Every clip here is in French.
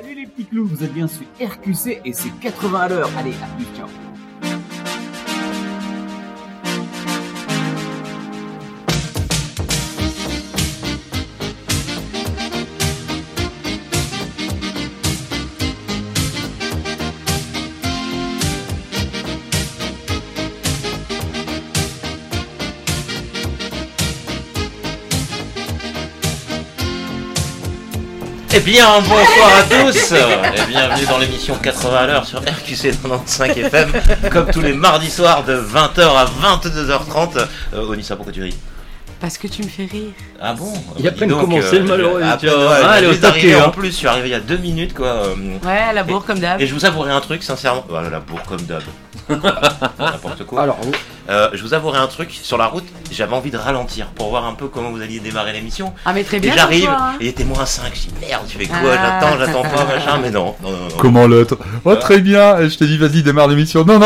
Salut les petits clous, vous êtes bien sur RQC et c'est 80 à l'heure. Allez, à plus, ciao. Eh bien, bonsoir à tous et bienvenue dans l'émission 80 à l'heure sur RQC 95 FM, comme tous les mardis soirs de 20h à 22h30. Onissa, pourquoi tu ris? Parce que tu me fais rire. Ah bon? Il y a peine commencé le malheureux. Elle est arrivée en plus, je suis arrivé il y a 2 minutes quoi. Ouais, à la bourre comme d'hab. Et je vous avouerai un truc, sincèrement. Voilà, la bourre comme d'hab. N'importe quoi. Alors, je vous avouerai un truc, sur la route, j'avais envie de ralentir pour voir un peu comment vous alliez démarrer l'émission. Ah, mais très bien. Et j'arrive, toi, hein. et il était moins 5, je dis merde, tu fais quoi? J'attends pas, machin, mais non. Comment l'autre? Oh, très bien, et je t'ai dit vas-y démarre l'émission. Non.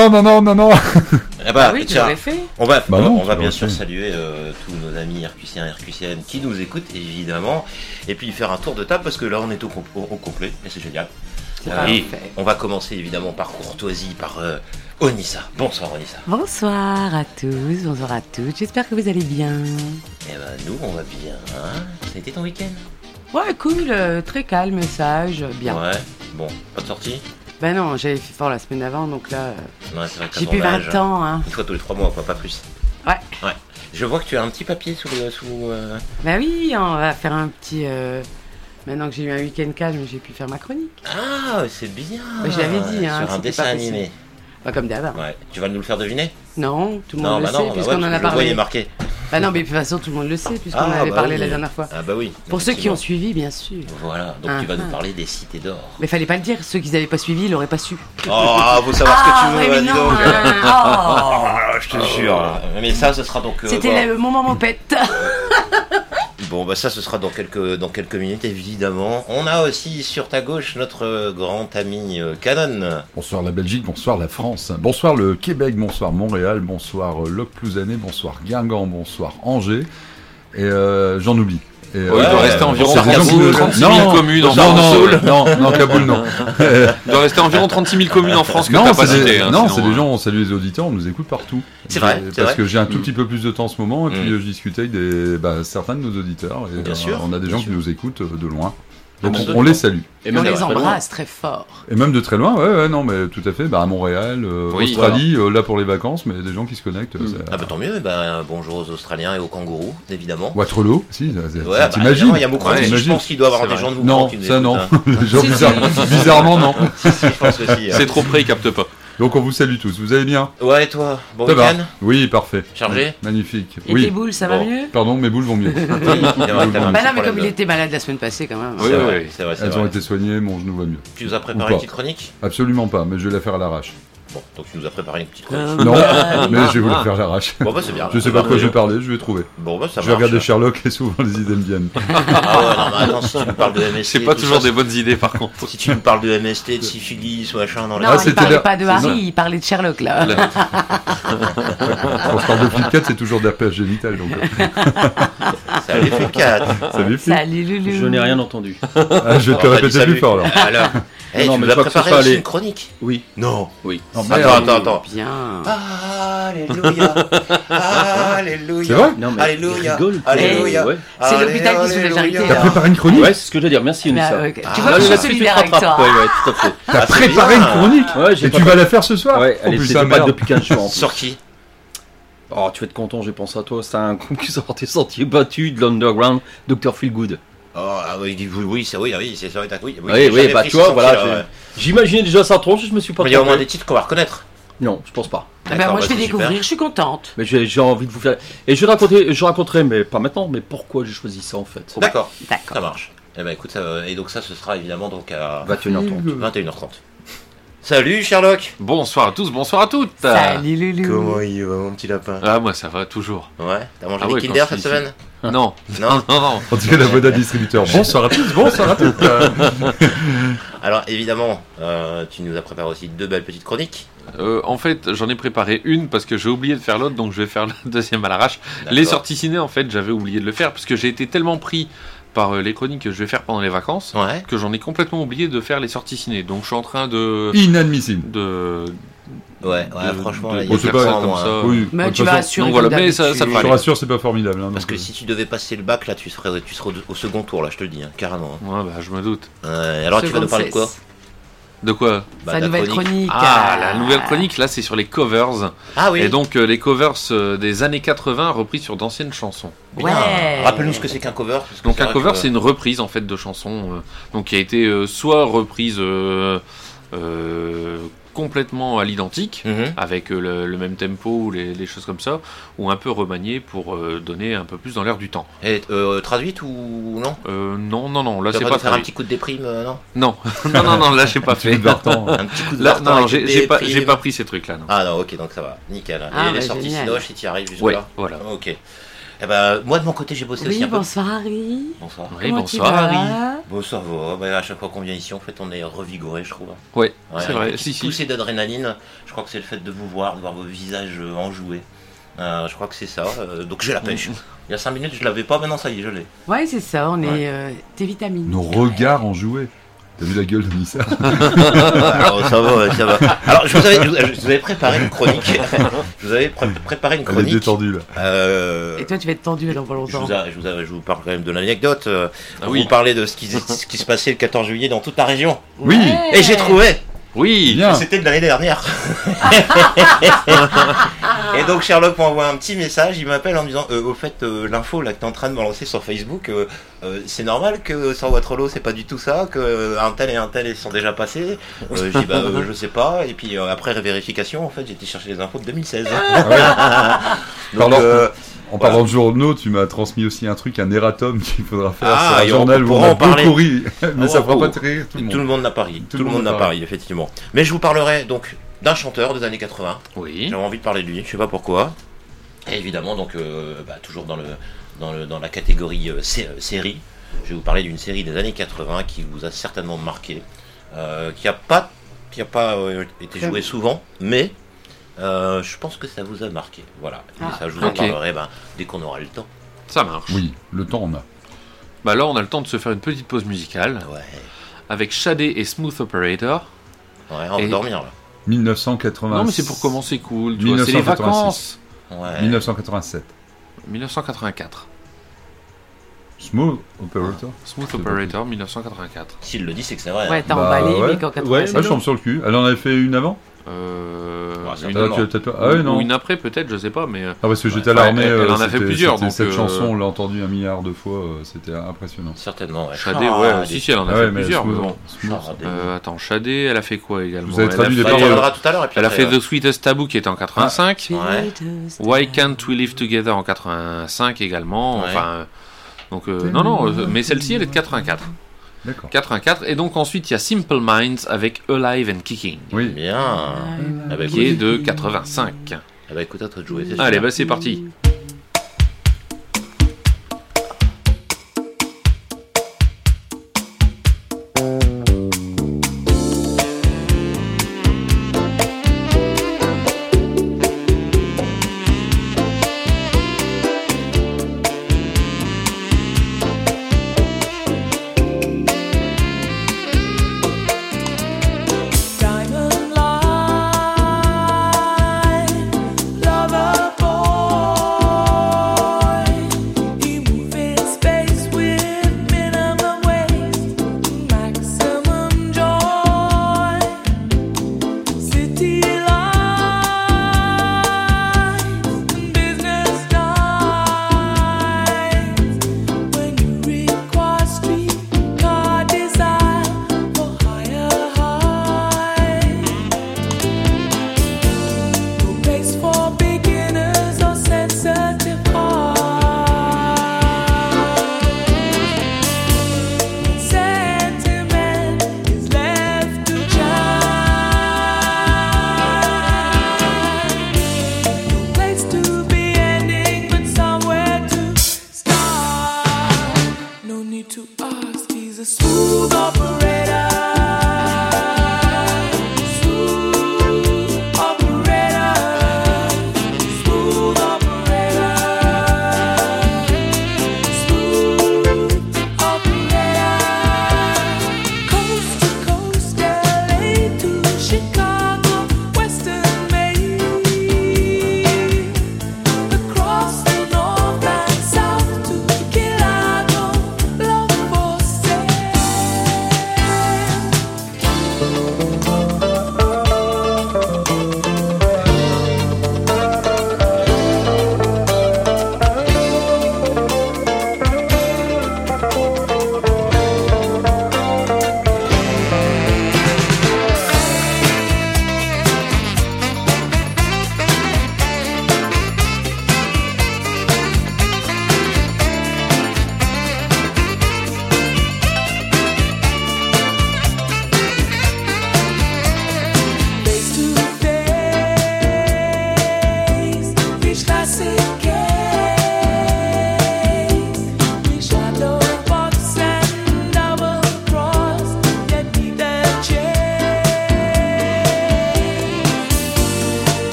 Eh bah, Oui, tu tiens, l'aurais fait. on va tu bien l'aurais sûr fait. saluer tous nos amis RQCiens et RQCiennes qui nous écoutent évidemment, et puis faire un tour de table parce que là on est au complet et c'est génial. C'est Et parfait. on va commencer évidemment par courtoisie, par Onissa. Bonsoir Onissa. Bonsoir à tous, bonsoir à toutes. J'espère que vous allez bien. Eh ben nous on va bien. Hein, ça a été ton week-end? Ouais, cool, très calme, sage, bien. Ouais. Bon, pas de sortie? Ben non, j'avais fait fort la semaine d'avant, donc là, Ouais, c'est vrai qu'à j'ai ton plus âge, 20 ans, hein. Une fois tous les 3 mois, quoi, pas plus. Ouais. Je vois que tu as un petit papier sous. Ben oui, on va faire un petit... Maintenant que j'ai eu un week-end calme, j'ai pu faire ma chronique. Ah, c'est bien. Mais je l'avais dit, hein, Sur un c'était dessin pas animé. Pas comme d'hab. Ouais. Tu vas nous le faire deviner? Non, tout le Non, monde bah le sait, non, puisqu'on en a je le parlé. voyais marqué. Bah non, mais de toute façon, tout le monde le sait, puisqu'on en Ah, avait bah parlé oui. la dernière fois. Ah bah oui. Pour ceux qui ont effectivement. suivi, bien sûr. Voilà, donc tu vas nous parler des cités d'or. Mais fallait pas le dire, ceux qui n'avaient pas suivi, ils l'auraient pas su. Oh, faut savoir ce que tu veux, ouais, mais dis non, donc. hein. Je te jure. Mais ça, ce sera donc. C'était le moment mopette. Bon, bah ça, ce sera dans quelques minutes, évidemment. On a aussi sur ta gauche notre grand ami Canon. Bonsoir la Belgique, bonsoir la France, bonsoir le Québec, bonsoir Montréal, bonsoir Loc-Plouzané, bonsoir Guingamp, bonsoir Angers, et j'en oublie. Et, il doit rester environ c'est des gens qui me- 36 000 Non, communes en non, France. non, Kaboul, non. Il doit rester environ 36 000 communes en France que Non, t'as pas c'est cité. des, hein, non, sinon, c'est des gens, on salue les auditeurs, on nous écoute partout. C'est vrai, c'est Parce vrai. que j'ai un tout petit peu plus de temps en ce moment, et puis Mm. je discutais avec certains de nos auditeurs, et Bien sûr, on a des bien gens sûr. qui nous écoutent de loin. Donc Absolument. on les salue. et On même les très loin. embrasse très fort. Et même de très loin, ouais, non, mais tout à fait, à Montréal, Oui, Australie, là pour les vacances, mais des gens qui se connectent. Ah bah tant mieux, bonjour aux Australiens et aux kangourous, évidemment. Waterloo, si, Ouais, bah, t'imagines évidemment, il y a Moucron Ouais, aussi, je t'imagines. pense qu'il doit y avoir C'est des vrai. gens de Moucron Non, qui nous ça écoutent, non. hein. Les gens Si, bizarrement, non. Si, je pense aussi. C'est trop près, il capte pas. Donc on vous salue tous, vous allez bien? Ouais, et toi, bon Ça va? week-end? Oui, parfait. Chargé? Magnifique. Et Oui. tes boules, ça va Bon. mieux? Pardon, mes boules vont mieux. Oui, évidemment, t'avais un Bah petit non, mais problème comme il de- était malade la semaine passée, quand même. Oui, C'est oui, vrai, oui. c'est vrai, c'est Elles ont vrai. été soignées, mon genou va mieux. Tu nous as Ou préparé pas. une petite chronique? Absolument pas, mais je vais la faire à l'arrache. Bon, donc tu nous as préparé une petite chronique. Non, mais je vais vous la faire à l'arrache. Bon bah c'est bien. Je sais pas de quoi je vais parler, je vais trouver. Bon bah ça Je vais marche. regarder Sherlock et souvent les idées me viennent. Ah ouais, non mais attends, si tu nous parles de MST... C'est pas tout toujours ça, des bonnes idées par contre. Si tu nous parles de MST, de syphilis, machin dans Non, la... il c'était parlait là- pas de c'est- Harry, non. il parlait de Sherlock, là. Quand je parle de Flip 4, c'est toujours d'herpès génital, donc Ça allait fait 4. salut Flip. Salut Loulou. Je n'ai rien entendu. Ah, je vais te répéter plus fort alors. Alors, hey, Non, tu mais nous as je crois que ce préparé soit aussi les- une chronique? Oui, Non. oui. Non, Attends. Bien. Alléluia. Alléluia. C'est vrai Non, mais Alléluia. rigole. Alléluia. Ouais. C'est l'hôpital qui se fait la charité, Alléluia. T'as alors. préparé une chronique? Ouais, c'est ce que je veux dire. Merci, Mais, Unissa. tu vois Ah, que je suis Là-dessus, tu te solidaire avec rattrapes. toi. Ouais, tout à fait. T'as Ah, c'est préparé bien. une chronique? Ouais, j'ai Et pas tu pas- vas la faire ce soir? Ouais, elle Oh, essaie putain, de pas merde. depuis 15 jours. en plus. Sur qui? Oh, tu vas être content, j'ai pensé à toi. C'est un groupe qui sortait sentier battu de l'underground, Dr. Feelgood. Oh, ah oui, c'est vrai, c'est vrai, oui. Oui, j'avais oui, bah pris tu ce vois, voilà. sentier-là, ouais. J'imaginais déjà sa tronche, je me suis pas Mais il y a au moins trompé. des titres qu'on va reconnaître. Non, je pense pas. Ah bah, D'accord, moi, je bah, vais c'est découvrir, super. je suis contente. Mais j'ai envie de vous faire. Et je raconterai, mais pas maintenant, mais pourquoi j'ai choisi ça en fait. D'accord, D'accord. ça marche. Eh ben écoute, et donc ça, ce sera évidemment donc à 21h30. 21h30. Salut Sherlock. Bonsoir à tous, bonsoir à toutes. Salut Loulou. Comment il va mon petit lapin? Ah, moi ça va toujours. Ouais, t'as mangé Ah des ouais, Kinder quand cette c'est semaine? Non, Non. non. On dirait la voix d'un distributeur. Bonsoir à tous, bonsoir à toutes. Alors évidemment, tu nous as préparé aussi deux belles petites chroniques. En fait, j'en ai préparé une parce que j'ai oublié de faire l'autre, donc je vais faire la deuxième à l'arrache. D'accord. Les sorties ciné, en fait, j'avais oublié de le faire parce que j'ai été tellement pris par les chroniques que je vais faire pendant les vacances, Ouais. que j'en ai complètement oublié de faire les sorties ciné. Donc je suis en train Inadmissible. Ouais, de- franchement, de- là, il y de a c'est faire pas- ça moins, comme hein. ça. Oui, Mais de tu toute vas façon, assurer. donc voilà, comme mais ça d'habitude. fera je te aller. rassure, c'est pas formidable. hein, Parce donc, que si tu devais passer le bac, là, tu serais au second tour, là, je te le dis, hein, carrément. hein. Ouais, bah je me doute. Alors, tu vas nous parler de quoi? De quoi? Bah, Sa ta nouvelle chronique. Ah, la nouvelle chronique, là, c'est sur les covers. Ah oui. Et donc, les covers des années 80 repris sur d'anciennes chansons. Bien. Ouais. Rappelle-nous ce que c'est qu'un cover. parce que Donc, c'est un vrai cover, que- c'est une reprise, en fait, de chansons. Donc, qui a été soit reprise complètement à l'identique, Mhm. avec le même tempo ou les choses comme ça, ou un peu remaniée pour donner un peu plus dans l'air du temps. Et traduite ou non? Non, là, Tu c'est vas pas nous faire un traduit. petit coup de déprime, non? Non, non, là, j'ai pas fait. Vartan. Un petit coup de Là, Vartan, non, un petit j'ai pas, déprime. j'ai pas pris ces trucs-là, non. Ah non, ok, donc ça va, nickel. Ah, Et les bah, sorties génial. Sinoche, si tu y arrives jusque Ouais, là. voilà. Ok. Eh ben, moi de mon côté, j'ai bossé aussi Oui, un peu. bonsoir Harry. Bonsoir. Oui, Comment tu bonsoir, vas Harry. Bon, ça va. Bah, à chaque fois qu'on vient ici, en fait, on est revigoré, je trouve. Ouais, Ouais, c'est une vrai, petite si, si. poussée d'adrénaline. Je crois que c'est le fait de vous voir, de voir vos visages enjoués. Je crois que c'est ça. Donc j'ai la pêche. Il y a 5 minutes, je l'avais pas. Maintenant, ça y est, je l'ai. Ouais, c'est ça, on Ouais. est tes vitamines. Nos regards en joué. T'as vu la gueule de Missa? Alors, ça va, ça va. Alors, je vous avais préparé une chronique. Je vous avais préparé une Elle est chronique. détendue là. Et toi, tu vas être tendu dans pas longtemps. Je vous parle quand même de l'anecdote. Ah oui. Vous parlez de ce qui se passait le 14 juillet dans toute la région. Oui. Ouais. Et j'ai trouvé. Oui, Bien. C'était de l'année dernière. Et donc Sherlock m'envoie un petit message, il m'appelle en me disant au fait l'info là que t'es en train de balancer sur Facebook, c'est normal que sur Waterloo c'est pas du tout ça, que un tel et un tel ils sont déjà passés. Je dis je sais pas, et puis après vérification en fait j'ai été chercher les infos de 2016. Donc, Parlant- En parlant de journaux, tu m'as transmis aussi un truc, un erratum qu'il faudra faire Ah, sur un et journal on où pourra on a en parler. beaucoup ri. Mais ça fera Oh, pas de rire tout le tout le monde. monde n'a pas ri. Tout le monde n'a pas ri, effectivement. Mais je vous parlerai donc d'un chanteur des années 80. oui. J'avais envie de parler de lui, je sais pas pourquoi. Et évidemment, donc, toujours dans la catégorie série, je vais vous parler d'une série des années 80 qui vous a certainement marqué, qui a pas été jouée souvent, mais je pense que ça vous a marqué. Voilà. Et Ah. ça, je vous en Ok. parlerai dès qu'on aura le temps. Ça marche. Oui, le temps on a. Bah là, on a le temps de se faire une petite pause musicale Ouais. avec Shadé et Smooth Operator. Ouais, on va Et- dormir là. 1980. Non, mais c'est pour commencer cool. Tu vois, c'est les 1986. vacances. Ouais. 1987. 1984. Smooth Operator. Smooth Operator, 1984. S'il le dit, c'est que c'est vrai. Ouais, hein. t'as Bah, emballé, ouais. mais qu'en Ouais, 87. je tombe sur le cul. Elle en avait fait une avant Ah, Une, Ah, tu as peut-être pas- Ah ouais, non. ou une après, peut-être, je sais pas, mais. Ah, parce que j'étais à Ouais, l'armée. elle en a fait c'était- plusieurs, c'était- donc, Cette chanson, on l'a entendue 1 milliard de fois. C'était impressionnant. Certainement, ouais. Shadé, Ah, ouais, des- si, elle en a Ah fait ouais, mais plusieurs, mais Smooth, bon. Smooth. Attends, Shadé, elle a fait quoi également? Vous avez Elle a traduit les fait, Bah, on y paroles. reviendra tout à l'heure. et puis Elle a après, fait The Sweetest Taboo qui était en 85. Ouais. Why Can't We Live Together en 85 également. Ouais. Enfin, donc, non, mais celle-ci, elle est de 84. D'accord. 84. Et donc, ensuite, il y a Simple Minds avec Alive and Kicking, Oui. Bien. Ah bah, qui est de 85. Ah bah écoute, à toi de jouer. c'est Allez, super. bah, c'est parti. Diamond line, lover boy.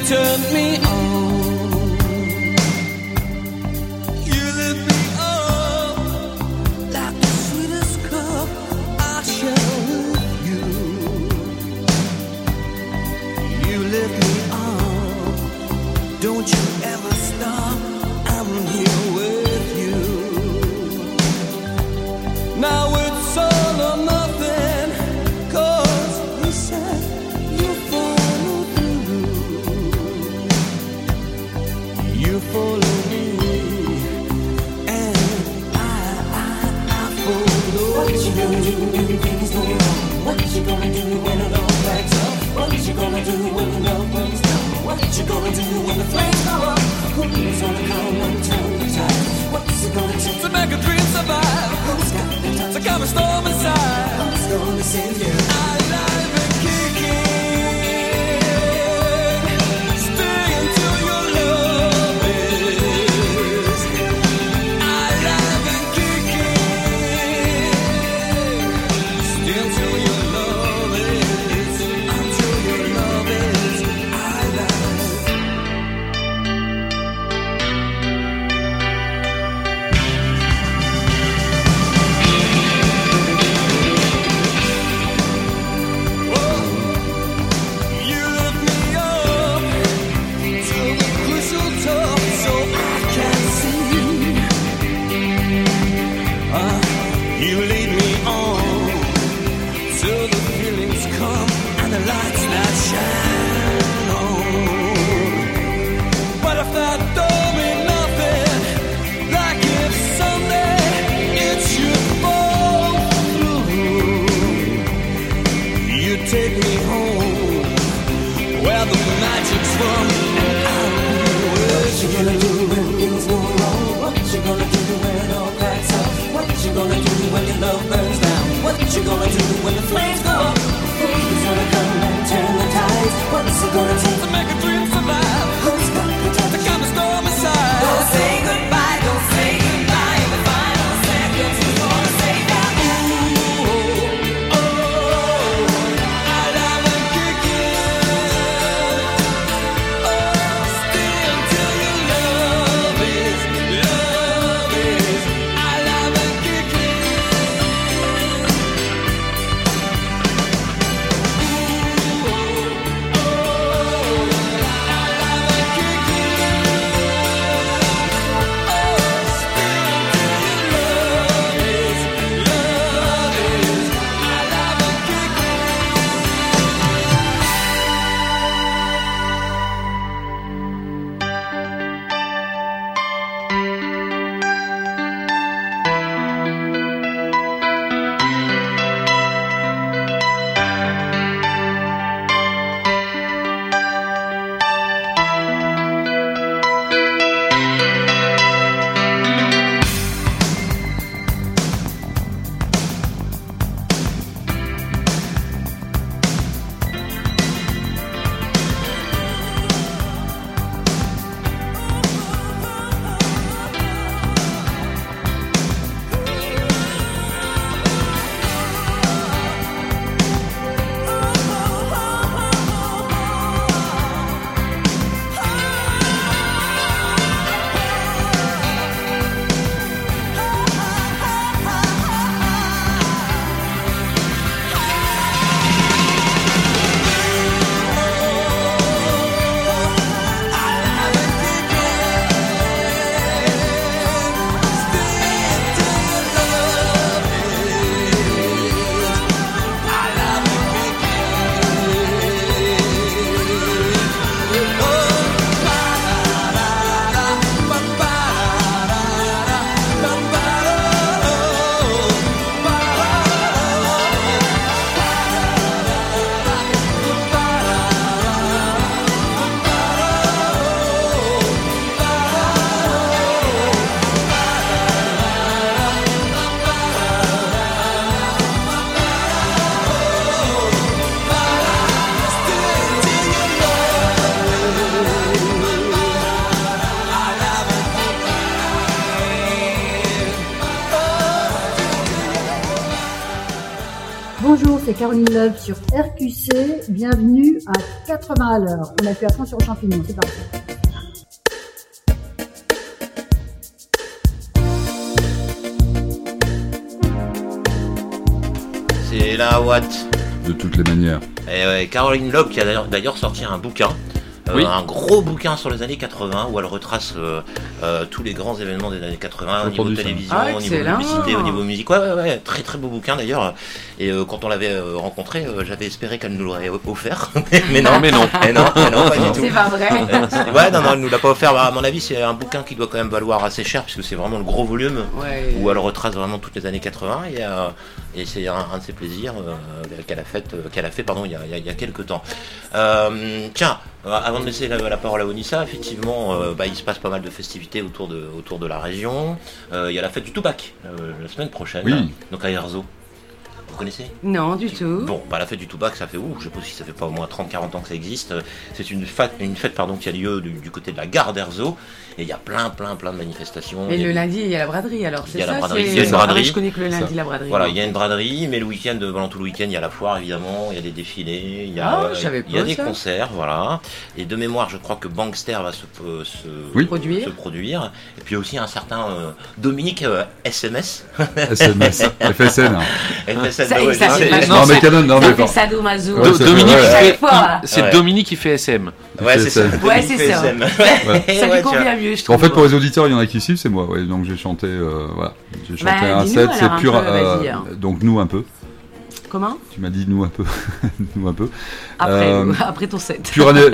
turn me on. You lift me up like the sweetest cup I share with you. You lift me up, don't you ever stop, I'm here with you. Now it's all or nothing, 'cause you said you follow through. You follow me, and I follow. What you gonna do when things go wrong? What you gonna do when it all backs up? What you gonna do when the love burns down? What you gonna do when the flames go up? Who's gonna come and turn the tide? What's it gonna take to make a dream survive? Who's got the touch to calm a storm inside? Who's gonna save you? Alive and kicking. Stay until your love is alive and kicking. Stay until your love is, until your love is alive. You lift me up to the crucial top so I can see. You lead me on till the feelings come and the lights that shine on. But if that don't mean nothing, like if someday it should fall through, you take me home where the magic's from, and I'll be with you. What you gonna do when things go wrong? What you gonna do when it all cracks up? What you gonna do when your love burns down? What you gonna do when the flames go up? Who's gonna come and turn the tides? What's it gonna take to make a dream survive? Who's got the touch to calm the storm inside? Don't say goodbye, don't say goodbye. In the final seconds, who's gonna say that? Ooh, oh, alive and kicking. Oh, stay until your love is alive and kicking. c'est Caroline Love sur RQC. Bienvenue à 80 à l'heure. On appuie à fond sur le champignon, c'est parti. C'est la Watt. De toutes les manières. Et ouais, Caroline Loeb qui a d'ailleurs sorti un bouquin. Oui. Un gros bouquin sur les années 80 où elle retrace tous les grands événements des années 80 au niveau télévision, Ah, au niveau excellent. publicité, au niveau musique. Ouais, très très beau bouquin d'ailleurs. Et quand on l'avait rencontré, j'avais espéré qu'elle nous l'aurait offert. mais non, mais non. Mais non, pas du tout. C'est pas vrai. Ouais, non, elle nous l'a pas offert. À mon avis, c'est un bouquin qui doit quand même valoir assez cher puisque c'est vraiment le gros volume Ouais. où elle retrace vraiment toutes les années 80 et c'est un de ses plaisirs qu'elle a fait il y a quelques temps. Tiens, avant de laisser la parole à Onissa, effectivement, il se passe pas mal de festivités autour de la région. Il y a la fête du Tupac la semaine prochaine, Oui. donc à Erzo. Vous connaissez ? Non, du tout. Bon, la fête du Tupac, ça fait je sais pas si ça fait pas au moins 30-40 ans que ça existe. C'est une fête qui a lieu du côté de la gare d'Erzo. Et il y a plein de manifestations. Mais le lundi, il y a la braderie, alors c'est Il y a ça la braderie, c'est- il y a une braderie. Ah, je connais que le lundi, la braderie. Voilà, il y a une braderie, mais le week-end, pendant tout le week-end, il y a la foire évidemment, il y a des défilés, il y a, Ah, je savais il y a pas des ça. concerts, voilà. Et de mémoire, je crois que Bankster va se Oui. produire. Et puis aussi un certain Dominique SMS. SMS, FSN. FSN, Ça, bah ouais, ça, je c'est sais. pas- Non, mais Canon, non, Ça mais fait bon. sadomaso. Ouais, c'est- Dominique, ouais. il Chaque fait- fois. c'est Ouais. Dominique qui fait SM. Ouais, c'est ça. Ouais, Dominique c'est ça. FSM. Ça Ouais, lui tiens. convient mieux, je trouve. En fait, pour les auditeurs, il y en a qui suivent, c'est moi. Ouais, donc j'ai chanté, j'ai chanté Bah, un dis-nous set, alors c'est un pur. peu, vas-y, hein. Donc nous un peu. Comment Tu m'as dit nous un peu, nous un peu. Après ton set. Pure année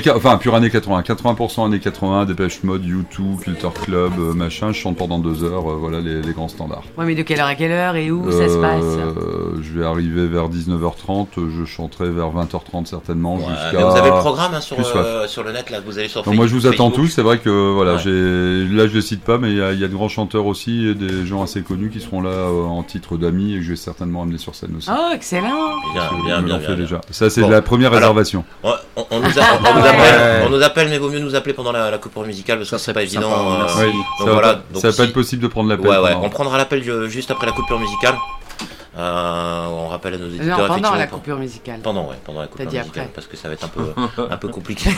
80, 80% années 80, Dépêche Mode, U2, Culture Club, machin. Je chante pendant 2 heures, voilà les grands standards. Ouais, mais de quelle heure à quelle heure et où ça se passe? Je vais arriver vers 19h30, je chanterai vers 20h30 certainement. Ouais, jusqu'à... mais vous avez le programme plus soif. sur le net, là, vous allez sur Donc moi je vous attends Facebook. tous, c'est vrai que voilà, Ouais. là je les cite pas, mais il y a de grands chanteurs aussi, et des gens assez connus qui seront là en titre d'amis et que je vais certainement amener sur scène aussi. Oh, excellent. Bien, Je me l'en fais bien. déjà. Ça c'est Bon. la première Alors, réservation. On nous Ouais. appelle, on nous appelle, mais vaut mieux nous appeler pendant la coupure musicale parce que c'est pas évident. sympa, merci. Oui, donc ça voilà, va, donc ça va pas si- être possible de prendre l'appel. Ouais, pendant- on prendra l'appel juste après la coupure musicale. On rappelle à nos éditeurs Non, pendant effectivement, la coupure musicale. Pendant la coupure dit musicale après. parce que ça va être un peu compliqué.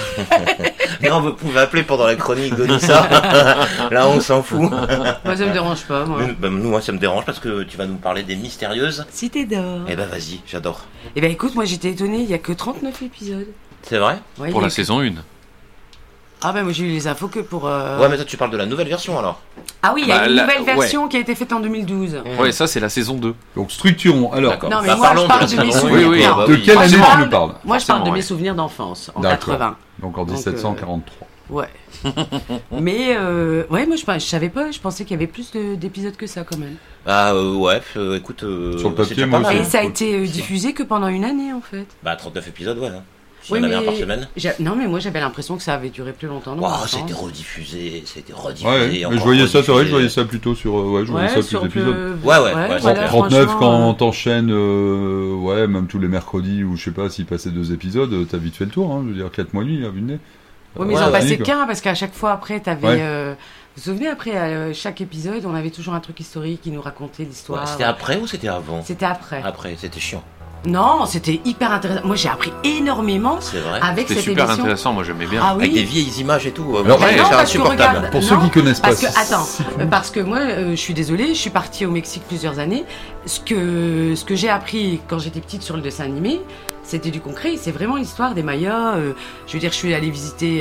Non, vous pouvez appeler pendant la chronique d'Onissa. Là, on s'en fout. Moi, ça me dérange pas, moi. Moi, ça me dérange parce que tu vas nous parler des mystérieuses. Cité d'or. Eh ben, vas-y, j'adore. Eh ben, écoute, moi, j'étais étonnée, il y a que 39 épisodes. C'est vrai? Ouais, Pour il y a la que- saison 1. Ah, ben, moi, j'ai eu les infos que pour. Ouais, mais toi, tu parles de la nouvelle version alors. Ah oui, il y a Bah, une la- nouvelle ouais. version qui a été faite en 2012. Ouais, ça c'est la saison 2. Donc structurons. Alors, D'accord. Non, mais Bah, moi, parlons je parle de de la mes saison. souvenirs. Oui, Non. bah de oui. quelle Moi, je année tu parle- nous parles? Moi, je parle de Forcément, mes ouais. souvenirs d'enfance, en D'accord. 80. Donc en Ah, 1743. Ouais. Mais, ouais, moi, je savais pas, je pensais qu'il y avait plus d'épisodes que ça, quand même. Ah, ouais, écoute. Sur le papier, c'est déjà moi pas mal, Et hein. ça a été diffusé que pendant une année, en fait. Bah, 39 épisodes, ouais. Hein. S'il Oui, y en avait mais un par semaine. Non, mais moi, j'avais l'impression que ça avait duré plus longtemps. dans Waouh, mon ça a été sens. rediffusé. Ouais, mais je voyais ça, c'est vrai, je voyais ça plutôt sur. Ouais, je voyais ça Ouais, plus sur d'épisodes. le... Ouais, voilà, 39 franchement, quand t'enchaînes, ouais, même tous les mercredis ou je sais pas s'il passait 2 épisodes, t'as vite fait le tour, hein, je veux dire 4 mois et demi à vue de nez. Oui, mais ils Ouais, en ouais, passaient quoi. qu'un parce qu'à chaque fois après, t'avais. Ouais. Vous vous souvenez, après chaque épisode, on avait toujours un truc historique qui nous racontait l'histoire. C'était après ou c'était avant? C'était après. Après, c'était chiant. Non, c'était hyper intéressant. Moi, j'ai appris énormément C'est vrai. avec C'était cette super émission. intéressant, moi j'aimais bien. Ah Avec des oui. vieilles images et tout. Alors, Moi, ouais, c'est non, parce que insupportable. regarde, Pour ceux non, qui connaissent pas. Parce que, c'est- attends, parce que moi, je suis désolée, je suis partie au Mexique plusieurs années. Ce que j'ai appris quand j'étais petite sur le dessin animé, c'était du concret. C'est vraiment l'histoire des Mayas. Je veux dire, je suis allée visiter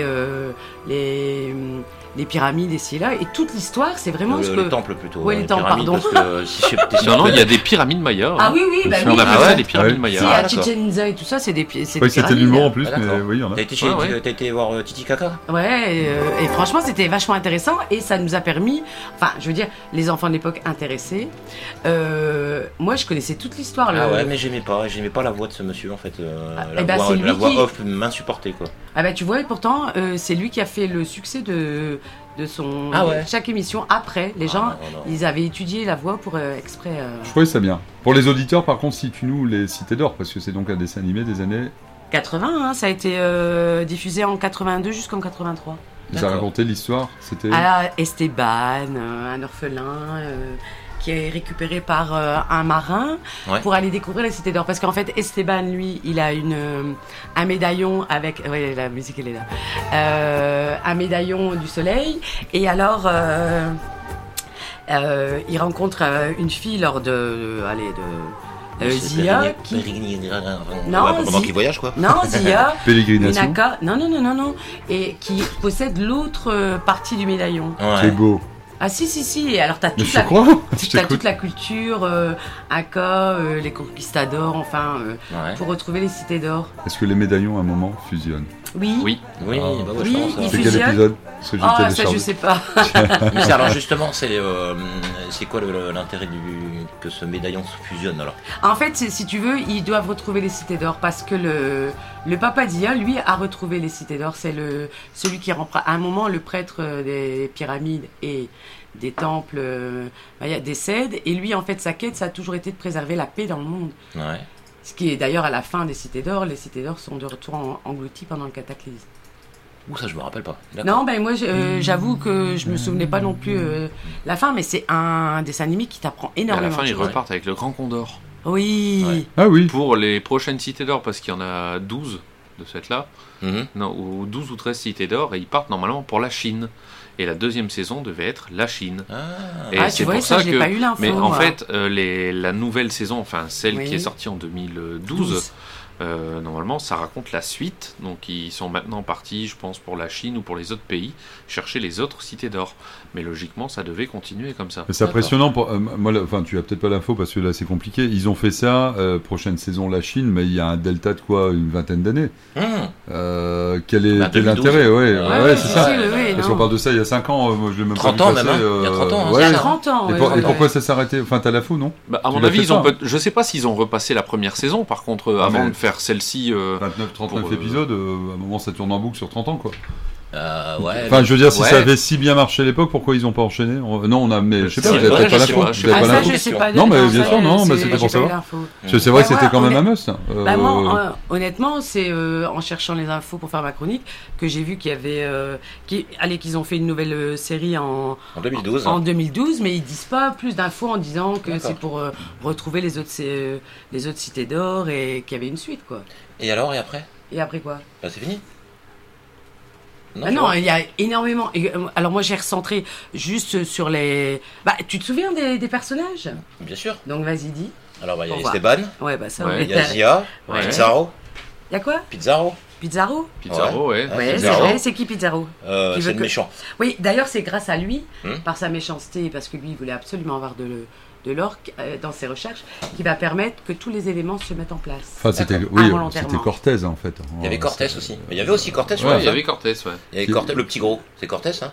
les pyramides ici et là. Et toute l'histoire, c'est vraiment ce que... Le temple plutôt. Ouais, les les temples, pyramides, pardon. Parce que si je sais t'es sûr Non, non, que- il y a des pyramides mayas. Ah hein. oui, oui, bah sûr. oui. On appelle Ah ça ouais des pyramides Ouais. mayas. Si, Ah, à d'accord. Chichen Itza et tout ça, c'est des Oui, c'était de l'humour en plus, Ah, mais d'accord. oui, il y en a. T'as été, Ouais. t'as été voir Titi Kaka? Ouais, et franchement, c'était vachement intéressant et ça nous a permis, enfin, je veux dire, les enfants de l'époque intéressés. Moi, je connaissais toute l'histoire. Ah ouais, mais j'aimais pas la voix de ce monsieur en fait. eh ben, c'est lui La voix qui- off m'insupportait quoi. Ah bah tu vois, et pourtant, c'est lui qui a fait le succès de son Ah ouais. chaque émission. Après, les gens, non. ils avaient étudié la voix pour exprès. Je trouvais ça bien. Pour les auditeurs, par contre, situe-nous les Cités d'Or, parce que c'est donc un dessin animé des années. 80, hein, ça a été diffusé en 82 jusqu'en 83. Vous avez D'accord. raconté l'histoire, c'était. Alors, Esteban, un orphelin qui est récupéré par un marin pour aller découvrir les cités d'or. Parce qu'en fait, Esteban, lui, il a un médaillon avec... Oui, la musique, elle est là. Un médaillon du soleil. Et alors, il rencontre une fille lors de Zia qui... pendant qu'il voyage, quoi. Non, Zia. Pélégrination. Minaka. Non. Et qui possède l'autre partie du médaillon. Ouais. C'est beau. Ah si. Et alors t'as Mais toute je crois. t'as toute la culture Inca, les conquistadors, enfin, pour retrouver les cités d'or. Est-ce que les médaillons à un moment fusionnent? Oui. Bah ouais, Oui, je pense. il C'est quel fusionne. épisode? Parce que j'ai Ah, ça téléchargé. je sais pas. Mais c'est- alors justement, c'est quoi l'intérêt que ce médaillon se fusionne alors? En fait, si tu veux, ils doivent retrouver les cités d'or parce que le Papa Dia, lui, a retrouvé les cités d'or. C'est celui qui rend à un moment le prêtre des pyramides et des temples décède. Et lui, en fait, sa quête, ça a toujours été de préserver la paix dans le monde. Ouais. Ce qui est d'ailleurs à la fin des cités d'or. Les cités d'or sont de retour englouties pendant le cataclysme. Ouh, ça je me rappelle pas. Non, ben moi, j'avoue que je me souvenais pas non plus la fin, mais c'est un dessin animé qui t'apprend Et à énormément. la fin, de ils choses. repartent avec le Grand Condor. Oui. Ouais. Ah oui. Pour les prochaines cités d'or, parce qu'il y en a 12 de cette là, Mhm. non, ou 12 ou 13 cités d'or, et ils partent normalement pour la Chine. Et la deuxième saison devait être la Chine. Ah. Et Ah, c'est tu vois, pour ça, ça j'ai que. pas eu l'info. Mais en moi. fait, la nouvelle saison, enfin celle Oui. qui est sortie en 2012, normalement, ça raconte la suite. Donc, ils sont maintenant partis, je pense, pour la Chine ou pour les autres pays, chercher les autres cités d'or. Mais logiquement, ça devait continuer comme ça. Mais c'est impressionnant. Moi, enfin, tu as peut-être pas l'info parce que là, c'est compliqué. Ils ont fait ça. Prochaine saison, la Chine, mais il y a un delta de quoi, une vingtaine d'années. Quel est Bah, 2012. l'intérêt? Ouais, c'est ça. oui, Parce non. qu'on parle de ça il y a 5 ans. Moi, je l'ai même 30 pas ans vu même, passer, hein. Il y a 30 ans, hein, Il y a ouais. 30 ans. Et pourquoi ça s'est arrêté? Enfin, t'as l'info, non? Bah, à Tu mon l'as avis, fait ils ont ça, je sais pas s'ils ont repassé la première saison, par contre, avant mais- de faire celle-ci. 39 pour, épisodes, à un moment ça tourne en boucle sur 30 ans quoi. Ouais. Enfin, je veux dire, si Ouais. ça avait si bien marché à l'époque, pourquoi ils ont pas enchaîné? Non, mais je sais pas, C'est vous avez vrai, peut-être pas je sais l'info. pas, je Vous avez sais pas Ah, ça, l'info. je sais pas. Non, mais bien ça, sûr, non, mais c'est- c'était pour j'ai pas eu savoir. l'info. Parce que c'est vrai que Bah, c'était quand moi, même un must. Bah, moi, honnêtement, c'est en cherchant les infos pour faire ma chronique que j'ai vu qu'il y avait, qu'ils ont fait une nouvelle série en 2012. en 2012, mais ils disent pas plus d'infos en disant que D'accord. c'est pour retrouver les autres cités d'or et qu'il y avait une suite, quoi. Et alors, et après? Et après quoi? Bah, c'est fini. Ah non, il y a énormément. Alors moi, j'ai recentré juste sur les. Bah, tu te souviens des personnages? Bien sûr. Donc vas-y, dis. Alors, il y a Au revoir. Esteban, Ouais, bah ça. Ouais, il y a Zia, Ouais. Pizarro. Y a quoi? Pizarro. Pizarro? Pizarro, ouais. Ah, Ouais, c'est Pizarro. vrai. C'est qui Pizarro? Qui C'est veut le que- méchant. Oui, d'ailleurs, c'est grâce à lui, Hmm. par sa méchanceté, parce que lui, il voulait absolument avoir de l'or dans ses recherches, qui va permettre que tous les éléments se mettent en place. Enfin, c'était D'accord. oui, Involontairement. c'était Cortez en fait. Il y avait Cortés aussi. Mais il y avait aussi Cortés, Ouais, ouais, il y avait Cortés, ouais. Il y avait Cortés, le petit gros. C'est Cortés, hein?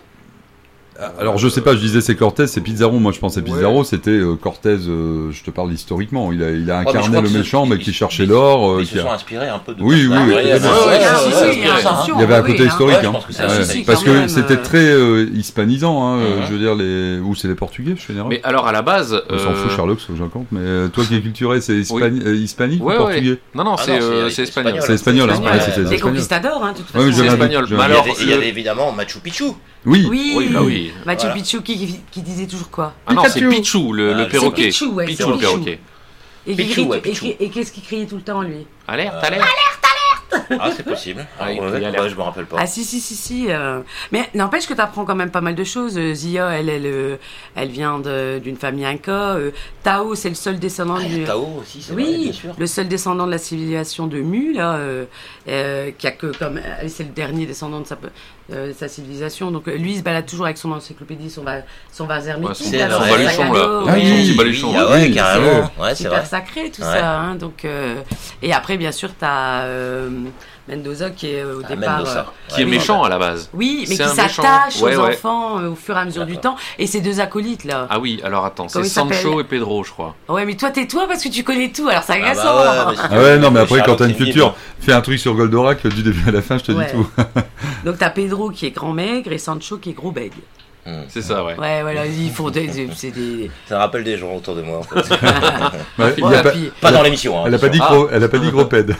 Alors je sais pas, je disais c'est Cortez, c'est Pizarro. Moi je pensais Pizarro, c'était Cortez. Je te parle historiquement. Il a mais je incarné crois le que méchant, mais ils- qui cherchait l'or. Ils qui se a- sont inspirés un peu de. Oui, oui, oui. Ouais, Ouais, bah, ouais, ouais, ah, ouais, si, ouais, si, ouais, attention. Il y avait un oui, côté hein. historique, Ouais, je hein. pense que c'est Ouais. assez- si, Parce quand que même, c'était très hispanisant, hein. Mhm. Je veux dire ou c'est les Portugais, je suis général. Mais alors, à la base. On s'en fout, Sherlock, ce que je raconte. Mais toi qui es culturé, c'est hispanique Ouais, ou portugais? ouais. Non, non, Ah c'est non, c'est espagnol. C'est espagnol, hein. Espagnol. Ouais, c'était Les espagnol. conquistadors, hein, de toute Ouais, mais façon. j'avais C'est un doute, espagnol. j'avais Mais un alors, doute. Il y avait évidemment Machu Picchu. Oui. Oui, Oui, bah oui. Machu Voilà. Picchu qui disait toujours quoi? Ah non, c'est Pikachu. Pichou, le Ah, perroquet. c'est Pichou, ouais, Pichou, c'est le Pichou. perroquet. Et, Pichou, ouais, et- Pichou. et qu'est-ce qu'il criait tout le temps, lui? Alerte, alerte. Ah, c'est possible. Ah, Ouais, ouais, il y a l'air. ouais, je me rappelle pas. Ah si. Mais n'empêche que tu apprends quand même pas mal de choses. Zia, elle vient d'une famille inca. Tao, c'est le seul descendant Ah, il y du... a Tao aussi, c'est vrai, Oui, bien sûr. le seul descendant de la civilisation de Mu, là, qui a que comme c'est le dernier descendant de sa civilisation. Donc lui, il se balade toujours avec son encyclopédie, son vase hermétique, Ouais, c'est là, vrai. son Son sac à baluchon, là. dos, Ah oui. oui. Petit baluchon. Ah ouais, Oui, carrément. Ouais, c'est Super vrai. sacré tout Ouais. ça. Hein, donc, et après, bien sûr, tu as Mendoza qui est au Ah, départ. Mendoza. Qui est Ouais, méchant à la base. Oui, mais C'est qui un méchant. s'attache Ouais, aux ouais. enfants au fur et à mesure du temps. Et ces deux acolytes là. Ah oui, alors attends, c'est Comment il Sancho s'appelle et Pedro, je crois. Ouais, mais toi tais-toi parce que tu connais tout, alors c'est Ah bah agaçant. ouais, mais Ah ouais, non, mais après, quand t'as une Sherlock, c'est culture, fais un truc sur Goldorak du début à la fin, je te dis Ouais. tout. Donc t'as Pedro qui est grand maigre et Sancho qui est gros bègue. C'est ça, ouais. Ouais, voilà, ils font c'est des. Ça rappelle des gens autour de moi, en fait. Ouais, il Ouais, a pas- puis- Pas dans l'émission, hein. Elle a pas dit Ah. gros, elle a pas dit gros pède.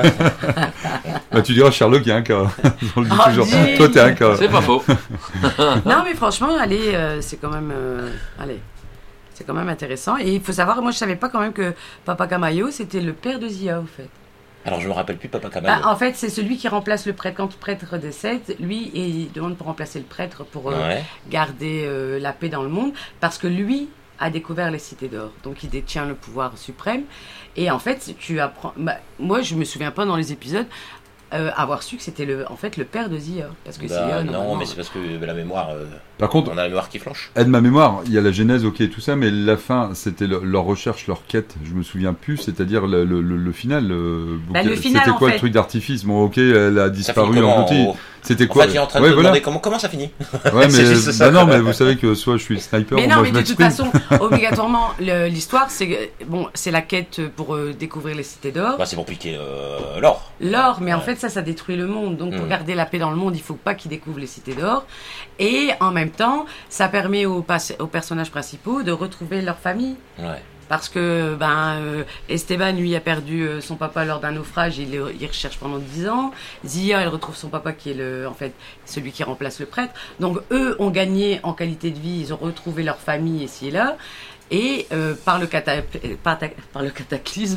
Bah, tu diras Sherlock, il y a un cas. On le dit Oh, toujours. dis. Toi, t'es un cas. C'est pas faux. Non, mais franchement, allez, c'est quand même. Allez. C'est quand même intéressant. Et il faut savoir, moi je savais pas quand même que Papa Camayo, c'était le père de Zia, au fait. Alors je me rappelle plus Papa Camayo. En fait, c'est celui qui remplace le prêtre. Quand le prêtre décède, lui, il demande pour remplacer le prêtre pour garder la paix dans le monde, parce que lui a découvert les cités d'or. Donc il détient le pouvoir suprême. Et en fait, tu apprends... moi, je me souviens pas dans les épisodes avoir su que c'était le père de Zia. Parce que Zia, non, mais c'est parce que la mémoire... Par contre, on a la mémoire qui flanche. Aide ma mémoire, il y a la genèse, ok, tout ça, mais la fin, c'était leur recherche, leur quête, je me souviens plus, c'est-à-dire le final. Le final, c'était quoi le truc d'artifice? Bon, ok, elle a disparu en outil. C'était quoi? En fait, il est en train de me demander comment ça finit. Ouais, mais non, mais vous savez que soit je suis sniper, mais ou non, moi mais je de toute m'exprime. façon, obligatoirement, l'histoire, c'est la quête pour découvrir les cités d'or. C'est pour piquer l'or. L'or, mais en fait, ça détruit le monde. Donc, pour garder la paix dans le monde, il faut pas qu'ils découvrent les cités d'or. Et en même temps, ça permet aux personnages principaux de retrouver leur famille. Ouais. Parce que Esteban, lui, a perdu son papa lors d'un naufrage, il recherche pendant 10 ans. Zia, elle retrouve son papa qui est celui qui remplace le prêtre. Donc eux ont gagné en qualité de vie, ils ont retrouvé leur famille ici et là. Et par le cataclysme...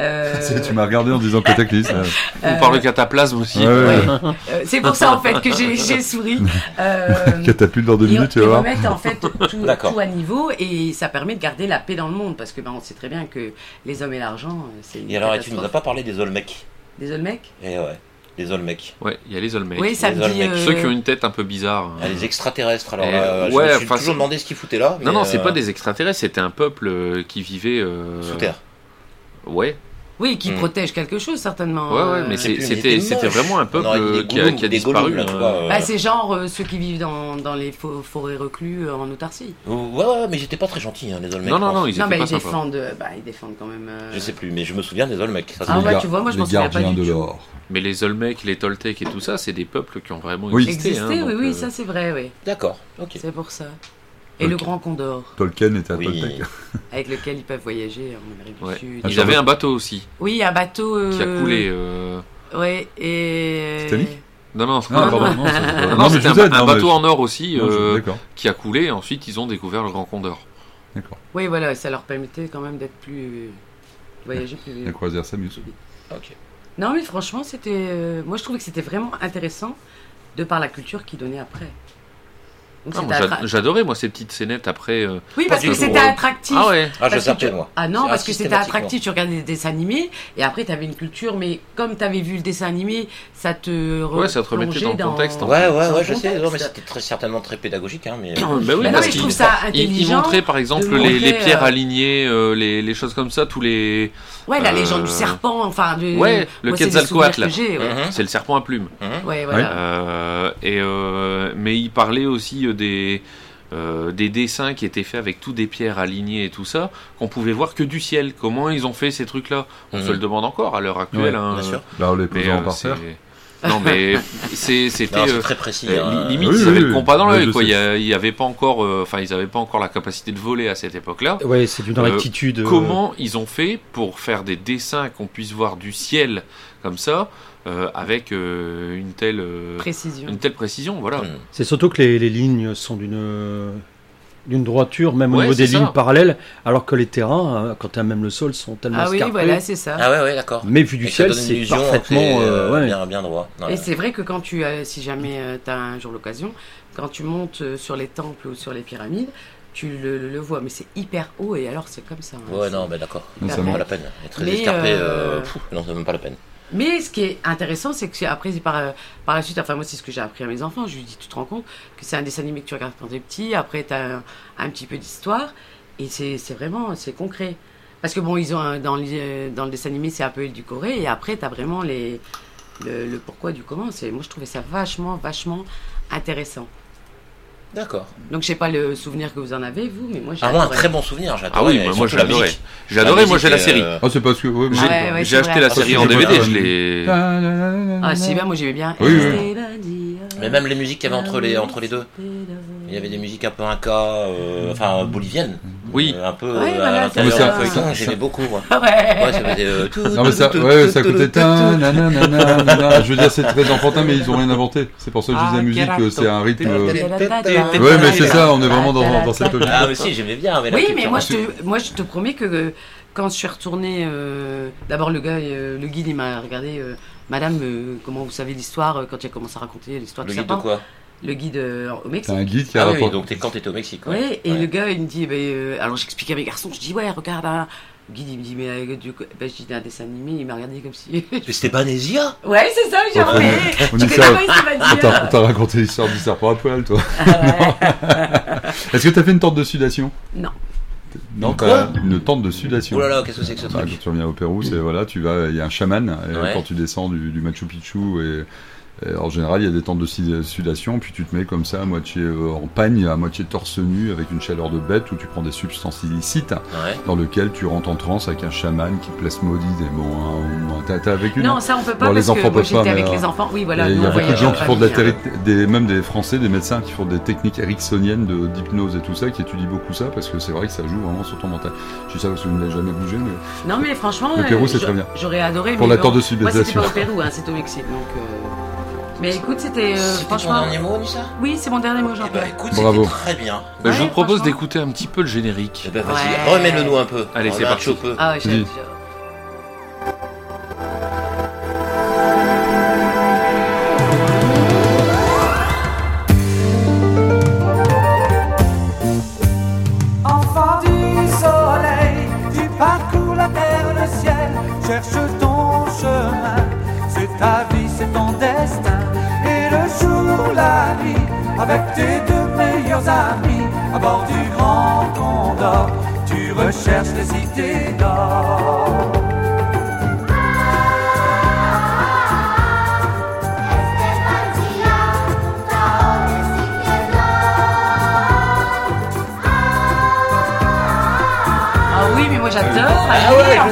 Tu m'as regardé en disant cataclysme. Ou par le cataplasme aussi. C'est pour ça en fait que j'ai souri. Catapulte dans 2 minutes, tu vas voir. Ils remettent en fait tout à niveau et ça permet de garder la paix dans le monde parce que on sait très bien que les hommes et l'argent, c'est une Et alors, catastrophe. tu nous as pas parlé des Olmecs? Des Olmecs? Eh ouais, les Olmecs. Ouais, il y a les Olmecs. Oui, ça me dit... Ceux qui ont une tête un peu bizarre. Les extraterrestres, alors Et, je me suis toujours demandé ce qu'ils foutaient là. Non, c'est pas des extraterrestres, c'était un peuple qui vivait... sous terre. Ouais. Oui, qui protège quelque chose certainement. Ouais, mais c'était vraiment un peuple qui a disparu. C'est genre ceux qui vivent dans les forêts reclus en autarcie. Ouais, mais ils étaient pas très gentils, les Olmecs. Non, ils étaient pas sympas. Ils défendent quand même... Je sais plus, mais je me souviens des Olmecs. Tu vois, moi je m'en souviens pas du tout. Mais les Olmecs, les Toltecs et tout ça, c'est des peuples qui ont vraiment existé. Oui, ça c'est vrai, oui. D'accord, ok. C'est pour ça. Et le Grand Condor. Tolkien était à Toltec. Avec lequel ils peuvent voyager en Amérique du Sud. Ils avaient un bateau aussi. Oui, un bateau... qui a coulé. Ouais, et... Titanic? Non, c'était un bateau en or aussi qui a coulé. Et ensuite, ils ont découvert le Grand Condor. D'accord. Oui, voilà, ça leur permettait quand même d'être plus... voyager plus... La croisière s'amuse. Ok. Non, mais franchement, c'était... moi, je trouvais que c'était vraiment intéressant de par la culture qu'ils donnaient après. J'adorais moi ces petites scénettes après. Oui, parce que c'était attractif. Ah ouais. Je zappais moi. Ah non, parce que c'était attractif. Tu regardais des dessins animés et après tu avais une culture, mais comme tu avais vu le dessin animé, ça te remettait dans le contexte. Ouais, je sais. Non, mais c'était certainement très pédagogique, hein. Mais oui, parce je trouve ça intelligent. Il montrait par exemple les pierres alignées, les choses comme ça, tous les. Ouais, la légende du serpent, enfin. Le Quetzalcoatl. C'est le serpent à plumes. Ouais, voilà. Mais il parlait aussi des dessins qui étaient faits avec tout des pierres alignées et tout ça, qu'on pouvait voir que du ciel. Comment ils ont fait ces trucs-là? On se le demande encore à l'heure actuelle. Bien sûr. Là, on les posant par terre. Non, mais c'était très précis. Limite, ils avaient le compas dans l'œil. Il y avait pas encore, ils n'avaient pas encore la capacité de voler à cette époque-là. Ouais, c'est d'une rectitude. Comment ils ont fait pour faire des dessins qu'on puisse voir du ciel comme ça, avec une telle précision, voilà. C'est surtout que les lignes sont d'une droiture, même au niveau des lignes ça. Parallèles, alors que les terrains, quand tu as même le sol, sont tellement escarpés. Ah oui, voilà, c'est ça. Ah ouais, d'accord. Mais vu du ciel, c'est parfaitement bien droit. Et c'est vrai que quand si jamais tu as un jour l'occasion, quand tu montes sur les temples ou sur les pyramides, tu le vois, mais c'est hyper haut et alors c'est comme ça. Ouais, non, d'accord. Ça vaut pas la peine. Et très escarpé, non, ça vaut même pas la peine. Mais ce qui est intéressant, c'est que après, par la suite, moi c'est ce que j'ai appris à mes enfants, je lui dis, tu te rends compte que c'est un dessin animé que tu regardes quand t'es petit, après t'as un petit peu d'histoire, et c'est vraiment concret. Parce que bon, ils ont dans le dessin animé, c'est un peu édulcoré, et après t'as vraiment le pourquoi du comment. Moi je trouvais ça vachement intéressant. D'accord. Donc je sais pas le souvenir que vous en avez, vous, mais moi j'ai moi un très bon souvenir, j'adore. Ah oui, moi j'adorais. J'adorais, moi j'ai la série. C'est parce que j'ai acheté la série en DVD, je l'ai. Ah c'est bien, moi j'aimais bien. Oui. Mais même les musiques qu'il y avait entre les deux. Il y avait des musiques un peu inca, boliviennes. Oui. Un peu Ouais, à voilà, l'intérieur c'est d'un ça. feuilleton, j'aimais beaucoup, moi. Ouais. Ouais, ça faisait tout. Non mais ça, ouais, ça coûtait nanana. Je veux dire, c'est très enfantin, mais ils ont rien inventé. C'est pour ça que je dis la musique, c'est un rythme. Ouais, mais c'est ça, on est vraiment dans cette logique. Ah, mais si, j'aimais bien. Mais la Oui, mais culture, moi je te promets que quand je suis retournée, d'abord le guide il m'a regardé, Madame, comment vous savez l'histoire quand il a commencé à raconter l'histoire Le du guide de serpent. quoi? Le guide au C'est Mexique. un guide qui a Ah oui, rapporté. donc quand t'étais au Mexique, ouais. Ouais, et Ouais. le gars il me dit, alors j'explique à mes garçons, je dis ouais regarde, hein. Le guide il me dit mais je dis un dessin animé, il m'a regardé comme si. Mais c'était Banésia? Ouais c'est ça, genre Ouais. mais On tu dit connais ça. pas ici On t'a raconté l'histoire du serpent à poil, toi. Est-ce que t'as fait une tente de sudation? Non. Non, Quoi? t'as une tente de sudation. Oh là là, qu'est-ce que c'est que ce Bah, truc? quand tu reviens au Pérou, c'est voilà, tu vas, il y a un chaman. Et Ouais. quand tu descends du Machu Picchu et en général, il y a des tentes de sudation, puis tu te mets comme ça, à moitié en pagne, à moitié torse nu, avec une chaleur de bête, où tu prends des substances illicites, Ouais. dans lequel tu rentres en transe avec un chaman qui plasmodie des mots. T'as vécu? Non, ça on peut pas Bon, les parce enfants que moi peuvent j'étais pas, avec mais, les enfants. Oui, voilà. Et il nous, y a on beaucoup de voyageait gens en qui font de la famille, même des Français, des médecins qui font des techniques ericksoniennes d'hypnose et tout ça, qui étudient beaucoup ça, parce que c'est vrai que ça joue vraiment sur ton mental. Je dis ça parce que je n'ai jamais bougé, mais Non, mais franchement, Le Pérou, c'est très bien. J'aurais adoré. Pour mais la tente de Moi, c'était sudation. pas au Pérou, hein, c'était au Mexique. Donc, mais écoute, c'était C'était ton franchement. dernier mot, Nissa? Oui, c'est mon dernier mot, Eh Jean-Pierre. ben, écoute, Bravo. c'était très bien. Bah, je Ouais, vous propose franchement. d'écouter un petit peu le générique. Eh ben, vas-y, Ouais. remets-le nous un peu. Allez, c'est Remets un parti. peu. Ah ouais, Dis. Enfant du soleil, tu parcours la terre, le ciel, cherche ton chemin. C'est ta vie, c'est ton destin. Et le jour, la nuit, avec tes deux meilleurs amis, à bord du Grand Condor, tu recherches les cités d'or. Ah oui, mais moi j'adore. Ah Allez, ouais, je encore.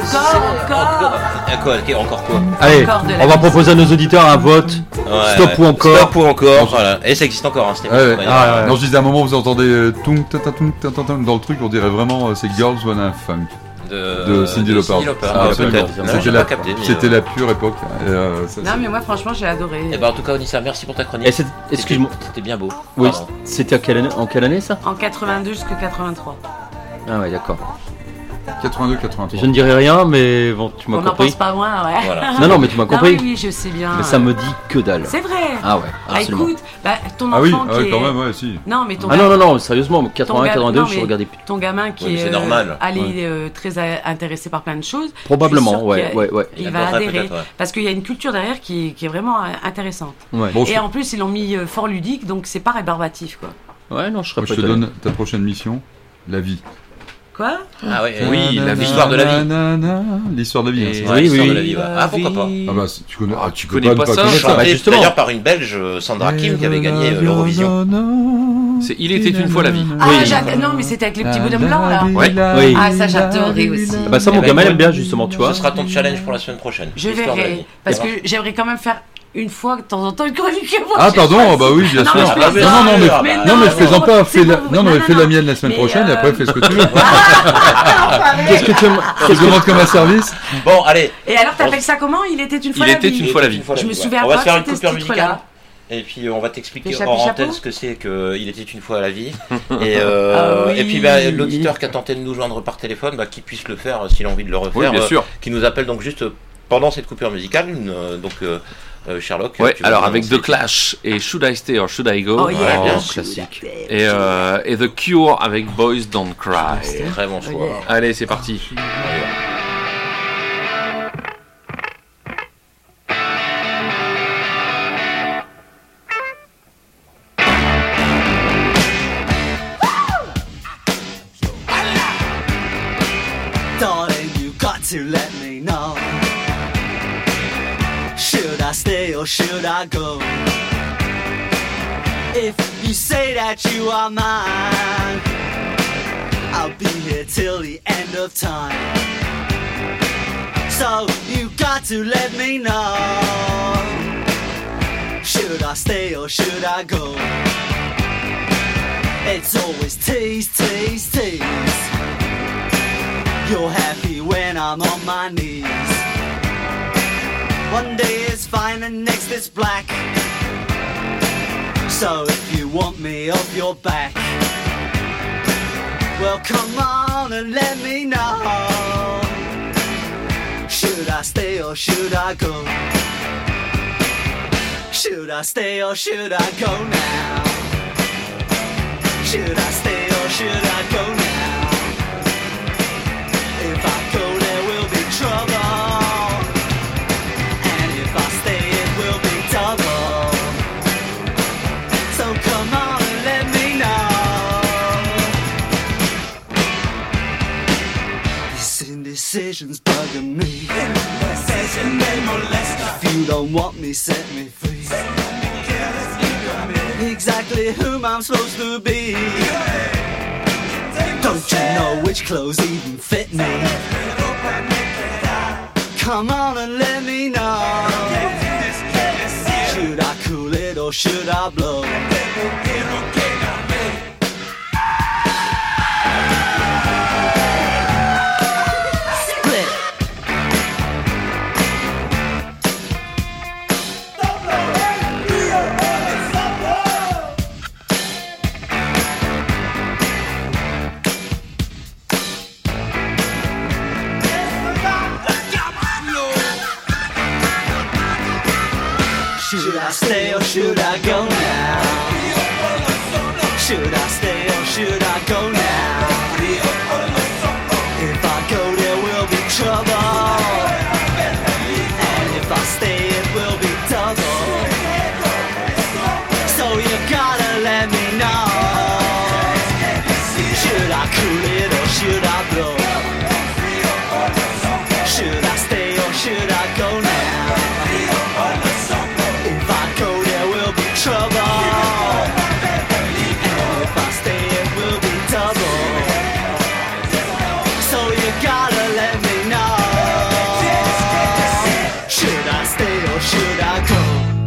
sais. Encore quoi? Allez, Encore de la on va musique. proposer à nos auditeurs un vote. Ouais, Stop ouais. ou encore. Stop ou encore, voilà. Et ça existe encore, hein, c'était Ouais, ouais. bon, Ah, ouais. Non, je disais à un moment, vous entendez tung, ta, ta, tung, ta, ta, tung dans le truc, on dirait vraiment c'est Girls Wanna Funk de Cyndi Lauper. Ah, Absolument. peut-être. Non, C'était j'ai la, pas capté, mais, c'était la pure époque. Et, ça, Non, mais moi franchement j'ai adoré. Eh ben, en tout cas, Onissa, merci pour ta chronique. Et excuse-moi. C'était bien beau. Oui, Pardon. c'était en quelle année ça? En 82 jusqu'à 83. Ah ouais, d'accord. 82, 83. Je ne dirai rien, mais bon, tu m'as On n'en compris. pense pas moins, ouais. Voilà. Non, non, mais tu m'as Non, compris. oui, je sais bien. Mais ça me dit que dalle. C'est vrai. Ah ouais, Ah, absolument. écoute, ton Ah oui, enfant qui est. quand même, ouais, si. Non, mais ton Ah non, non, non, sérieusement, 80, 82, non, je mais regardais plus. ton gamin qui Ouais, mais est c'est normal. allé très intéressé par plein de choses. Probablement, je suis sûre ouais, qu'il ouais, ouais. Il Il va adorerait adhérer peut-être, ouais. parce qu'il y a une culture derrière qui est vraiment intéressante. Ouais, Bon, Et en plus, ils l'ont mis fort ludique, donc c'est pas rébarbatif, quoi. ouais non, je serais moi, pas je te étonné. donne ta prochaine mission, la vie. Quoi? Ah ouais, Oui, l'histoire de la vie. L'histoire de la vie. hein, c'est ça. Ouais, l'histoire oui. de la vie, ouais. Ah, pourquoi pas? Ah bah, tu connais, tu connais pas ça connaître Bah, Chanté justement. d'ailleurs par une Belge, Sandra Kim, qui avait gagné l'Eurovision. C'est Il était une fois la vie. Ah, Oui. non, mais c'était avec les petits bonhommes blancs, là. Ouais. Oui. Ah, ça, j'adorais aussi. Bah ça, mon Eh ben, gamin écoute, aime bien justement, tu vois. Ce sera ton challenge pour la semaine prochaine. Je l'histoire de la verrai. vie. Parce Ça que va? j'aimerais quand même faire une fois, de temps en temps, une chronique. Ah pardon, bah oui, bien Non, sûr. mais je Non, plaisante. non, non, mais, Mais non, mais je plaisante pas. c'est Fais la, pour- non, non, mais fais non, la mienne la semaine mais, prochaine et après fais ce que tu veux. Qu'est-ce que tu aimes Tu te demandes comme un service. Bon, allez. Et alors, t'appelles ça comment? Il était une fois Il la était vie. une fois la vie. Je me souviens On va pas se faire que une c'était coupure ce musicale. titre-là. Et puis on va t'expliquer Des chapeaux, hors antenne chapeaux ce que c'est qu'il était une fois à la vie. Et, Ah oui. et puis bah, l'auditeur qui a tenté de nous joindre par téléphone, bah, qu'il puisse le faire s'il a envie de le refaire. Oui, bien sûr. Qui nous appelle donc juste pendant cette coupure musicale. Sherlock. Ouais, tu vas alors nous avec The annoncer. Clash et Should I Stay or Should I Go. Oh yeah, bien, classique. Et The Cure avec Boys Don't Cry. Très bon choix. Oh yeah. Allez, c'est parti. On y va. Darling, you got to let me know. Should I stay or should I go? If you say that you are mine, I'll be here till the end of time. So you got to let me know. Should I stay or should I go? It's always tease, tease, tease. You're happy when I'm on my knees. One day is fine and next is black. So if you want me off your back, well come on and let me know. Should I stay or should I go? Should I stay or should I go now? Should I stay or should I go now? If I go there will be trouble, and if I stay it will be double. So come on and let me know. These indecisions bugging me. Indecision, they molest us. If you don't want me, set me free. Exactly whom I'm supposed to be. Don't you know which clothes even fit me? Come on and let me know. Should I cool it or should I blow? Split. Should I stay or should I go now? Should I stay or should I go now? If I go there will be trouble, and if I stay it will be double. So you gotta let me know. Should I cool it or should I blow? Should I stay or should I go now? Trouble, and if I stay it will be double. So you gotta let me know. Should I stay or should I go?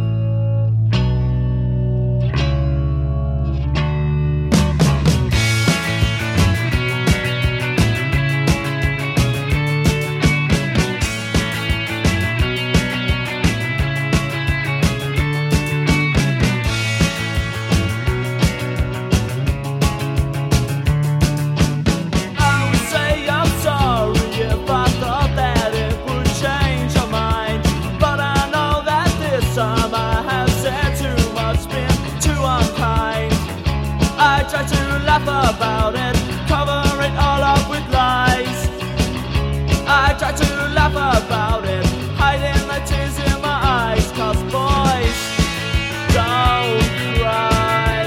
About it, cover it all up with lies. I try to laugh about it, hiding the tears in my eyes. 'Cause boys don't cry.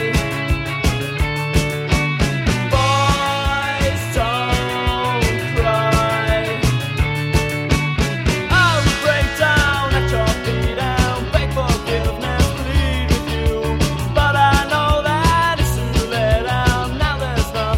Boys don't cry. I'll break down at your feet and beg forgiveness, plead with you. But I know that it's too late and now there's no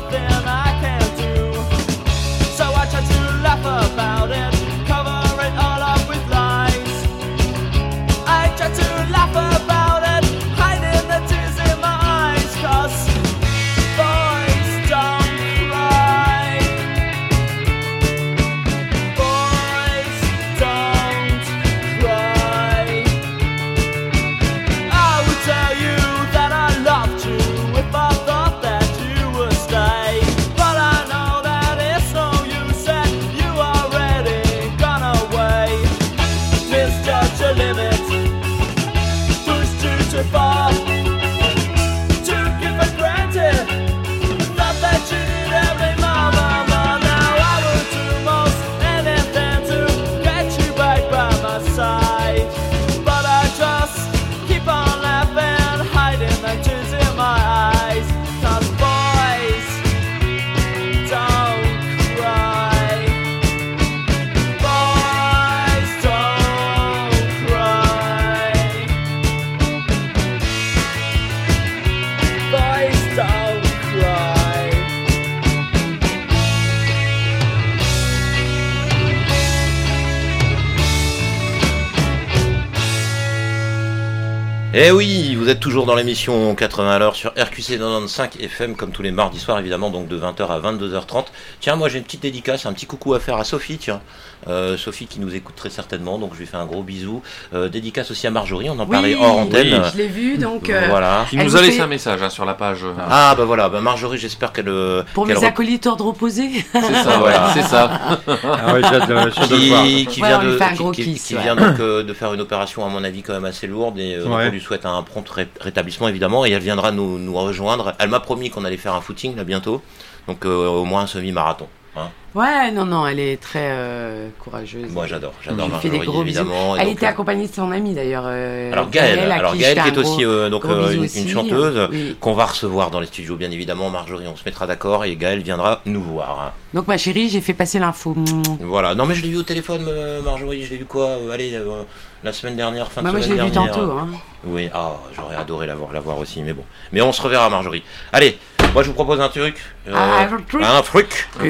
Eh oui, vous êtes toujours dans l'émission 80 à l'heure sur RQC 95 FM, comme tous les mardis soirs, évidemment, donc de 20h à 22h30. Tiens, moi j'ai une petite dédicace, un petit coucou à faire à Sophie, tiens. Sophie qui nous écoute très certainement, donc je lui fais un gros bisou. Dédicace aussi à Marjorie, on en parlait hors antenne. Oui, je l'ai vu, donc... voilà. Qui nous a laissé un message sur la page. Ah bah voilà, bah Marjorie, j'espère qu'elle... Pour mes acolytes ordre opposé. C'est ça, voilà, c'est ça. Ah ouais, j'ai hâte de le voir. Qui vient donc de faire une opération à mon avis quand même assez lourde et donc on lui souhaite un prompt rétablissement évidemment et elle viendra nous rejoindre. Elle m'a promis qu'on allait faire un footing là bientôt, donc au moins un semi-marathon. Hein. Ouais, non, elle est très courageuse. Moi j'adore Marjorie évidemment. Elle était accompagnée de son amie d'ailleurs. Alors Gaëlle qui est aussi une chanteuse qu'on va recevoir dans les studios bien évidemment. Marjorie, on se mettra d'accord et Gaëlle viendra nous voir. Hein. Donc ma chérie, j'ai fait passer l'info. Voilà, non mais je l'ai vu au téléphone Marjorie, je l'ai vu la semaine dernière, fin de semaine dernière. Moi je l'ai vu tantôt. Hein. Oui, j'aurais adoré la voir aussi, mais bon. Mais on se reverra Marjorie. Allez, moi je vous propose un truc. Un truc. Et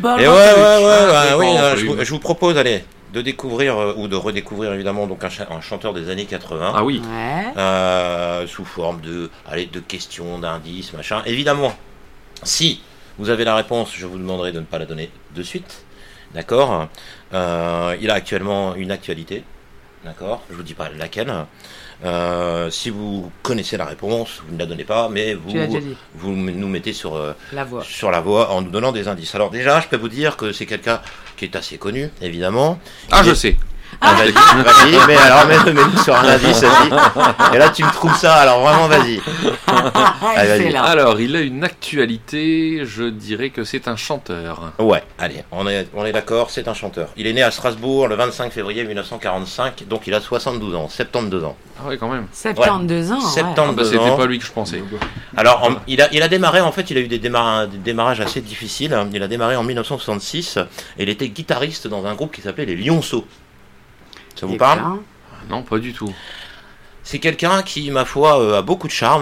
je vous propose, allez, de découvrir ou de redécouvrir évidemment donc un chanteur des années 80. Ah oui. Sous forme de questions, d'indices, machin. Évidemment, si vous avez la réponse, je vous demanderai de ne pas la donner de suite. D'accord. Il a actuellement une actualité. D'accord. Je vous dis pas laquelle. Si vous connaissez la réponse, vous ne la donnez pas, mais vous nous mettez sur la voie en nous donnant des indices. Alors déjà, je peux vous dire que c'est quelqu'un qui est assez connu, évidemment. Je sais. Vas-y, mais alors mets-nous sur un indice, vas-y. Et là, tu me trouves ça, alors vraiment, vas-y. Allez, vas-y. Alors, il a une actualité, je dirais que c'est un chanteur. Ouais, allez, on est d'accord, c'est un chanteur. Il est né à Strasbourg le 25 février 1945, donc il a 72 ans, 72 ans. Ah ouais, quand même. 72 ans. 72 c'était ans. pas lui que je pensais. Alors, il a démarré, en fait, il a eu des démarrages assez difficiles. Il a démarré en 1966, et il était guitariste dans un groupe qui s'appelait les Lionceaux. Ça vous parle ? Non, pas du tout. C'est quelqu'un qui, ma foi, a beaucoup de charme,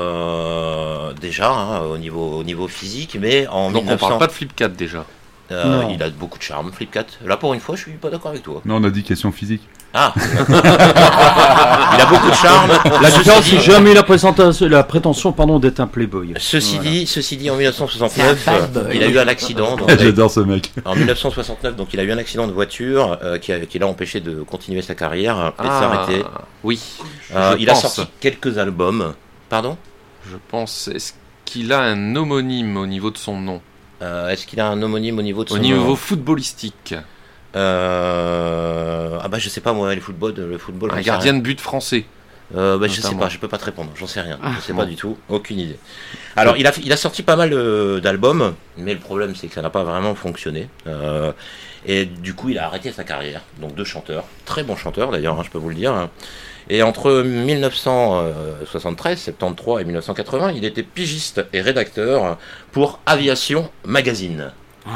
déjà, au niveau physique, mais en Donc 1900... on parle pas de Flip 4 déjà. Il a beaucoup de charme, Flip 4. Là, pour une fois, je suis pas d'accord avec toi. Non, on a dit question physique. Ah. Il a beaucoup de charme. La différence, c'est jamais la prétention d'être un playboy. Ceci dit, en 1969, il a eu un accident. Donc, j'adore ce mec. En 1969, donc il a eu un accident de voiture qui l'a empêché de continuer sa carrière et de s'arrêter. Oui. Il a sorti quelques albums. Pardon ? Je pense. Est-ce qu'il a un homonyme au niveau de son nom ? Est-ce qu'il a un homonyme au niveau de son nom ? Au niveau footballistique. Je sais pas moi, le football. Un gardien de but français. Je sais pas, je peux pas te répondre, j'en sais rien, je sais pas du tout, aucune idée. Alors il a sorti pas mal d'albums, mais le problème c'est que ça n'a pas vraiment fonctionné. Et du coup il a arrêté sa carrière, donc de chanteur, très bon chanteur d'ailleurs, je peux vous le dire. Et entre 1973, 73 et 1980, il était pigiste et rédacteur pour Aviation Magazine.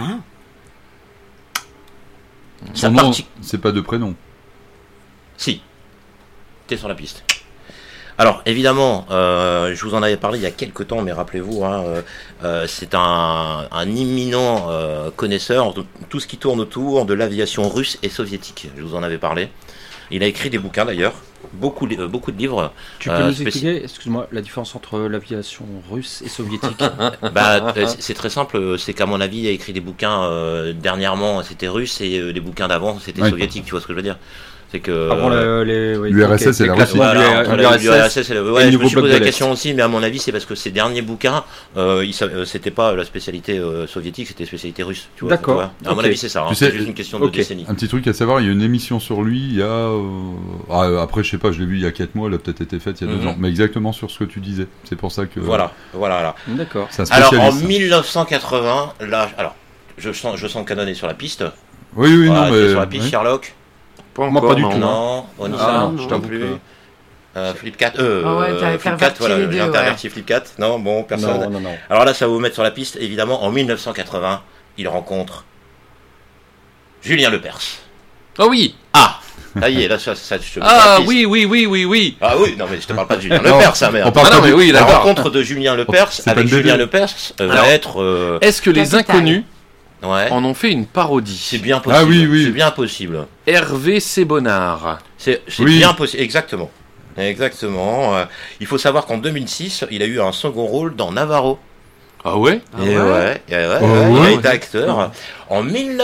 Son nom, c'est pas de prénom. Si. T'es sur la piste. Alors, évidemment, je vous en avais parlé il y a quelques temps, mais rappelez-vous, c'est un imminent connaisseur de tout ce qui tourne autour de l'aviation russe et soviétique. Je vous en avais parlé. Il a écrit des bouquins d'ailleurs, beaucoup de livres. Tu peux nous expliquer, excuse-moi, la différence entre l'aviation russe et soviétique ? C'est très simple, c'est qu'à mon avis, il a écrit des bouquins dernièrement, c'était russe, et les bouquins d'avant, c'était soviétique, tu vois ce que je veux dire ? C'est que avant l'URSS et la Russie. L'URSS, je me suis posé la question aussi, mais à mon avis, c'est parce que ces derniers bouquins, c'était pas la spécialité soviétique, c'était la spécialité russe. Tu vois, d'accord. À mon avis, c'est ça. C'est juste une question de décennie. Un petit truc à savoir, il y a une émission sur lui. Il y a après, je sais pas, je l'ai vu il y a 4 mois. Elle a peut-être été faite il y a 2 ans, mais exactement sur ce que tu disais. C'est pour ça que. Voilà. D'accord. Alors en 1980, là, je sens Canon est sur la piste. Oui, non, mais sur la piste, Sherlock. Moi pas du tout. Non, Onissa, je t'en plus. Flip 4, Flip 4, voilà, j'ai interverti Flip 4. Non, bon, personne. Non. Alors là, ça va vous mettre sur la piste. Évidemment, en 1980, il rencontre Julien Lepers. Oh oui. Ah, ça y est, là, ça je te oui. Ah oui, non, mais je te parle pas de Julien Lepers, ça merde. Mais oui, la rencontre de Julien Lepers avec Julien Lepers va être. Est-ce que les inconnus en ont fait une parodie? C'est bien possible. Ah oui. C'est bien possible. Hervé Sebonard. C'est bien possible, exactement. Exactement. Il faut savoir qu'en 2006, il a eu un second rôle dans Navarro. Ah ouais? Et ouais, il a été acteur. En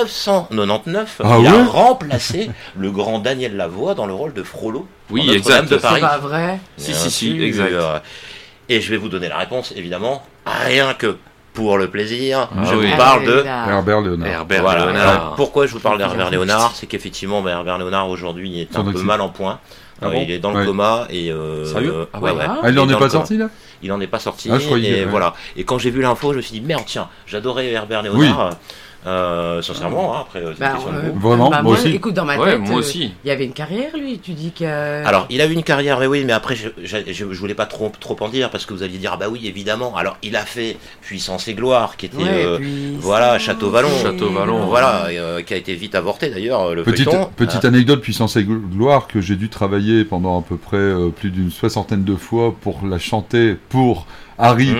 1999, il a remplacé le grand Daniel Lavoie dans le rôle de Frollo. Oui, dans Notre-Dame de C'est Paris. pas vrai. Si, exact. Et je vais vous donner la réponse, évidemment, rien que pour le plaisir. Ah Je oui. vous parle de... Herbert Léonard. Herbert Voilà. Léonard. Alors, pourquoi je vous parle d'Herbert Léonard? C'est qu'effectivement, Herbert Léonard aujourd'hui est un peu mal en point. Ah bon? Il est dans le Ouais. coma et Sérieux? ouais. Ah, il en est dans pas le coma. sorti là? Il en est pas sorti. Ah, je croyais et que- ouais. voilà. Et quand j'ai vu l'info, je me suis dit merde, tiens, j'adorais Herbert Léonard. Sincèrement, après, c'est une question de goût. Vraiment, moi moi aussi. Écoute, dans ma Ouais, tête, moi aussi. il y avait une carrière, lui. Tu dis que. Alors, il a eu une carrière, mais après, je voulais pas trop en dire parce que vous alliez dire, ah bah oui, évidemment. Alors, il a fait Puissance et Gloire, qui était, voilà, Château-Vallon. Château-Vallon, voilà, qui a été vite avorté d'ailleurs, le feuilleton. Petite anecdote, Puissance et Gloire, que j'ai dû travailler pendant à peu près plus d'une 60aine de fois pour la chanter pour Harry,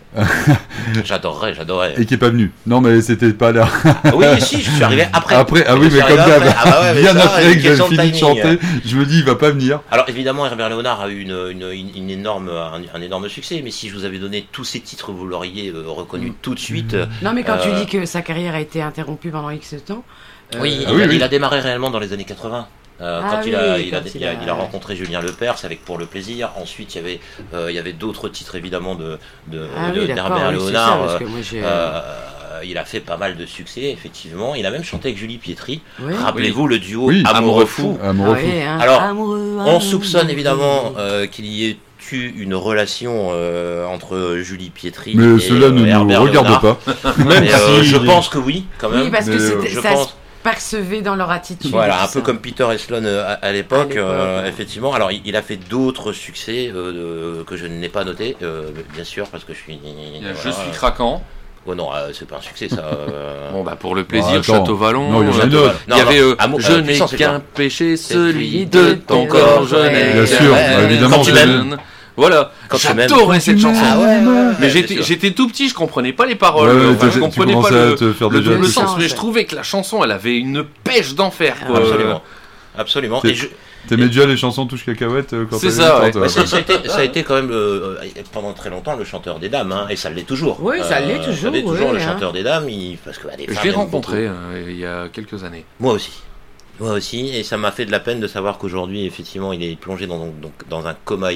J'adorerais. et qui est pas venu. Non, mais c'était pas là. Ah oui, si, je suis arrivé après. Ah oui, Je suis mais comme arrivé d'hab, après. Ah bah ouais, mais bien ça, après une que j'avais question de fini de timing. chanter, je me dis, il va pas venir. Alors évidemment, Herbert Léonard a eu un énorme succès, mais si je vous avais donné tous ces titres, vous l'auriez reconnu tout de suite. Non, mais quand tu dis que sa carrière a été interrompue pendant X temps. Oui, Ah oui, il a démarré réellement dans les années 80. Quand il a ouais. rencontré Julien Lepers avec Pour le plaisir. Ensuite, il y avait d'autres titres évidemment d'Herbert Léonard. Parce que moi, j'ai... Il a fait pas mal de succès, effectivement. Il a même chanté avec Julie Pietri. Oui. Rappelez-vous le duo Oui. Amoureux Fou. Amoureux Ah fou. oui, hein. Alors, Amoureux, On amoureux, soupçonne évidemment amoureux. qu'il y ait eu une relation entre Julie Pietri Mais et cela ne Herbert nous regarde Léonard. pas. Mais je pense que oui, quand même. Oui, parce que Mais, c'était, je ça pense- se percevait dans leur attitude. Voilà, un ça. peu comme Peter et Sloan à l'époque, À l'époque, ouais. effectivement. Alors, il a fait d'autres succès que je n'ai pas notés, bien sûr, parce que je suis... Je suis craquant. Oh non, c'est pas un succès, ça. Bon, bah, pour le plaisir, Bah, attends. Château-Vallon. Non, il y en a Château- d'autres. Il y avait Je n'ai Puissance et qu'un Gloire. péché, celui celui de de ton ton corps, corps, je n'ai Bien sûr, bah, évidemment, Quand tu je m'aimes. Voilà, Quand tu m'aimes. j'adorais cette chanson. Ah ouais, Mais bien sûr. j'étais tout petit, je comprenais pas les paroles. Ouais, Enfin, je tu comprenais pas commençais à te faire le déjà double tout sens, ça. mais je trouvais que la chanson, elle avait une pêche d'enfer. quoi. Absolument. C'est- Et T'aimais déjà les chansons touche cacahuète quand C'est t'avais ça, 30, ouais. bah, ça a été quand même pendant très longtemps le chanteur des dames, hein, et ça l'est toujours. Oui, ça l'est toujours, Ça l'est toujours, oui, le hein. chanteur des dames, parce que bah, les Je femmes l'ai aiment rencontré beaucoup. il y a quelques années. Moi aussi, et ça m'a fait de la peine de savoir qu'aujourd'hui, effectivement, il est plongé dans un coma,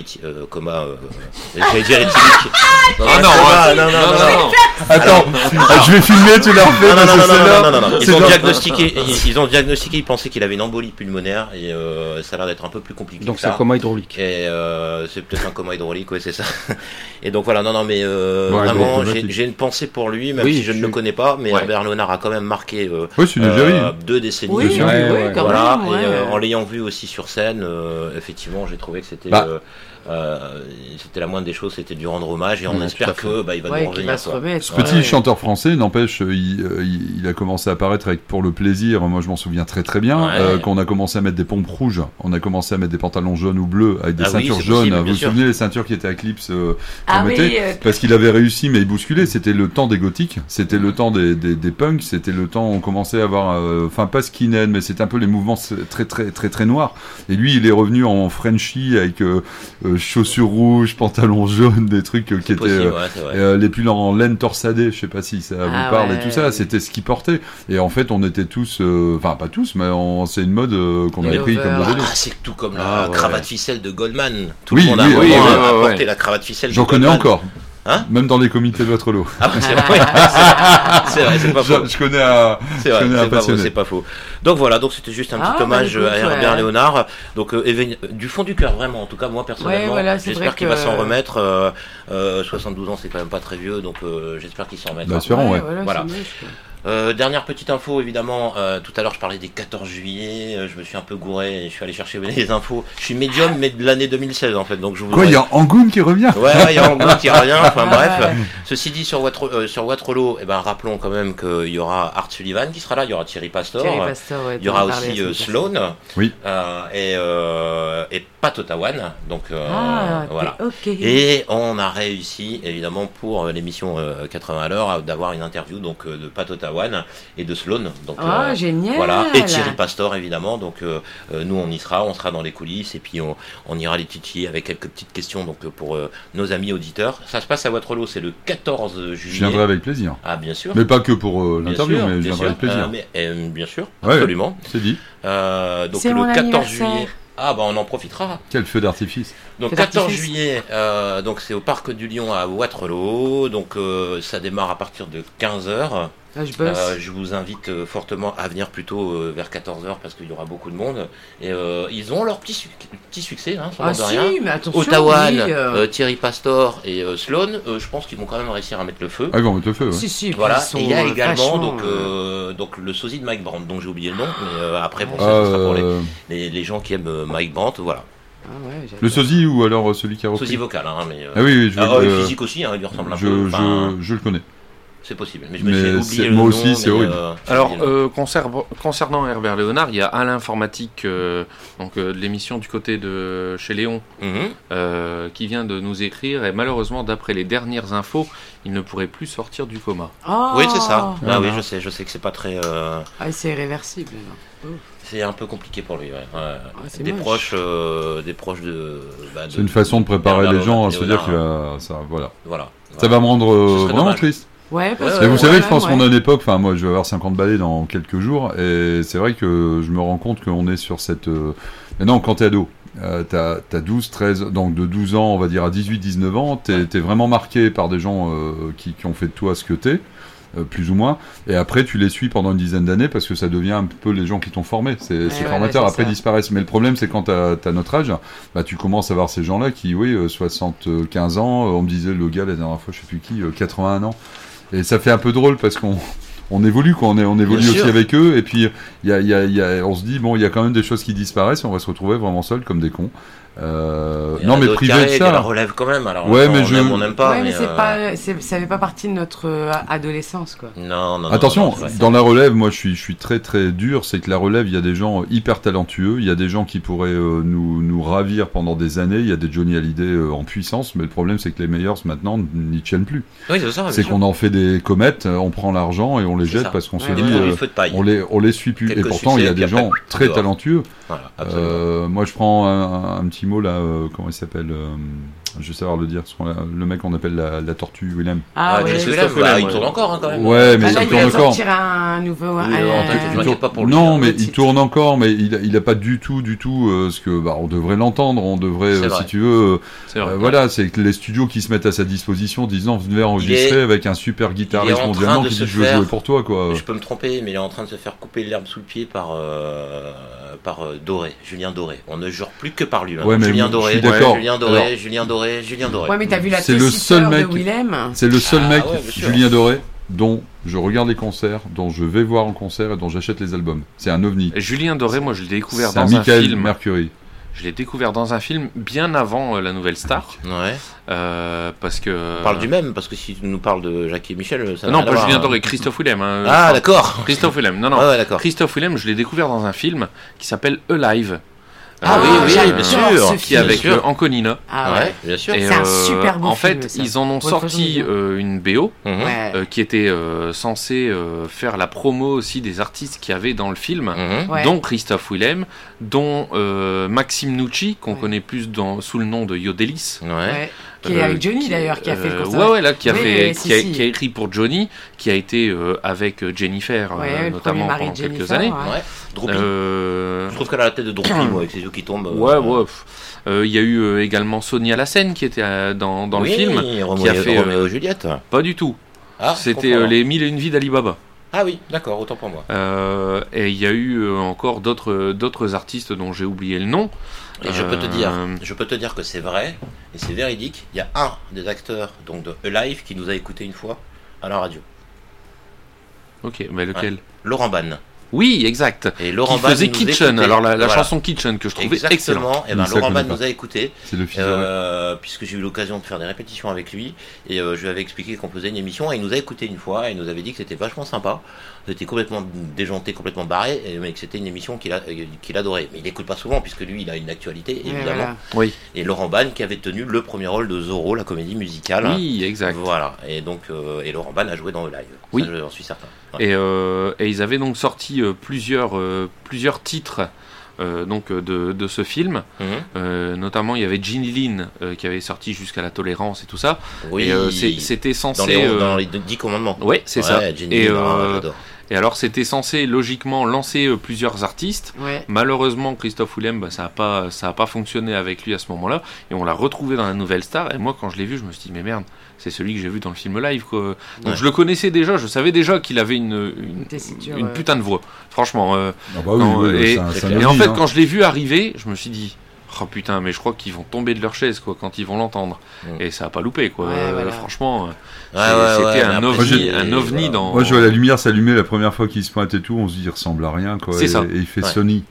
j'allais dire éthylique. Ah non, non. Attends, je vais filmer, tu l'as refait parce que c'est là. Non. c'est Ils ont là. diagnostiqué, ils pensaient qu'il avait une embolie pulmonaire, et ça a l'air d'être un peu plus compliqué Donc que c'est ça. un coma hydraulique. Et c'est peut-être un coma hydraulique, ouais, c'est ça. Et donc voilà, mais Ouais, vraiment, automatique. j'ai une pensée pour lui, même Oui, si je ne le connais pas, mais Ouais. Herbert Léonard a quand même marqué Oui, c'est une égérie. 2 décennies. Oui, sûr. oui, Ouais, oui, ouais. quand Voilà, même, ouais. et en l'ayant vu aussi sur scène, effectivement, j'ai trouvé que c'était la moindre des choses, c'était de lui rendre hommage, et on Ouais, tout espère à fait. que il va Ouais, nous qu'il revenir. va se quoi. remettre. Ce petit Ouais. chanteur français, n'empêche, il a commencé à apparaître avec Pour le plaisir. Moi, je m'en souviens très très bien. Ouais. Quand on a commencé à mettre des pompes rouges, on a commencé à mettre des pantalons jaunes ou bleus avec des Ah oui, ceintures c'est jaunes. possible, vous bien vous sûr. souvenez les ceintures qui étaient à clips Ah qu'on oui, mettait parce qu'il avait réussi, mais il bousculait. C'était le temps des gothiques, c'était le temps des punks, c'était le temps où on commençait à avoir, enfin pas skinhead, mais c'était un peu les mouvements très noirs. Et lui, il est revenu en Frenchie avec chaussures rouges, pantalons jaunes, des trucs qui C'est étaient possible, ouais, c'est vrai. les pulls en laine torsadée, je sais pas si ça vous Ah parle ouais. et tout ça, c'était ce qu'il portait. Et en fait, on était tous, enfin pas tous, mais c'est une mode qu'on avait Et pris over. comme modèle. Ah, c'est tout comme Ah, la ouais. cravate ficelle de Goldman. Tout Oui, le monde a oui, un oui, moment ouais, porté ouais. la cravate ficelle. J'en de connais Goldman. encore. Hein Même dans les comités de Waterloo. Ah, c'est vrai, c'est vrai, c'est pas faux. Je connais un, C'est vrai, connais un c'est pas faux, passionné. c'est pas faux. Donc voilà, donc c'était juste un petit Ah, hommage bah, écoute, à Herbert ouais. Léonard. Donc du fond du cœur, vraiment. En tout cas, moi personnellement, Ouais, voilà, c'est j'espère vrai qu'il que- va s'en remettre. 72 ans, c'est quand même pas très vieux, donc j'espère qu'il s'en remettra. Bah, espérons, ouais. Voilà. c'est moche, quoi. Dernière petite info, évidemment. Tout à l'heure, je parlais des 14 juillet. Je me suis un peu gouré et je suis allé chercher les infos. Je suis médium, mais de l'année 2016 en fait. Donc je vous. Quoi, il y a Angoun qui revient? Ouais, il y a Angoun qui revient. Enfin Ouais. bref. Ceci dit, sur Waterloo, eh ben, rappelons quand même qu'il y aura Art Sullivan qui sera là. Il y aura Thierry Pastor. Thierry Pastor, ouais, Il y aura t'en parlais aussi la semaine Sloan. Oui. Et c'est Patotawan. Donc voilà. Ok. Et on a réussi, évidemment, pour l'émission 80 à l'heure, d'avoir une interview donc de Patotawan et de Sloan. Donc génial. voilà, et Thierry Pastor évidemment. Donc nous on sera dans les coulisses et puis on ira les titiller avec quelques petites questions donc pour nos amis auditeurs. Ça se passe à Waterloo, c'est le 14 juillet. Je viendrai avec plaisir. Ah bien sûr. Mais pas que pour Bien l'interview, sûr, mais je bien viendrai sûr. avec plaisir. Bien sûr, Ouais, absolument. C'est dit. Donc C'est le mon 14 anniversaire. juillet. Ah bah on en profitera. Quel feu d'artifice. Donc Feu 14 d'artifice. juillet, donc c'est au Parc du Lion à Waterloo. Donc ça démarre à partir de 15h. Ah, je bosse. Je vous invite fortement à venir plutôt vers 14h parce qu'il y aura beaucoup de monde. Et ils ont leur petit succès, hein, sans si, rien. mais attention. Otawan, oui, Thierry Pastor et Sloan, je pense qu'ils vont quand même réussir à mettre le feu. Ah, ils vont mettre le feu. Ouais. Si, Voilà, ils sont, et il y a également vachement, donc le sosie de Mike Brandt, donc j'ai oublié le nom, mais après bon, ça sera pour les gens qui aiment Mike Brandt, voilà. Ah ouais, Le sosie ou alors celui qui a repris. Sosie vocal, hein, mais Ah oui, physique aussi, hein, il lui ressemble un peu. je le connais. C'est possible, mais Mais j'ai oublié le moi nom, aussi, c'est mais, horrible. j'ai Alors, oublié le nom. concernant Herbert Léonard, il y a à l'informatique, de l'émission du côté de chez Léon, qui vient de nous écrire, et malheureusement, d'après les dernières infos, il ne pourrait plus sortir du coma. Oh. Oui, c'est ça. Ah, Oui, je sais que c'est pas très. c'est irréversible. alors. C'est un peu compliqué pour lui. Ouais. c'est Des moche. proches de. C'est une façon de préparer Herbert les gens à se dire Léonard, qu'il va. Ça, voilà. Voilà. Ça va me rendre Ce serait vraiment dommage. triste. Ouais, parce Ouais, que Et vous savez, je pense ouais. qu'on a une époque, enfin moi je vais avoir 50 balais dans quelques jours, et c'est vrai que je me rends compte qu'on est sur cette... Maintenant, quand t'es ado, t'as 12, 13, donc de 12 ans, on va dire à 18, 19 ans, t'es vraiment marqué par des gens qui ont fait de toi ce que t'es, plus ou moins, et après tu les suis pendant une dizaine d'années parce que ça devient un peu les gens qui t'ont formé, c'est formateur, c'est après ça. disparaissent. Mais le problème c'est quand t'as notre âge, bah tu commences à voir ces gens-là qui, 75 ans, on me disait le gars la dernière fois, je sais plus qui, 81 ans. Et ça fait un peu drôle parce qu'on évolue, quoi. On évolue Bien aussi sûr. avec eux. Et puis, on se dit, bon, il y a quand même des choses qui disparaissent et on va se retrouver vraiment seuls comme des cons. Il y en Non, a mais d'autres privé qui de arrivent, il y a la ça. relève quand même. Alors, Ouais, mais on aime, on n'aime pas. Ouais, mais mais, ça fait pas partie de notre adolescence, quoi. Non. Attention, non, dans la relève, moi je suis très très dur, c'est que la relève, il y a des gens hyper talentueux, il y a des gens qui pourraient nous ravir pendant des années, il y a des Johnny Hallyday en puissance, mais le problème c'est que les meilleurs maintenant n'y tiennent plus. Oui, c'est ça. C'est qu'on en fait des comètes, on prend l'argent et on les C'est jette ça. parce qu'on se Ouais, dit, ouais. Des feux de paille. on les suit plus. Quelques Et pourtant, il y a succès, des puis gens après, très dehors. talentueux. Voilà, absolument. Moi, je prends un petit mot là, comment il s'appelle je vais savoir le dire, le mec qu'on appelle la tortue, Willem. Ah, ouais. Chris Christophe Willem, Willem, il tourne encore, hein, quand même. Ouais, mais Ah, là, il il tourne va encore. sortir un nouveau. Oui, je m'inquiète pas pour lui. Non, hein. mais il tourne encore, mais il a pas du tout ce que, on devrait l'entendre, on devrait, C'est vrai. si tu veux, C'est vrai. voilà, c'est que les studios qui se mettent à sa disposition disant, venez enregistrer avec un super guitariste en train mondialement de qui se dit, je veux faire- jouer pour toi, quoi. Je peux me tromper, mais il est en train de se faire couper l'herbe sous le pied par Doré, Julien Doré. On ne jure plus que par lui. Ouais, mais Julien je Doré, suis d'accord. Julien Doré, Alors- Julien Doré, Julien Doré. Ouais, mais t'as vu la C'est le seul mec- de Willem. C'est le seul Ah, mec, ouais, bien sûr. Julien Doré, dont je regarde les concerts, dont je vais voir en concert et dont j'achète les albums. C'est un ovni. Et Julien Doré, moi je l'ai découvert C'est un dans un Michael film. Mercury. Je l'ai découvert dans un film bien avant La Nouvelle Star. Ouais. Parce que. On parle du même, parce que si tu nous parles de Jackie et Michel, ça n'a Non, rien à pas voir, Julien hein. Doré, Christophe Willem. Hein, Ah, d'accord. Christophe Willem, non. Ouais, d'accord. Christophe Willem, je l'ai découvert dans un film qui s'appelle Alive. Ah oui, oui, j'adore bien ce sûr. Qui est avec Bien sûr. Anconina. Ah ouais. Ouais, bien sûr. Et, C'est un super beau en film, fait, ça. ils en ont Bonne sorti façon de une BO Mhm. Ouais. qui était censée faire la promo aussi des artistes qu'il y avait dans le film, Mhm. Ouais. dont Christophe Willem, dont Maxime Nucci, qu'on Ouais. connaît plus sous le nom de Yodelis. Ouais. Ouais. Qui est avec Johnny d'ailleurs, qui a fait le concert. Ouais, là, qui a Oui, fait, oui, qui a, si. qui a écrit pour Johnny, qui a été avec Jennifer, Ouais, le premier notamment mari pendant de quelques Jennifer, années. ouais. Ouais. Droopy. Euh, Je trouve qu'elle a la tête de Droopy, moi, avec ses yeux qui tombent. Ouais. Il y a eu également Sonia Lassène qui était dans le Oui, film. Roméo, qui a fait, Roméo et Juliette. Pas du tout. Ah, C'était je comprends. les 1000 et une vies d'Ali Baba. Ah oui, d'accord, autant pour moi. Et il y a eu encore d'autres artistes dont j'ai oublié le nom. Et je peux te dire que c'est vrai, et c'est véridique. Il y a un des acteurs donc de Alive qui nous a écouté une fois à la radio. Ok, mais lequel? Laurent Bann. Oui, exact. Et Laurent Qui Bad faisait nous Kitchen. écoutait. Alors la Voilà. chanson Kitchen que je trouvais excellente. Exactement. Et ben Ça, Laurent je Bad connais nous a écouté, C'est le fils de... puisque j'ai eu l'occasion de faire des répétitions avec lui, et je lui avais expliqué qu'on faisait une émission, et il nous a écouté une fois, et il nous avait dit que c'était vachement sympa, c'était complètement déjanté, complètement barré, mais que c'était une émission qu'il adorait. Mais il n'écoute pas souvent, puisque lui, il a une actualité, évidemment. Voilà. Oui, Et Laurent Bad qui avait tenu le premier rôle de Zorro, la comédie musicale. oui, exact. Voilà. Et donc, et Laurent Bad a joué dans le live. Oui. Ça, j'en suis certain. Ouais. Et ils avaient donc sorti plusieurs titres donc de ce film. Notamment, il y avait Ginny Lynn qui avait sorti jusqu'à la tolérance et tout ça. Oui. Et c'était censé. Dans les 10 commandements. Ouais, c'est ça. Ginny Et, Lynn, j'adore. Et alors, c'était censé logiquement lancer plusieurs artistes. Ouais. Malheureusement, Christophe Willem, ça a pas fonctionné avec lui à ce moment-là. Et on l'a retrouvé dans la Nouvelle Star. Et moi, quand je l'ai vu, je me suis dit, mais merde, c'est celui que j'ai vu dans le film live, quoi. Donc je le connaissais déjà. Je savais déjà qu'il avait une tessiture, putain de voix. Franchement. Ah bah oui, quand, oui, et c'est un et en ovni, fait, hein. quand je l'ai vu arriver, je me suis dit, oh putain, mais je crois qu'ils vont tomber de leur chaise, quoi, quand ils vont l'entendre. Et ça a pas loupé, quoi. Ouais, voilà. Franchement, Ouais, c'était mais un après, ovni, j'ai- un ovni voilà. dans. Moi, je vois la lumière s'allumer la première fois qu'il se pointe et tout, on se dit il ressemble à rien, quoi. C'est ça. Et il fait Ouais. Sony.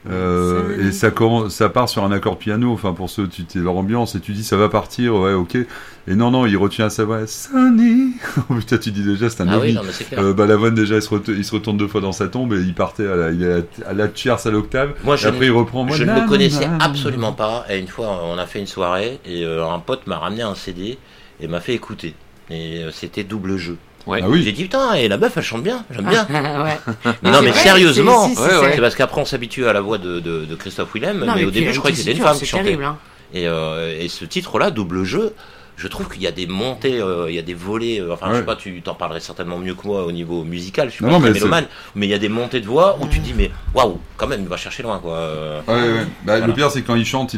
Et ça part sur un accord piano, enfin pour ceux, tu t'es leur ambiance et tu dis ça va partir, ouais, ok. Et non, il retient sa voix, Sony. Putain, tu dis déjà c'est un Ah ovni. oui, non, mais c'est clair. La voix déjà il se retourne 2 fois dans sa tombe et il partait il est à la tierce à l'octave. Moi, Et après il reprend. Je ne le connaissais absolument pas. Et une fois, on a fait une soirée et un pote m'a ramené un CD et m'a fait écouter. Et c'était Double Jeu. Ouais. Ah oui. J'ai dit putain, et la meuf elle chante bien, j'aime bien. Ouais. Mais non, mais c'est vrai, sérieusement, c'est- c'est parce qu'après on s'habitue à la voix de Christophe Willem, Non, mais au puis, début je croyais que c'était une femme qui c'est chantait. terrible, hein. Et ce titre-là, Double Jeu, je trouve qu'il y a des montées, il y a des volets, enfin je Ouais. sais pas, tu t'en parlerais certainement mieux que moi au niveau musical, je suis Non, pas non, très mais mélomane, mais il y a des montées de voix où tu dis mais waouh, quand même il va chercher loin quoi. Ouais. Bah, Voilà. Le pire, c'est que quand il chante,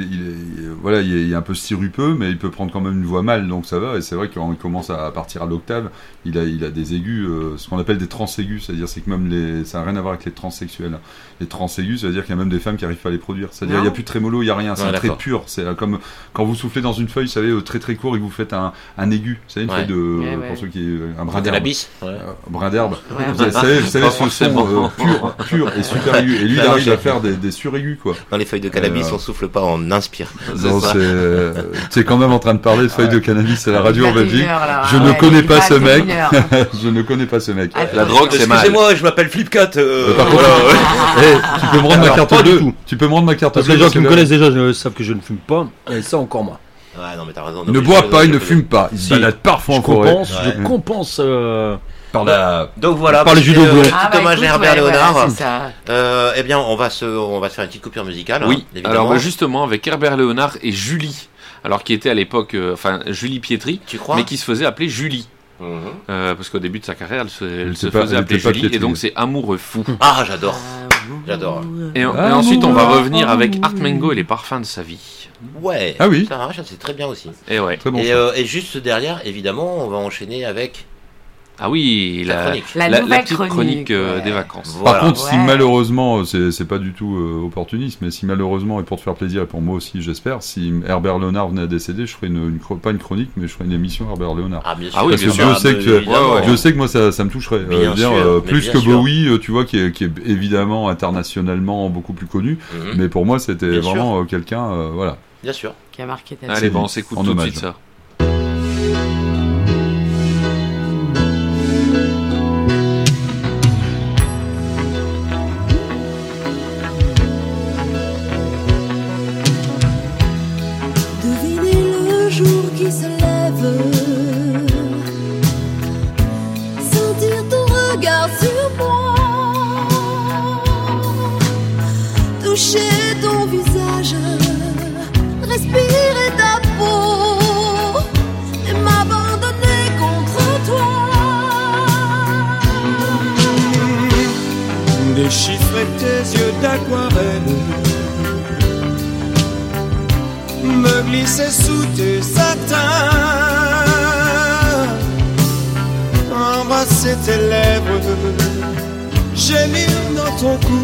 voilà, il est un peu sirupeux, mais il peut prendre quand même une voix mâle, donc ça va. Et c'est vrai que quand il commence à partir à l'octave, il a des aigus, ce qu'on appelle des trans-aigus, c'est-à-dire c'est que même ça n'a rien à voir avec les transsexuels. Les trans-aigus, c'est-à-dire qu'il y a même des femmes qui n'arrivent pas à les produire. C'est-à-dire il n'y a plus de trémolo, il n'y a rien, c'est Ouais, un trait d'accord. pur. C'est comme quand vous soufflez dans une feuille, vous savez, très très court, et que vous faites un aigu. Vous savez, une Ouais. feuille de, Ouais. pour ceux qui, un brin De d'herbe. la bise. Ouais. Brin d'herbe. Ouais. Vous savez Pas ce son forcément. pur et super aigu. Et lui, il Ah, arrive j'ai- à faire des suraigus, quoi. Dans les feuilles de cannabis, Euh, on souffle pas, on inspire. Non, tu es quand même en train de parler de feuilles de cannabis à la radio en Il va Belgique. devenir, là. Je Ah ne ouais, connais il pas va ce mec. devenir. Je ne connais pas ce mec. Attends, La drogue, c'est mal. Excusez-moi, je m'appelle Flipcat. Par contre, tu peux me rendre ma Alors, carte pas du bleue. tout. Tu peux me rendre ma carte Parce que bleue. les gens qui me là- connaissent déjà savent que je ne fume pas, et ça encore moins. Ouais, non, mais t'as raison. Il ne boit pas, il ne fume pas. Il se Si. balade parfois en Je forêt. compense, Ouais. je compense. Par la... Donc voilà. Par le petit, judo blond. petit Ah, bah, hommage à écoute, Herbert ouais, Léonard. voilà, c'est ça. Eh bien, on va se faire une petite coupure musicale. Oui, hein, évidemment. alors justement avec Herbert Léonard et Julie, alors qui était à l'époque, Julie Pietri, Tu crois mais qui se faisait appeler Julie, Mhm. parce qu'au début de sa carrière, elle Elle se était pas- faisait elle appeler était pas Julie, et Pietri. donc c'est Amoureux Fou. Ah, j'adore. J'adore. Et ensuite on va revenir avec Art Mengo et les parfums de sa vie. Ouais. Ah oui. Ça marche, c'est très bien aussi. Et ouais. Très bon. Et juste derrière, évidemment, on va enchaîner avec Ah oui, la la, chronique. La la nouvelle petite chronique, chronique ouais. des vacances. Par Voilà. contre, si Ouais. malheureusement, c'est pas du tout opportuniste, mais si malheureusement, et pour te faire plaisir, et pour moi aussi, j'espère, si Herbert Léonard venait à décéder, je ferais pas une chronique, mais je ferais une émission Herbert Léonard. Ah, bien sûr. Ah oui, Parce bien que sûr. je sais que, évidemment. ouais. je sais que moi ça me toucherait. Bien sûr, mais plus bien que sûr. Bowie, tu vois, qui est évidemment internationalement beaucoup plus connu, Mhm. mais pour moi c'était Bien vraiment quelqu'un, voilà. Bien sûr. Qui a marqué ta vie. Allez, bon, on s'écoute En tout de hommage. suite ça. Devinez le jour qui se lève, sentir ton regard sur moi, toucher ton visage, respirer ta peau et m'abandonner contre toi. Déchiffrer tes yeux d'aquarelle, me glisser sous tes satins, embrasser tes lèvres, gémir dans ton cou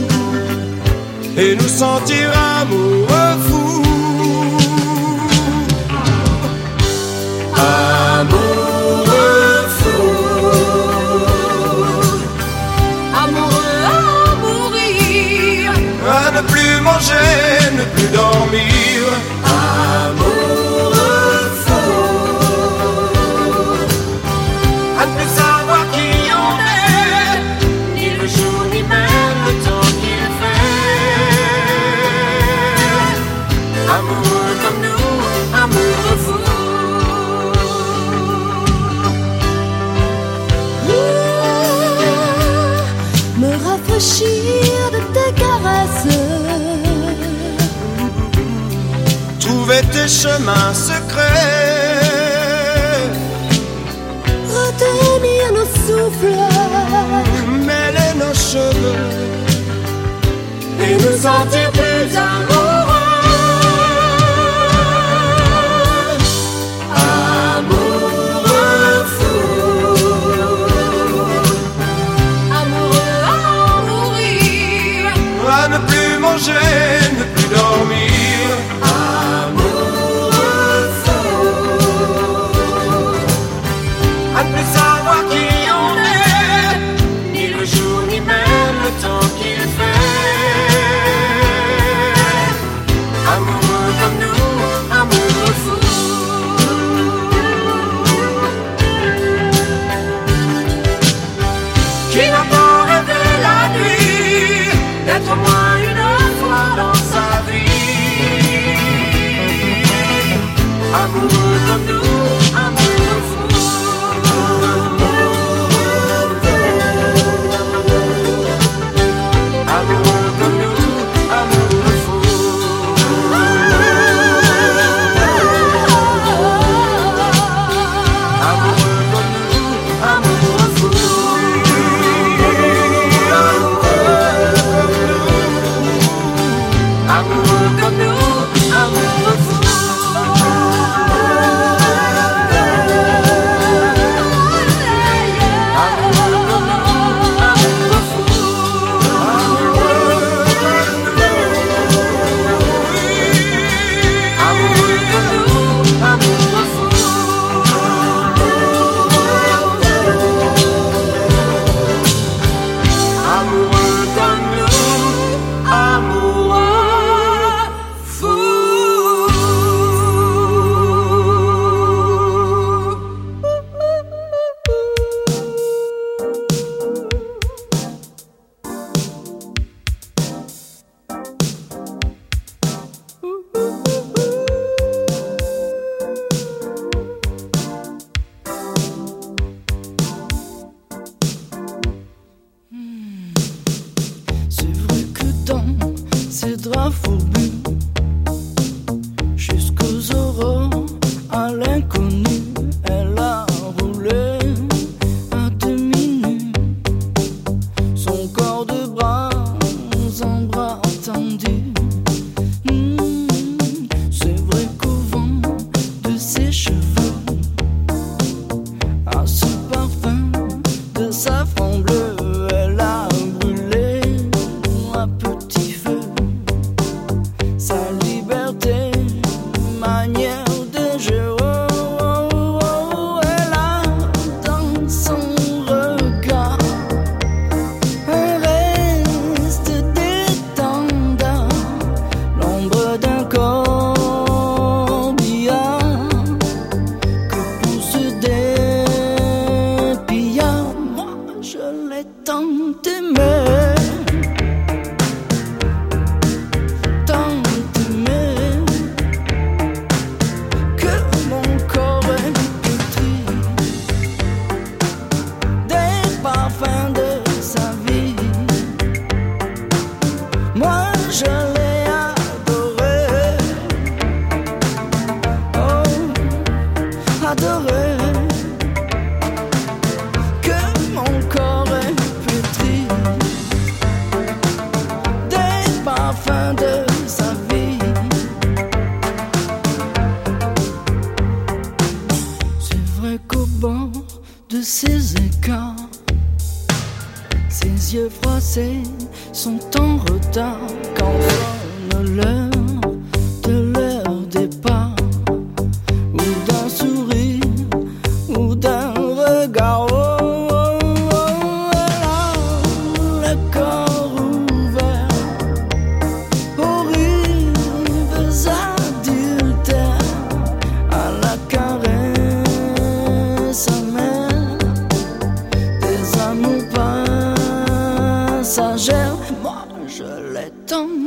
et nous sentir amoureux fous. Amoureux fous, amoureux amoureux comme nous, amoureux fou. Me rafraîchir de tes caresses, Trouver tes chemins secrets, retenir nos souffles, mêler nos cheveux Et nous sentir plus amoureux. Amoureux fou. Amoureux à en mourir. à ne plus manger, ne plus dormir. Amoureux fou. À ne plus savoir qui on est, ni le jour ni même le temps qu'il fait. Amoureux comme nous, amoureux fou. Qui n'a pas rêvé la nuit d'être au moins une fois dans sa vie. Amoureux comme nous, amoureux fou. Amoureux comme nous, amoureux fou. Amoureux comme nous, amoureux fou. Amoureux comme nous, amoureux fou. c'est vrai que dans ces draps fourbus, jusqu'aux aurores, à l'inconnu, elle a roulé à demi-nu, son corps de bras en bras tendus. C'est vrai qu'au vent de ses cheveux, à ce parfum de safran bleu, elle a brûlé à petit feu sa liberté, manière de jeu. Elle a dans son regard un reste d'étendard, l'ombre d'un corbillard que pousse des pillards. Moi je l'ai tant aimé, tant aimé, que mon corps est pétri des parfums de sa vie. Moi je l'ai adoré, oh, adoré, que mon corps est pétri des parfums de sa vie. C'est vrai qu'au bord de ces écarts, ses yeux froissés sont en retard quand sonne l'heure de leur départ, ou d'un sourire, ou d'un regard. Elle a le corps ouvert aux rives adultères, à la caresse amère des amours passagères. Moi je l'ai tant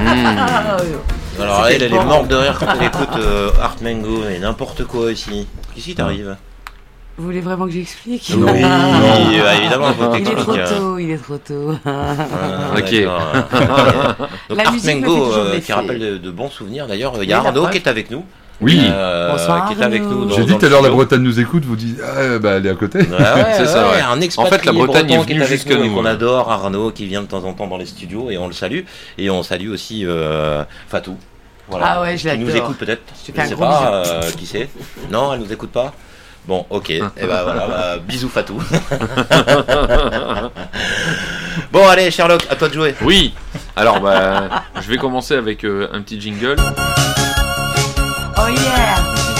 Alors C'était elle est bon. morte de rire quand elle écoute Art Mango et n'importe quoi aussi. Qu'est-ce qui t'arrive? Vous voulez vraiment que j'explique? Oui, évidemment, faut Il est trop t'expliquer. tôt, il est trop tôt. Ok. d'accord. Donc La Art musique me fait Mango, toujours de qui l'effet. rappelle de bons souvenirs. D'ailleurs, il y Oui, a la Arnaud preuve. qui est avec nous. Oui. Bonsoir, Qui est avec Arnaud. nous. J'ai dit tout à l'heure, la Bretagne nous écoute, vous dites, ah, bah, elle est à côté. C'est ça, ouais. Un expatrié En fait, la Bretagne breton est qui venue avec jusqu'à nous et nous, qu'on ouais. adore, Arnaud, qui vient de temps en temps dans les studios et on le salue. Et on salue aussi Fatou. Voilà. Ah ouais, je Qui nous l'adore. écoute peut-être. Je te Je fais un sais gros pas qui c'est. Non, elle nous écoute pas. Bon, ok. Et ben voilà, bisous Fatou. Bon, allez, Sherlock, à toi de jouer. Oui. Alors, je vais commencer avec un petit jingle. Oh yeah!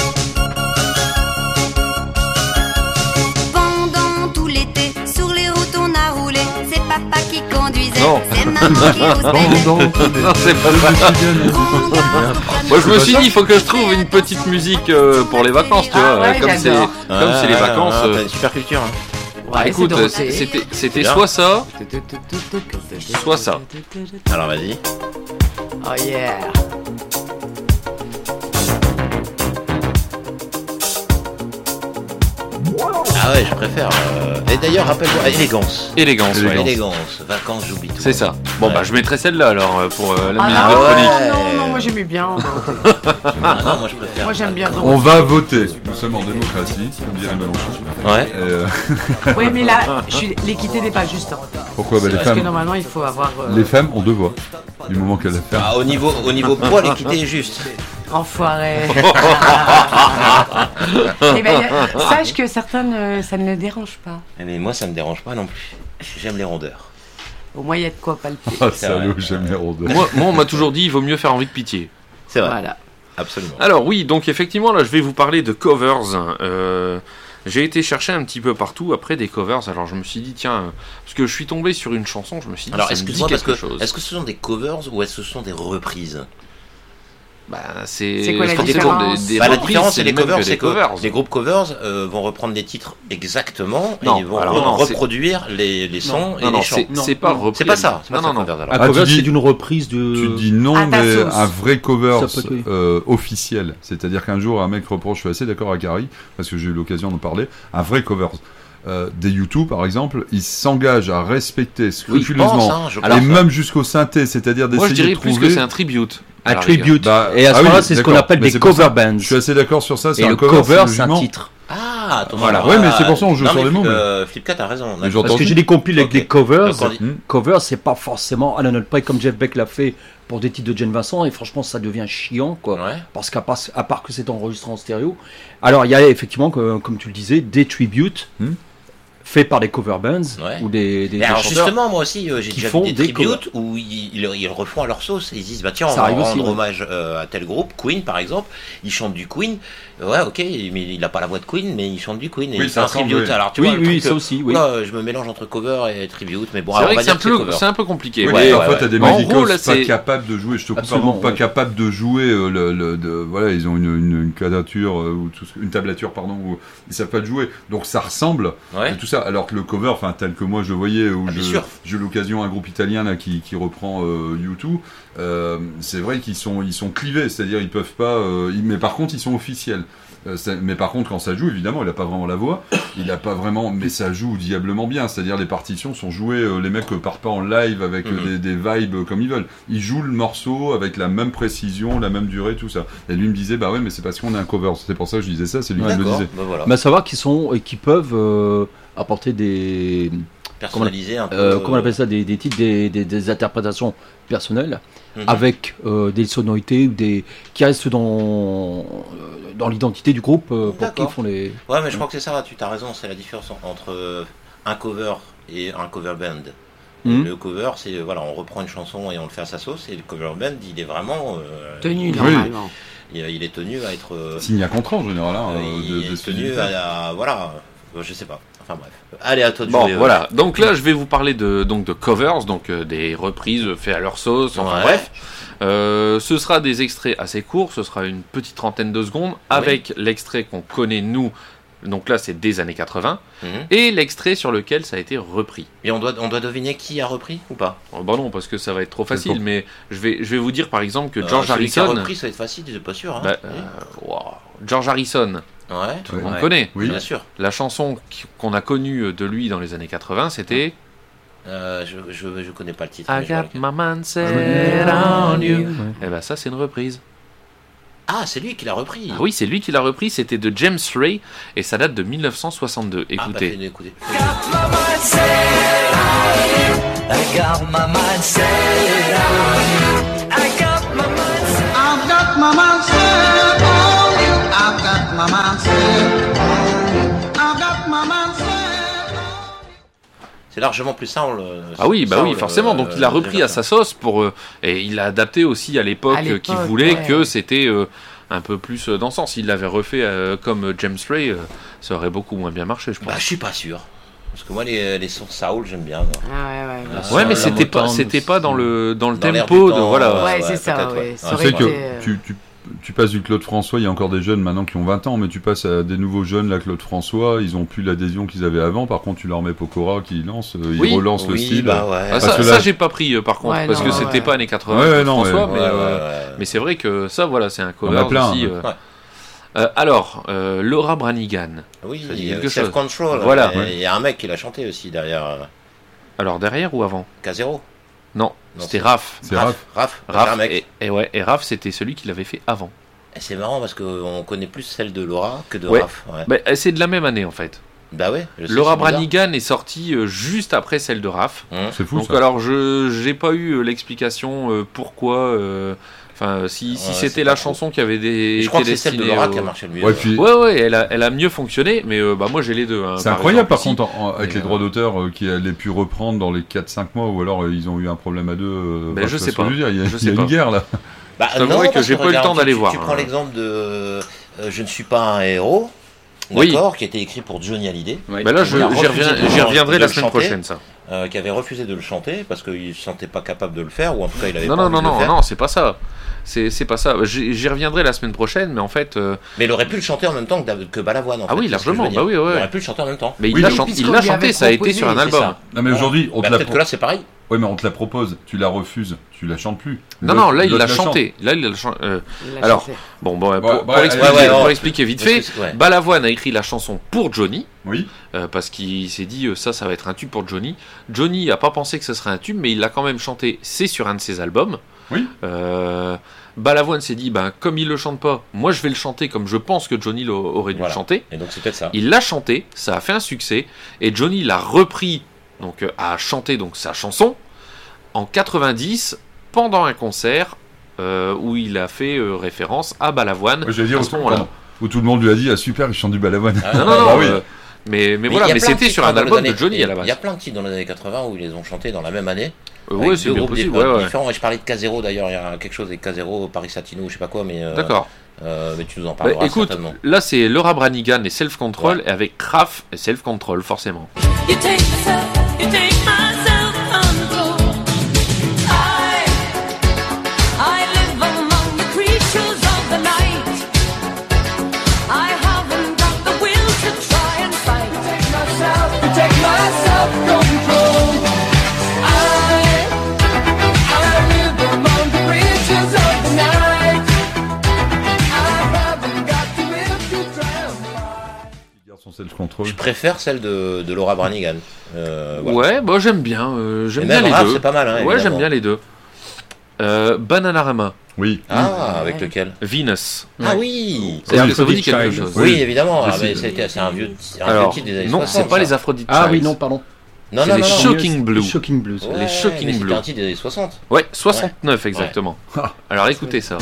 Pendant tout l'été, sur les routes on a roulé. C'est papa qui conduisait, Non. c'est maman qui haussait. Non, c'est pas ça. Moi, je me suis dit, il faut que je trouve une petite musique pour les vacances, tu vois. ouais, Comme c'est j'adore. les vacances. T'as une super culture. Hein. Ouais, Écoute, c'est Dorothée. c'était Bien. soit ça, soit ça. Alors vas-y. Oh yeah! Ah ouais, je préfère. Et d'ailleurs, rappelle-moi, élégance. Élégance, ouais. Élégance, vacances, j'oublie tout. C'est ça. Bon, Ouais. je mettrai celle-là alors pour la musique Ah de non, chronique. non, moi j'aimais bien. Ah non, moi je préfère. Moi j'aime bien. On va voter. Nous sommes en démocratie, comme dirait Mélenchon. Ouais. Oui, mais là, l'équité n'est pas juste. Hein. Pourquoi bah, les Parce que femmes, normalement, il faut avoir. les femmes ont deux voix. Du moment qu'elles la ferment. Ah, au niveau poids, l'équité est juste. Enfoiré. Eh ben, sache que certaines, ça ne les dérange pas. Mais moi, ça me dérange pas non plus. J'aime les rondeurs. Au moins, il y a de quoi palper. Ah, C'est salaud, vrai. j'aime les rondeurs. Moi, on m'a toujours dit, il vaut mieux faire envie de pitié. C'est vrai. Voilà. Absolument. Alors oui, donc effectivement, là, je vais vous parler de covers. J'ai été chercher un petit peu partout après des covers. Alors je me suis dit, tiens, parce que je suis tombé sur une chanson, je me suis dit, Alors, ça me dit excuse-moi, parce quelque que chose. est-ce que ce sont des covers ou est-ce que ce sont des reprises? C'est quoi la ça dépend différence des La reprises, différence, c'est les le même covers, que c'est des que covers. les groupes covers vont reprendre des titres exactement Non, et ils vont alors non, reproduire les sons et Non, les non, chants. c'est pas repris. C'est pas ça. c'est pas Non, ça, non, non. covers, alors. Un Ah, cover, tu dis- c'est d'une reprise de. Tu dis non, À ta mais sauce. un vrai cover Ça peut être, officiel. C'est-à-dire qu'un jour, un mec reproche, je suis assez d'accord avec Harry, parce que j'ai eu l'occasion d'en parler, un vrai cover. Des YouTube, par exemple, ils s'engagent à respecter scrupuleusement, je et pense. même jusqu'au synthé, c'est-à-dire Moi, je d'essayer dirais de plus trouver... que c'est un tribute. à Un la rigueur. tribute. Bah, Et à ce ah oui, moment-là, c'est ce qu'on d'accord. appelle Mais des c'est pour cover ça. bands. Je suis assez d'accord sur ça. C'est Et un le cover, cover, c'est logiquement- un titre. Ah, Thomas. Voilà. Ouais, mais c'est pour ça qu'on joue non, sur mais les mots, Flipka, t'as raison. Mais j'entends- Parce que j'ai des compiles avec Ok. des covers. Donc, on dit- Covers, c'est pas forcément à la note près comme Jeff Beck l'a fait pour des titres de Jane Vincent. Et franchement, ça devient chiant, quoi. Ouais. Parce qu'à part que c'est enregistré en stéréo. Alors, il y a effectivement, comme tu le disais, des tributes faits par des cover bands Ouais. ou des Mais alors chanteurs. justement, moi aussi, j'ai qui déjà font vu des des tributes où ils refont à leur sauce. Ils disent, bah tiens, on Ça va arrive aussi, rendre ouais. hommage à tel groupe, Queen par exemple. Ils chantent du Queen. Ouais, ok, mais il a pas la voix de Queen, mais il chante du Queen. Et Oui, il fait ça un ressemble, tribute. oui. Alors tu Oui, vois, le oui, truc, ça aussi, oui. là, je me mélange entre cover et tribute, mais bon, C'est alors, vrai on va que dire que c'est cover. c'est un peu compliqué. Oui, Ouais, parfois ouais, t'as des ouais. En musicos gros, là, pas c'est- capables de jouer. Je te coupe, Absolument, pardon, pas ouais. capables de jouer. Voilà, ils ont une claviature ou une tablature, pardon, où ils savent pas le jouer. Donc ça ressemble Ouais. et tout ça. Alors que le cover, enfin tel que moi je le voyais, où Ah, bien sûr. j'ai eu l'occasion un groupe italien là qui reprend U2. C'est vrai qu'ils sont clivés, c'est-à-dire ils peuvent pas. Mais par contre ils sont officiels. Mais par contre, quand ça joue, évidemment, il a pas vraiment la voix, il a pas vraiment, mais ça joue diablement bien. C'est-à-dire les partitions sont jouées, les mecs partent pas en live avec des vibes comme ils veulent. Ils jouent le morceau avec la même précision, la même durée, tout ça. Et lui me disait, bah ouais, mais c'est parce qu'on est un cover. C'est pour ça que je disais ça. C'est lui qui me le D'accord, disait. bah voilà. Mais à savoir qu'ils peuvent apporter des. Personnalisé un peu. Comment on appelle ça, des titres, des interprétations personnelles Mhm. avec des sonorités ou qui restent dans l'identité du groupe pour qui D'accord. ils font les. Ouais, mais je crois que c'est ça, tu as raison, c'est la différence entre un cover et un cover band. Mhm. Le cover, c'est, voilà, on reprend une chanson et on le fait à sa sauce, et le cover band, il est vraiment... Tenu, Oui. normalement. il est tenu à être... Signe à contrat en général. Hein, il de est ce tenu qu'il fait. voilà, je sais pas. Enfin bref. Allez, à toi de Bon, jouer. voilà. Donc là, je vais vous parler de covers, donc des reprises faites à leur sauce. Enfin Ouais. bref. Ce sera des extraits assez courts. Ce sera une petite trentaine de secondes avec l'extrait qu'on connaît nous Donc là, c'est des années 80. Et l'extrait sur lequel ça a été repris. Et on doit deviner qui a repris ou pas? Bah non, parce que ça va être trop facile. Mais je vais vous dire par exemple que George celui qui a Harrison. repris, ça va être facile, je suis pas sûr. Hein. George Harrison. Ouais. Tout le monde connaît. Oui, bien sûr. La chanson qu'on a connue de lui dans les années 80, c'était. Je connais pas le titre. I got my mindset on you. Et ben ça, c'est une reprise. Ah, c'est lui qui l'a repris. Ah oui, c'est lui qui l'a repris. C'était de James Ray et ça date de 1962. Écoutez. Écoutez. I got my mindset on you. I got my mindset. I've got my mindset on you. I've got my mindset on you. I've got my mindset. C'est largement plus simple. Ah oui, bah oui, forcément. Donc il a repris à sa sauce et il l'a adapté aussi à l'époque qu'il voulait que c'était un peu dans le sens. Il l'avait refait comme James Ray, ça aurait beaucoup moins bien marché, je pense. Bah, je suis pas sûr. Parce que moi, les sons soul, j'aime bien. Ouais, mais c'était pas dans le tempo de voilà. Ouais, c'est ça. Tu sais que tu passes du Claude François, il y a encore des jeunes maintenant qui ont 20 ans, mais tu passes à des nouveaux jeunes, là, Claude François, ils ont plus l'adhésion qu'ils avaient avant. Par contre, tu leur mets Pokora qui lance, ils relancent le style. Bah ouais. Ça, j'ai pas pris par contre, parce que c'était pas années 80 François, mais c'est vrai que ça, voilà, c'est un cover aussi. Alors, Laura Branigan. Oui, ça dit quelque Self chose. Control. Voilà. Il y a un mec qui l'a chanté aussi derrière. Alors derrière ou avant? K0. Non, c'était Raph. C'est Raph. Raph, mec. Et Raph, c'était celui qui l'avait fait avant. Et c'est marrant parce qu'on connaît plus celle de Laura que de Raph. Ouais. Bah, c'est de la même année en fait. Bah ouais. Laura Branigan est sortie juste après celle de Raph. C'est fou. Donc ça. alors, j'ai pas eu l'explication pourquoi. Enfin, si c'était la chanson qui avait des. Je crois que c'est celle de Laura qui a marché le mieux. Ouais, elle a mieux fonctionné, mais moi j'ai les deux. Hein, c'est incroyable par contre, avec les droits d'auteur qui allaient pu reprendre dans les 4-5 mois, ou alors ils ont eu un problème à deux. Mais je sais pas. Il y a une guerre là. Bah, c'est vrai que j'ai pas eu le temps d'aller voir. Tu prends l'exemple de Je ne suis pas un héros. D'accord, qui a été écrit pour Johnny Hallyday. Oui. Bah là, j'y reviendrai la semaine prochaine, ça. Qui avait refusé de le chanter parce qu'il ne se sentait pas capable de le faire, ou en tout cas il avait pas envie de le faire. Non, c'est pas ça. C'est pas ça. J'y reviendrai la semaine prochaine, mais en fait. Mais il aurait pu le chanter en même temps que Balavoine. En fait, oui, largement. Bah oui, il aurait pu le chanter en même temps. Mais il l'a chanté, ça a été sur un album. Non, mais aujourd'hui, peut-être que là c'est pareil. Oui, mais on te la propose, tu la refuses, tu la chantes plus. Non, là il l'a chanté. Alors, pour expliquer vite fait, Balavoine a écrit la chanson pour Johnny. Oui. Parce qu'il s'est dit ça va être un tube pour Johnny. Johnny a pas pensé que ce serait un tube, mais il l'a quand même chanté. C'est sur un de ses albums. Oui. Balavoine s'est dit comme il le chante pas, moi je vais le chanter comme je pense que Johnny aurait dû le chanter. Et donc c'est peut-être ça. Il l'a chanté, ça a fait un succès, et Johnny l'a repris. Donc a chanté sa chanson en 90 pendant un concert où il a fait référence à Balavoine. J'allais dire où tout le monde lui a dit super, il chante du Balavoine. Non, mais voilà, mais c'était sur un album de Johnny à la base. Il y a plein de titres dans les années 80 où ils les ont chantés dans la même année. Ouais, c'est bien possible. Différents. Je parlais de K0 d'ailleurs, il y a quelque chose avec K0, Paris Satino, je sais pas quoi, mais. D'accord. Mais tu nous en parleras certainement. Là c'est Laura Branigan et Self Control, et avec Raph et Self Control forcément. You take my self-control. I live among the creatures of the night. I haven't got the will to try and fight. You take my self-control. I live among the creatures of the night. I haven't got the will to try and fight. Son self-control. Je préfère celle de Laura Branigan. Voilà. Ouais, moi j'aime bien les Raph, deux. C'est pas mal, hein, ouais, j'aime bien les deux. Bananarama. Oui. Avec lequel? Venus. Ah oui. Ça vous dit quelque chose? Oui, évidemment. C'est un vieux titre des années 60. Non, c'est pas les Aphrodite. Ah oui, non, pardon. Non, c'est les Shocking Blue. Shocking Blues. Les Shocking Blue. C'est un titre des années 60. Ouais, 69 exactement. Alors écoutez ça.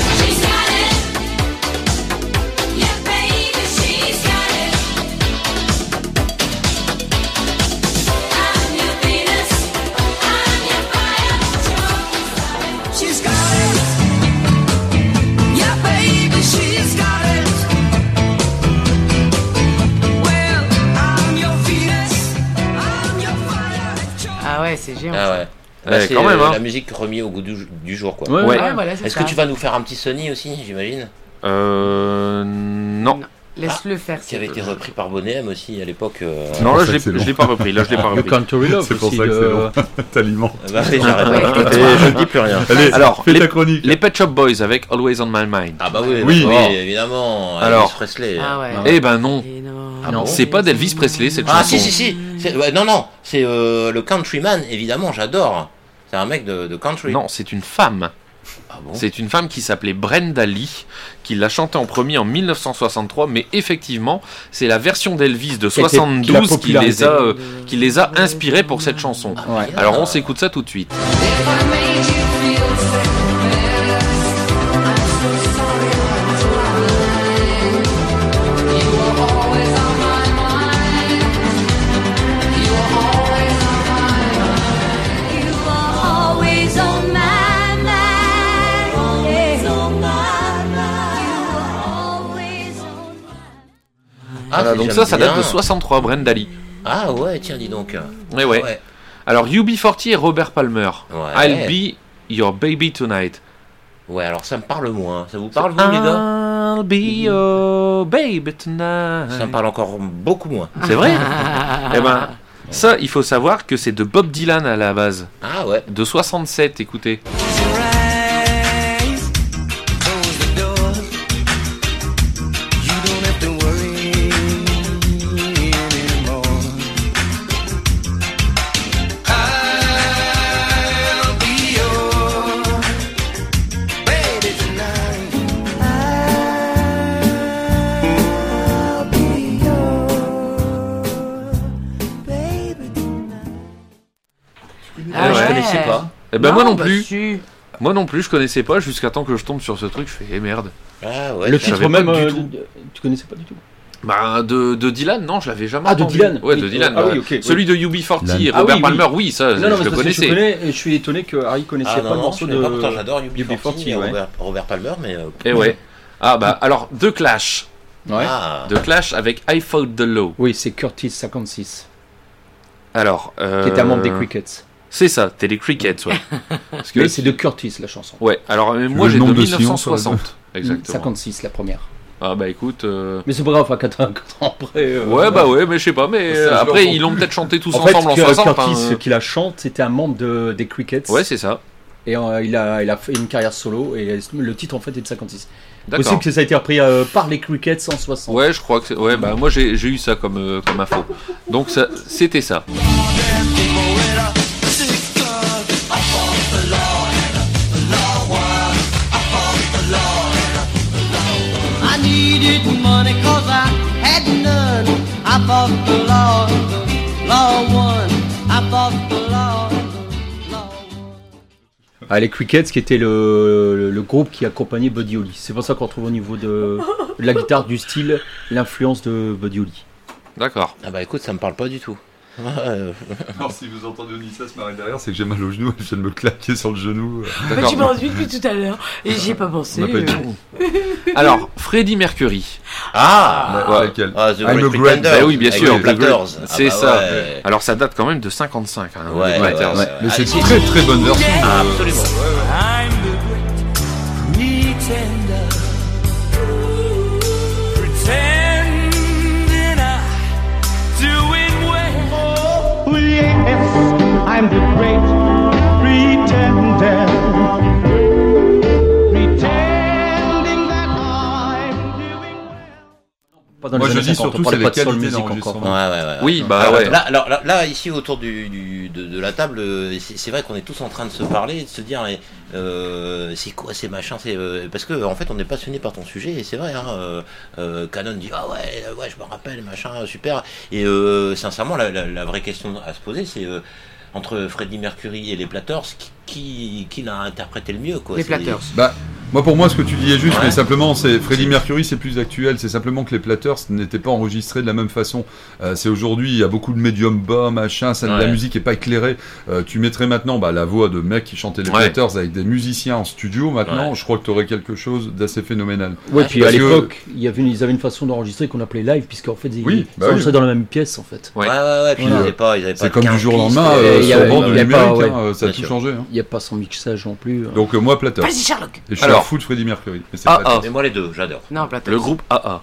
Ah ouais, c'est géant. Ah ouais. C'est quand même la musique remise au goût du jour, quoi. Ouais, voilà, Est-ce que tu vas nous faire un petit Sony aussi, j'imagine? Non. Laisse-le faire. Qui avait été repris par Bonnet M aussi à l'époque. Non, là, je l'ai pas repris. Là, je l'ai pas repris. Le Country Love, C'est pour aussi, ça que c'est long. T'aliments. Bah, oui, j'arrête. Et je ne dis plus rien. Allez, Alors, fais ta chronique. Les Pet Shop Boys avec Always on My Mind. Ah bah oui, Oui. bah oui, évidemment. Alors. Elvis Presley. Ah ouais. Eh ben non. Et non. Ah bon C'est pas d'Elvis Presley cette Ah chanson. si. Non, c'est le Countryman, évidemment, j'adore. C'est un mec de country. Non, c'est une femme. Ah bon C'est une femme qui s'appelait Brenda Lee, qui l'a chanté en premier en 1963, mais effectivement, c'est la version d'Elvis de Qui l'a 72 popularisé. qui les a inspirés pour cette chanson. Ouais. Alors on s'écoute ça tout de suite. Always on my mind. Always on my mind. Always on Ah, Voilà, donc j'aime ça bien. date de 63, Brenda Lee. Ah ouais, tiens, dis donc. Ouais. Alors UB40 et Robert Palmer. Ouais. I'll be your baby tonight. Ouais, alors ça me parle moins. Ça vous parle, vous, les gars I'll be your baby tonight. Ça me parle encore beaucoup moins. C'est vrai. Eh ben, ça, il faut savoir que c'est de Bob Dylan à la base. Ah ouais. De 67, écoutez. Ah je ouais. connaissais pas. Eh ben moi non bah, plus. si. Moi non plus, je connaissais pas jusqu'à temps que je tombe sur ce truc. Je fais merde. Ah ouais. Le tiens. titre savais pas même, du tout. tu connaissais pas du tout. Bah de Dylan, non, je l'avais jamais Ah, de entendu. Dylan. Ouais, Oui. de Dylan. Ah ouais. oui, ok, Celui de UB40 et Ah Robert oui, Palmer, oui, ça, Non, je mais le parce que je connaissais. connais, je suis étonné que Harry connaissait Ah pas non, le non, morceau je connais pas, de pourtant j'adore UB40, UB40 et ouais. Robert Palmer, mais... Et ouais. Ah bah alors The Clash. Ouais. Ah. The Clash avec I Fought the Law. Oui, c'est Curtis 56, Alors. qui était un membre des Crickets. C'est ça, t'es les Crickets, ouais. Parce que Mais c'est de Curtis la chanson. Ouais, alors moi Le j'ai de nombre de sillons sur la 1960. Exactement. 56 la première. Ah bah écoute. Mais c'est pas grave, enfin 4 ans après. Ouais, bah ouais, mais je sais pas, mais C'est un après genre- ils l'ont peut-être chanté tous En fait, ensemble en 60. Curtis hein. qui la chante, c'était un membre des Crickets. Ouais, c'est ça. Et il a fait une carrière solo et le titre en fait est de 56. D'accord. Possible que ça a été repris par les Crickets en 60. Ouais, je crois que c'est... Ouais, bah moi j'ai eu ça comme info. Donc ça, c'était ça. I needed money 'cause I had none. I fought the law won. I fought the law won. Ah, les Crickets qui était le groupe qui accompagnait Buddy Holly. C'est pour ça qu'on retrouve au niveau de la guitare, du style, l'influence de Buddy Holly. D'accord. Ah bah écoute, ça me parle pas du tout. Alors si vous entendez Onissa se marrer derrière, c'est que j'ai mal au genou, je viens de me claquer sur le genou. Bah, tu m'as envie depuis tout à l'heure et j'y ai pas pensé. On n'a pas eu Alors, Freddie Mercury. Ah Ouais, laquelle The I'm Great a Great- Pretender. Bah oui, bien avec sûr. les Platters. C'est Ah bah ça. ouais. Alors ça date quand même de 55. Hein, Ouais, les Platters. ouais. Mais c'est Allez-y. une très très bonne version. Ah, absolument. I'm the great pretender, pretending I'm doing well. Oh yes, I'm the great pretender. Pretending that I'm doing Pas dans Moi les je années dis 50, surtout on c'est parlait la pas de soul qualité music encore. d'enregistrement. Ouais. Oui, bah Alors, ouais. Là, ici autour de la table, c'est vrai qu'on est tous en train de se parler, de se dire c'est quoi ces machins, parce que en fait on est passionné par ton sujet et c'est vrai. Canon dit ah ouais je me rappelle machin super et sincèrement la vraie question à se poser c'est entre Freddie Mercury et les Platters qui l'a interprété le mieux quoi. Les C'est- Platters. Bah, moi pour moi ce que tu dis est juste, Ouais. mais simplement c'est Freddie Mercury c'est plus actuel, c'est simplement que les Platters n'étaient pas enregistrés de la même façon. C'est aujourd'hui il y a beaucoup de médium bas machin, ça, la Ouais. musique est pas éclairée. Tu mettrais maintenant la voix de mec qui chantait les Ouais. Platters avec des musiciens en studio maintenant, Ouais. je crois que tu aurais quelque chose d'assez phénoménal. Ouais, puis Parce à que- l'époque, ils avaient une façon d'enregistrer qu'on appelait live, puisqu'en fait, ils Oui, bah enregistraient oui. dans la même pièce en fait. Ouais. Ouais, puis Voilà. ils avaient pas C'est comme du 15 jour au pistes, lendemain, il y sur a- le bord il du y a pas, numérique, ouais. ça a Bien tout sûr. changé. Hein. Il n'y a pas son mixage non plus. Donc moi Platters. Vas-y Sherlock. Et je suis Alors, à fou de Freddie Mercury. Mais c'est AA. pas Mais moi les deux, j'adore. Non, Platters. Le groupe AA.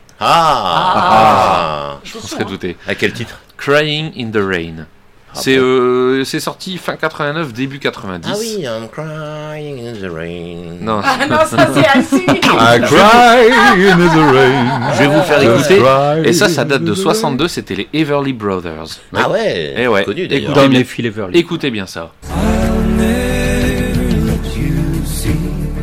Ah. Je m'en serais douté. À quel titre? Crying in the Rain. Ah C'est sorti fin 89, début 90. Ah oui, I'm crying in the rain. Non. Ah non, ça c'est assis. I cry in the rain. Je vais vous faire Just écouter. cry Et ça date de in the 62, c'était les Everly Brothers. Ah ouais, Eh ouais. connu d'ailleurs. Écoutez Dans bien, les filles Everly. écoutez bien ça. I'll never let you see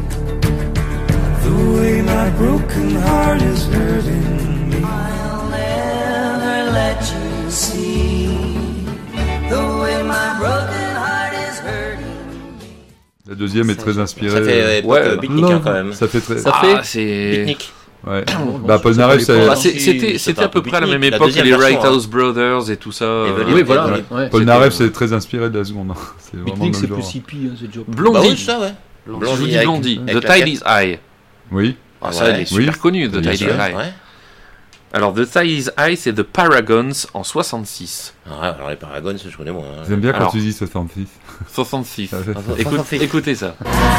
the way my broken heart is hurting me. I'll never let you see the way my broken heart is hurting. La deuxième est très inspirée. Ça fait Ouais, beatnik hein, quand même. Ça fait très. Ça fait c'est. Beatnik. Ouais. Bah, Paul Narev, ça c'est. Bah, Si, c'était c'est à un peu peu près à la même beatnik, la époque que deuxième les version, Right House Brothers et tout ça. Everly Oui, voilà. Everly. Ouais, Paul c'était- Narev, c'est très inspiré de la seconde. C'est vraiment Picnic, le c'est genre. plus hippie, hein, c'est déjà. Bah oui, Blondie. c'est ça, ouais. Je vous dis avec- Blondie. avec The la Tide cape. is High. Oui. Ah, ça, Ouais. elle est super Oui. connue, The Bien Tide is sûr. High. Ouais. Alors, The Tide is High, c'est The Paragons en 66. Ah, alors les Paragons, je connais moins. hein. J'aime bien quand Alors. tu dis 66. 66. Ça fait- Écoutez ça.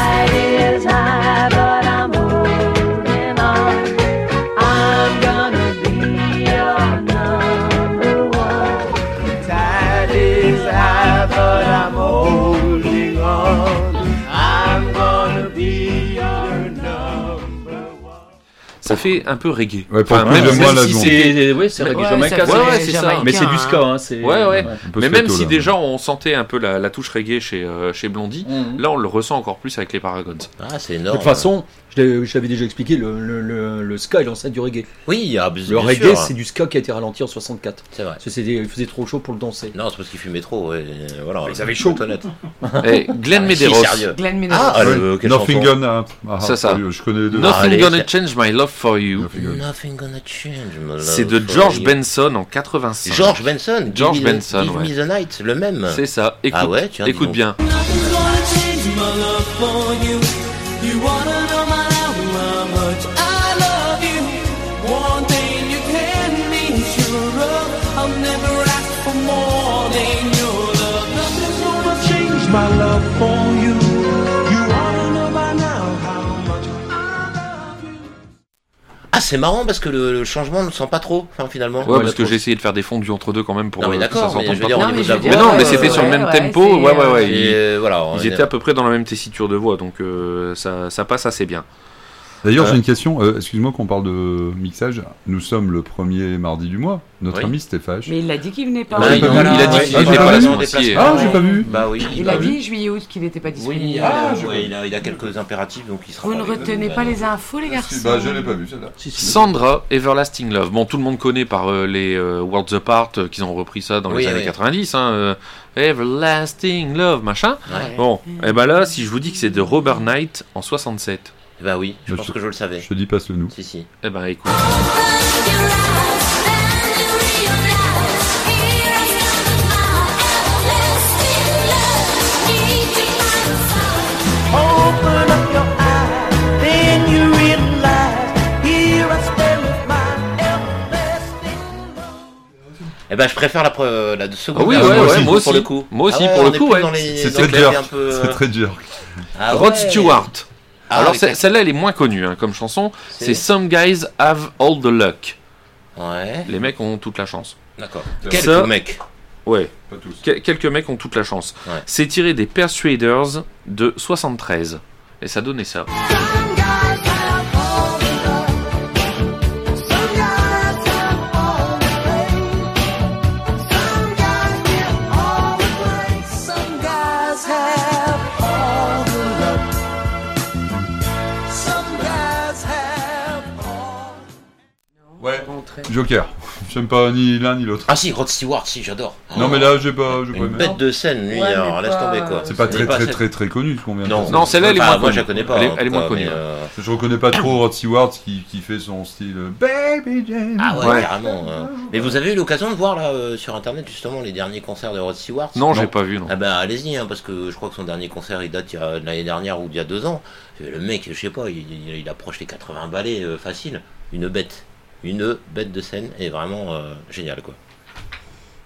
Ça fait un peu reggae. Ouais, pour Enfin, plus même de si moi, la c'est- seconde. C'est ouais, c'est reggae Ouais, jamaïcain. ça fait Ouais, c'est ça. jamaïcain, Mais c'est du ska, hein. hein. c'est- Ouais. Un peu Mais même sketo, si là. déjà on sentait un peu la touche reggae chez Blondie, Mhm. là on le ressent encore plus avec les Paragons. Ah, c'est De énorme. toute façon, je l'avais déjà expliqué, le ska est l'ancêtre du reggae. Oui, ah, bien Le sûr. reggae, c'est du ska qui a été ralenti en 64. C'est vrai. Parce que il faisait trop chaud pour le danser. Non, c'est parce qu'il fumait trop. Ouais. Voilà, Ils avaient chaud. honnête. Et Glenn Ah, Medeiros. si, sérieux. Glenn Medeiros. Ah, Ouais. quelle Nothing chanson. Gonna. C'est ça. Je connais les deux. Nothing allez, Gonna c'est- Change My Love for You. Nothing Gonna- Nothing gonna change my love C'est de for George you. Benson en 85. George Benson. George Give me- Benson, Give ouais. me the night, le même. C'est ça. Écoute, Ah ouais, tiens, dis écoute donc. bien. Nothing's gonna change my love for you. You wanna know how much I love you. One thing you can be sure of, I'll never ask for more than your love. Nothing's gonna change my love for you. You wanna know by now how much I love you. Ah, c'est marrant parce que le changement, on ne le sent pas trop, enfin, finalement. Ouais, parce que je j'ai essayé de faire des fondus entre deux quand même pour Non, mais que ça d'accord, mais s'entende je pas veux dire, trop. au niveau de la je veux Mais voix. non, mais c'était sur le même tempo. c'est, Ouais. Voilà. Ils étaient à peu près dans la même tessiture de voix, donc ça passe assez bien. D'ailleurs, j'ai une question. Excuse-moi qu'on parle de mixage. Nous sommes le premier mardi du mois. Notre Oui. ami Stéphane. Mais il a dit qu'il venait pas. Bah, Ah, il pas vu. a dit Il a dit ouais, qu'il Ah, était j'ai pas pas là vu. ce mois-ci. Ah, j'ai pas vu. Bah oui. Il a dit juillet-août qu'il n'était pas disponible. Oui, ouais, il a quelques impératifs, donc il sera Vous pas ne avec nous, retenez mais- pas les infos, les garçons. Bah, je l'ai pas vu, celle-là. Sandra, Everlasting Love. Bon, tout le monde connaît par les Worlds Apart, qu'ils ont repris ça dans les Oui, années oui. 90. Hein, Everlasting Love, machin. Ouais. Bon, et ben là, si je vous dis que c'est de Robert Knight en 67, Bah oui, je Bah, pense je- que je le savais. Je te dis, passe-le nous. Si. eh ben écoute. Open up your eyes, then you realize here I stand with my everlasting love. Eh ben, je préfère la seconde. Ah oui, version, ouais, moi ouais, aussi. moi aussi. Pour le coup. Moi aussi, Ah ouais, pour on le est coup, plus ouais. dans les- C'est dans très les un jerk. peu- C'est très jerk. Ah Rod ouais. Stewart. Ah, Alors avec la- celle-là, elle est moins connue hein, comme chanson. C'est- C'est Some Guys Have All the Luck. Ouais, Les mecs ont toute la chance. d'accord. Ça- Quelques mecs. Ouais, Pas tous. quelques mecs ont toute la chance. Ouais. C'est tiré des Persuaders de 73. Et ça donnait ça. Some guys have all the love. Some guys have all the fame. Some guys get all the praise. Some guys have all the luck. Some guys have all. Ouais. Joker. J'aime pas ni l'un ni l'autre. Ah si, Rod Stewart, si, j'adore. Non, mais là, j'ai pas Une aimé. bête de scène, lui, Ouais, mais alors laisse pas- tomber quoi. C'est pas Mais très connu ce qu'on vient de Non, dire. Non, celle-là, elle est Enfin, moins moi connue. je la connais pas. Elle est- en elle est tout moins cas, connue. mais, Je reconnais pas trop Rod Stewart qui fait son style Baby Jane. Ah ouais, Ouais. carrément. Mais vous avez eu l'occasion de voir là sur internet justement les derniers concerts de Rod Stewart? Non, j'ai pas vu, non. Ah bah allez-y, hein, parce que je crois que son dernier concert il date il y a de l'année dernière ou d'il y a 2 ans. Le mec, je sais pas, il approche les 80 ballets facile. Une bête de scène et vraiment génial quoi.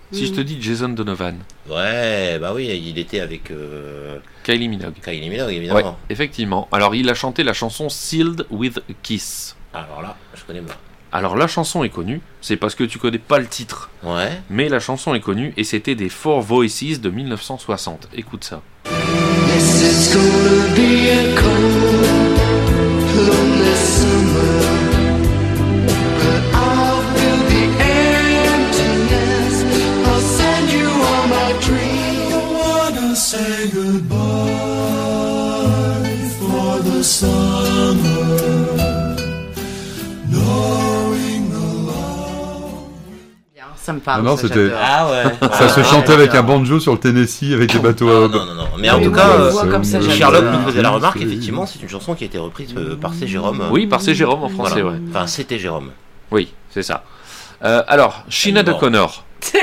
Si je te dis Jason Donovan. Ouais, bah oui, il était avec Kylie Minogue. Kylie Minogue, évidemment. Ouais, effectivement. Alors, il a chanté la chanson Sealed with a Kiss. Alors là, je connais pas. Alors, la chanson est connue, c'est parce que tu connais pas le titre. Ouais. Mais la chanson est connue et c'était des Four Voices de 1960. Écoute ça. Yes, it's gonna be a cold, lonely summer, but I'll fill the emptiness. I'll send you all my dreams. I wanna say goodbye for the summer, knowing the love. Ça me parle. Non, ça, c'était. j'adore. Ah ouais. Ça se chantait avec un banjo sur le Tennessee avec des bateaux à Non. Mais en tout Oui, cas, oui, voix comme ça, j'adore. Sherlock nous faisait la remarque, effectivement, c'est une chanson qui a été reprise par C. Jérôme. Oui, par C. Jérôme en français, Voilà. ouais. Enfin, c'était Jérôme. Oui, c'est ça. Alors, Sinéad Bon. O'Connor.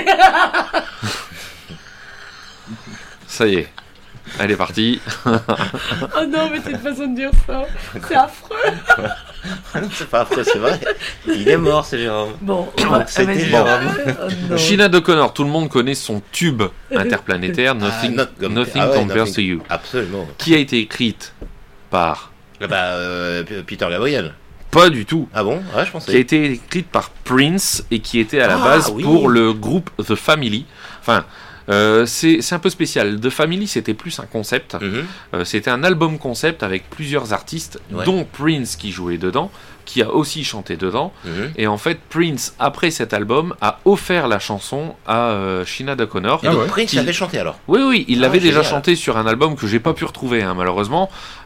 Ça y est. Elle est partie. Oh non, mais c'est une façon de dire ça. C'est affreux. C'est pas affreux, c'est vrai. Il est mort, c'est Jérôme. Bon, Donc, c'était vas-y. Jérôme. Oh non. Sinéad O'Connor, tout le monde connaît son tube interplanétaire Nothing, Nothing Compares to You, Absolument. qui a été écrite par... Peter Gabriel. Pas du tout. Ah bon? Ouais, je Qui a pensais. été écrite par Prince et qui était à la Ah, base oui. pour le groupe The Family. Enfin, c'est un peu spécial. The Family, c'était plus un concept. C'était un album concept avec plusieurs artistes, Ouais. dont Prince qui jouait dedans, qui a aussi chanté dedans. Et en fait, Prince, après cet album, a offert la chanson à Sinéad O'Connor. Et donc, ouais. Prince l'avait chanté alors. Oui, il l'avait déjà génial. chanté sur un album que j'ai pas pu retrouver, hein, malheureusement.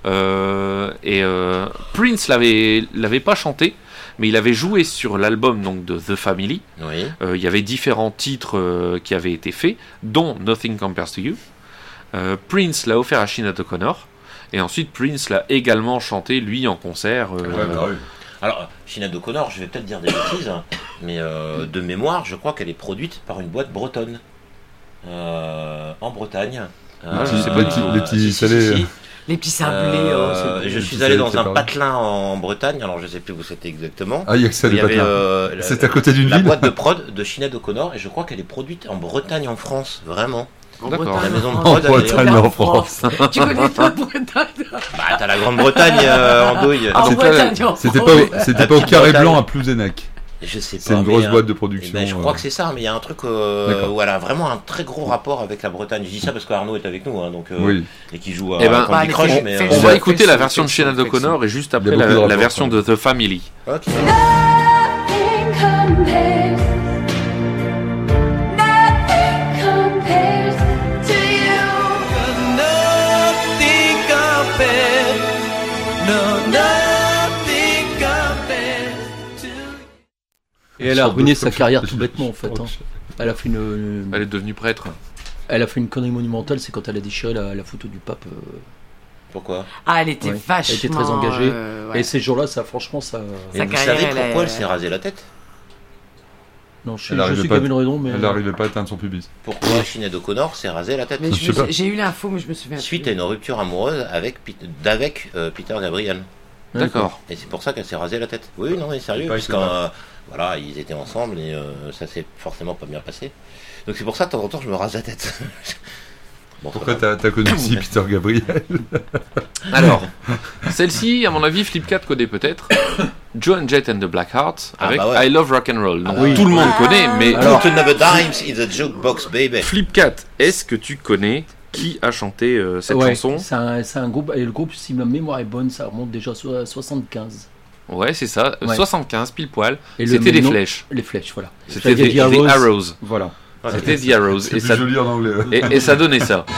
Prince l'avait pas chanté, mais il avait joué sur l'album donc de The Family. Oui. Il y avait différents titres qui avaient été faits, dont Nothing Compares to You. Prince l'a offert à Sinéad O'Connor, et ensuite Prince l'a également chanté lui en concert. Alors, Sinéad O'Connor, je vais peut-être dire des bêtises, hein, mais de mémoire, je crois qu'elle est produite par une boîte bretonne. En Bretagne. je sais pas du tout. Les petits salés. Les petits sablés. Je suis allé dans un patelin en Bretagne, alors je sais plus où c'était exactement. Ah, il y a que ça, Il des y avait patelins. C'est à côté d'une la ville. boîte de prod de Sinéad O'Connor, et je crois qu'elle est produite en Bretagne, en France, vraiment. D'accord. La maison de En prod, elle est- Bretagne, en France. Tu connais pas Bretagne? Bah, t'as la Grande-Bretagne en douille. En C'était Bretagne, en C'était France. pas au Carré Blanc à Plouzenac. Je sais pas. C'est une mais, grosse boîte de eh production. ben, je crois que c'est ça, mais il y a un truc D'accord. où elle a vraiment un très gros rapport avec la Bretagne. Je dis ça parce qu'Arnaud est avec nous, hein, donc, Oui. et qui joue à Eh ben, Candy Crush. fais- Mais, fais- On Je va fais écouter le la son, version de fais le son, Sinéad fais le O'Connor et juste Il y après a beaucoup de la rapports, version de The Family. Ok. Nothing compares, no, nothing compares to Et elle a ruiné sa carrière tout bêtement en fait. Hein. Elle a fait Elle est devenue prêtre. elle a fait une connerie monumentale, c'est quand elle a déchiré la photo du pape. Pourquoi? Ah, elle était Ouais. vachement. Elle était très engagée. ouais. Et ces jours-là, ça, franchement, ça. Et Sa vous carrière, savez elle a- pourquoi elle s'est rasé la tête? Non, Elle je arrivait sais pas- qu'il y avait une raison, mais. Elle n'arrivait pas à atteindre son pubis. Pourquoi Sinéad O'Connor s'est rasé la tête? Mais Je sais pas. j'ai eu l'info, mais je me souviens Suite plus. à une rupture amoureuse avec Peter Gabriel. D'accord. Et c'est pour ça qu'elle s'est rasé la tête. Oui, non, mais sérieux, C'est pas parce que voilà, ils étaient ensemble et ça s'est forcément pas bien passé. Donc c'est pour ça, de temps en temps, je me rase la tête. Bon, Pourquoi ça va. t'as connu aussi Peter Gabriel? Alors, celle-ci, à mon avis, Flipcat connaît peut-être. Joan Jett and the Blackhearts Ah, avec bah ouais. I Love Rock and Roll. Donc, oui. tout le monde connaît, mais Alors- Put another dime in the jukebox, baby. Flipcat, est-ce que tu connais qui a chanté cette Ouais, chanson? c'est un groupe, et le groupe, si ma mémoire est bonne, ça remonte déjà à 75. Ouais, c'est ça, Ouais. 75 pile poil. Et le C'était des nom- flèches. Les flèches, voilà. C'était J'avais des dit arrows. Voilà. C'était The Arrows. C'est Et plus ça, joli en anglais. et ça donnait ça.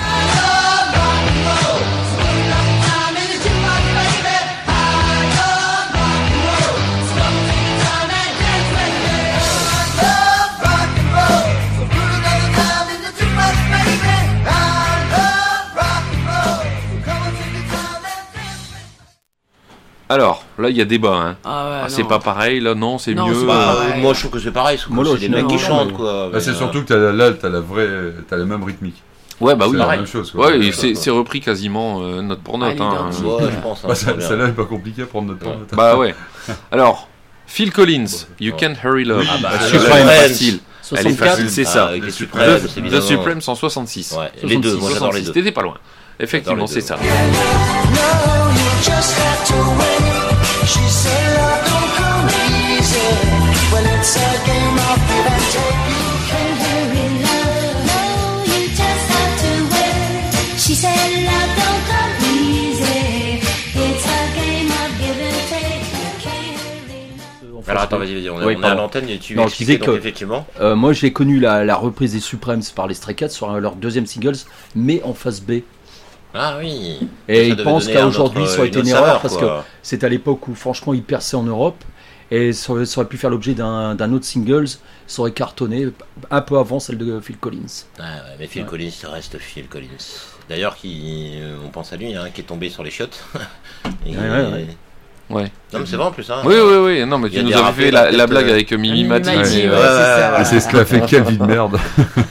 Alors, là, il y a débat. Hein. Ah ouais, C'est non. pas pareil, là, non, c'est Non, mieux. c'est Bah, pas pareil. moi je trouve que c'est pareil, sauf que Moi, c'est des mecs qui non, chantent mais- quoi. Bah, c'est Mais, surtout que t'as la même rythmique. Ouais, bah oui. C'est la pareil. même chose. quoi. Ouais, et c'est repris quasiment note pour note. Ah, Hein. l'identique. ouais, je pense. hein, Bah, c'est bien. celle-là est pas compliquée à prendre notre temps. Bah ouais. Alors, Phil Collins, You Can't Hurry Love. Ah bah, Là-dessus, Super quand même Friends. facile. Elle est 64. facile, c'est ça. Avec les Supremes, The évidemment. Supremes en 66. Ouais, les deux, moi j'adore les 66, deux. t'étais pas loin. Effectivement, J'adore les c'est deux. ça. No, you just have to win. She said, love don't come easy. Well, it's a game of give and take. You can't hurry, love. No, you just have to win. She said, love don't come easy. It's a game of give and take. You can't hurry, love. Alors attends, vas-y, on Oui, est à pardon. l'antenne et tu Non, je expliquais disais donc que- effectivement. Moi, j'ai connu la reprise des Supremes par les Stray Cats sur leur deuxième singles, mais en face B. Ah oui. Et Ça je devait pense donner qu'aujourd'hui, ça aurait été une une autre erreur saveur, parce quoi. que c'est à l'époque où, franchement, ils perçaient en Europe. Et ça aurait pu faire l'objet d'un autre singles. Ça aurait cartonné un peu avant celle de Phil Collins. Ah ouais, mais Phil Collins, ça reste Phil Collins. D'ailleurs, on pense à lui, hein, qui est tombé sur les chiottes. Et- Ouais. Non, mais c'est vrai en plus. Hein. Oui. Non, mais Il y a tu nous des avais rappels, fait la peut-être, blague avec Mimi Mati. Mimi Mati, mais, ouais, c'est ça. Et c'est ce qu'a fait quelle vie de merde.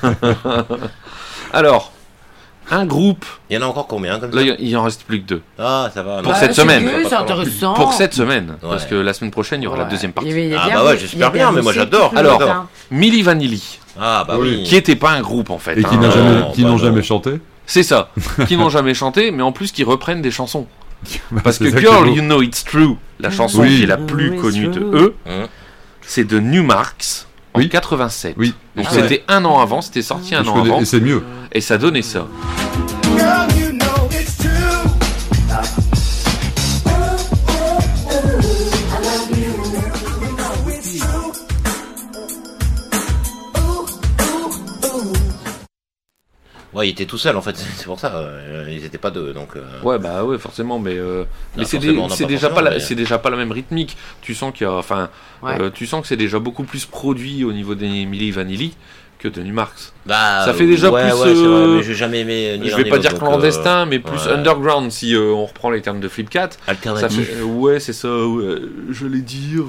Alors, un groupe. Il y en a encore combien comme ça? Là, il en reste plus que 2. Ah, ça va. Pour non. cette c'est semaine. mieux, c'est intéressant. Pour cette semaine. Ouais. Parce que la semaine prochaine, il y aura la Ouais. deuxième partie. Il y a Ah bien bah ouais, bossé- j'espère il y a bien, mais moi bossé j'adore. tout le Alors, matin. Milli Vanilli, Ah bah oui. qui était pas un groupe en fait. Et qui hein. n'ont non, jamais, bah non. jamais chanté. C'est ça. Qui n'ont jamais chanté, mais en plus qui reprennent des chansons. Parce que C'est ça qui est Girl, beau. You Know It's True, la chanson Oui. qui est la plus It's connue de true. eux, c'est de Newmarks en Oui. 87. Oui. Donc Ah c'était un an avant, c'était sorti un Je an connais- avant, Et c'est mieux. et ça donnait ça. Girl, you know it's true. Ouais, il était tout seul en fait, c'est pour ça. Ils étaient pas deux, donc. Ouais, bah ouais, forcément, mais forcément, non, c'est pas déjà forcément, pas mais- c'est déjà pas la même rythmique. Tu sens qu'il y a, enfin, Ouais. tu sens que c'est déjà beaucoup plus produit au niveau des Milli Vanilli que de Newmarks. Bah, Ça fait déjà ouais, plus, Ouais, c'est vrai, mais j'ai jamais aimé. Ni Je l'un vais ni pas l'autre, dire donc, clandestin, mais plus ouais. underground si on reprend les termes de Flipcat. Ça Alternatif. fait, ouais, c'est ça. Ouais, j'allais dire.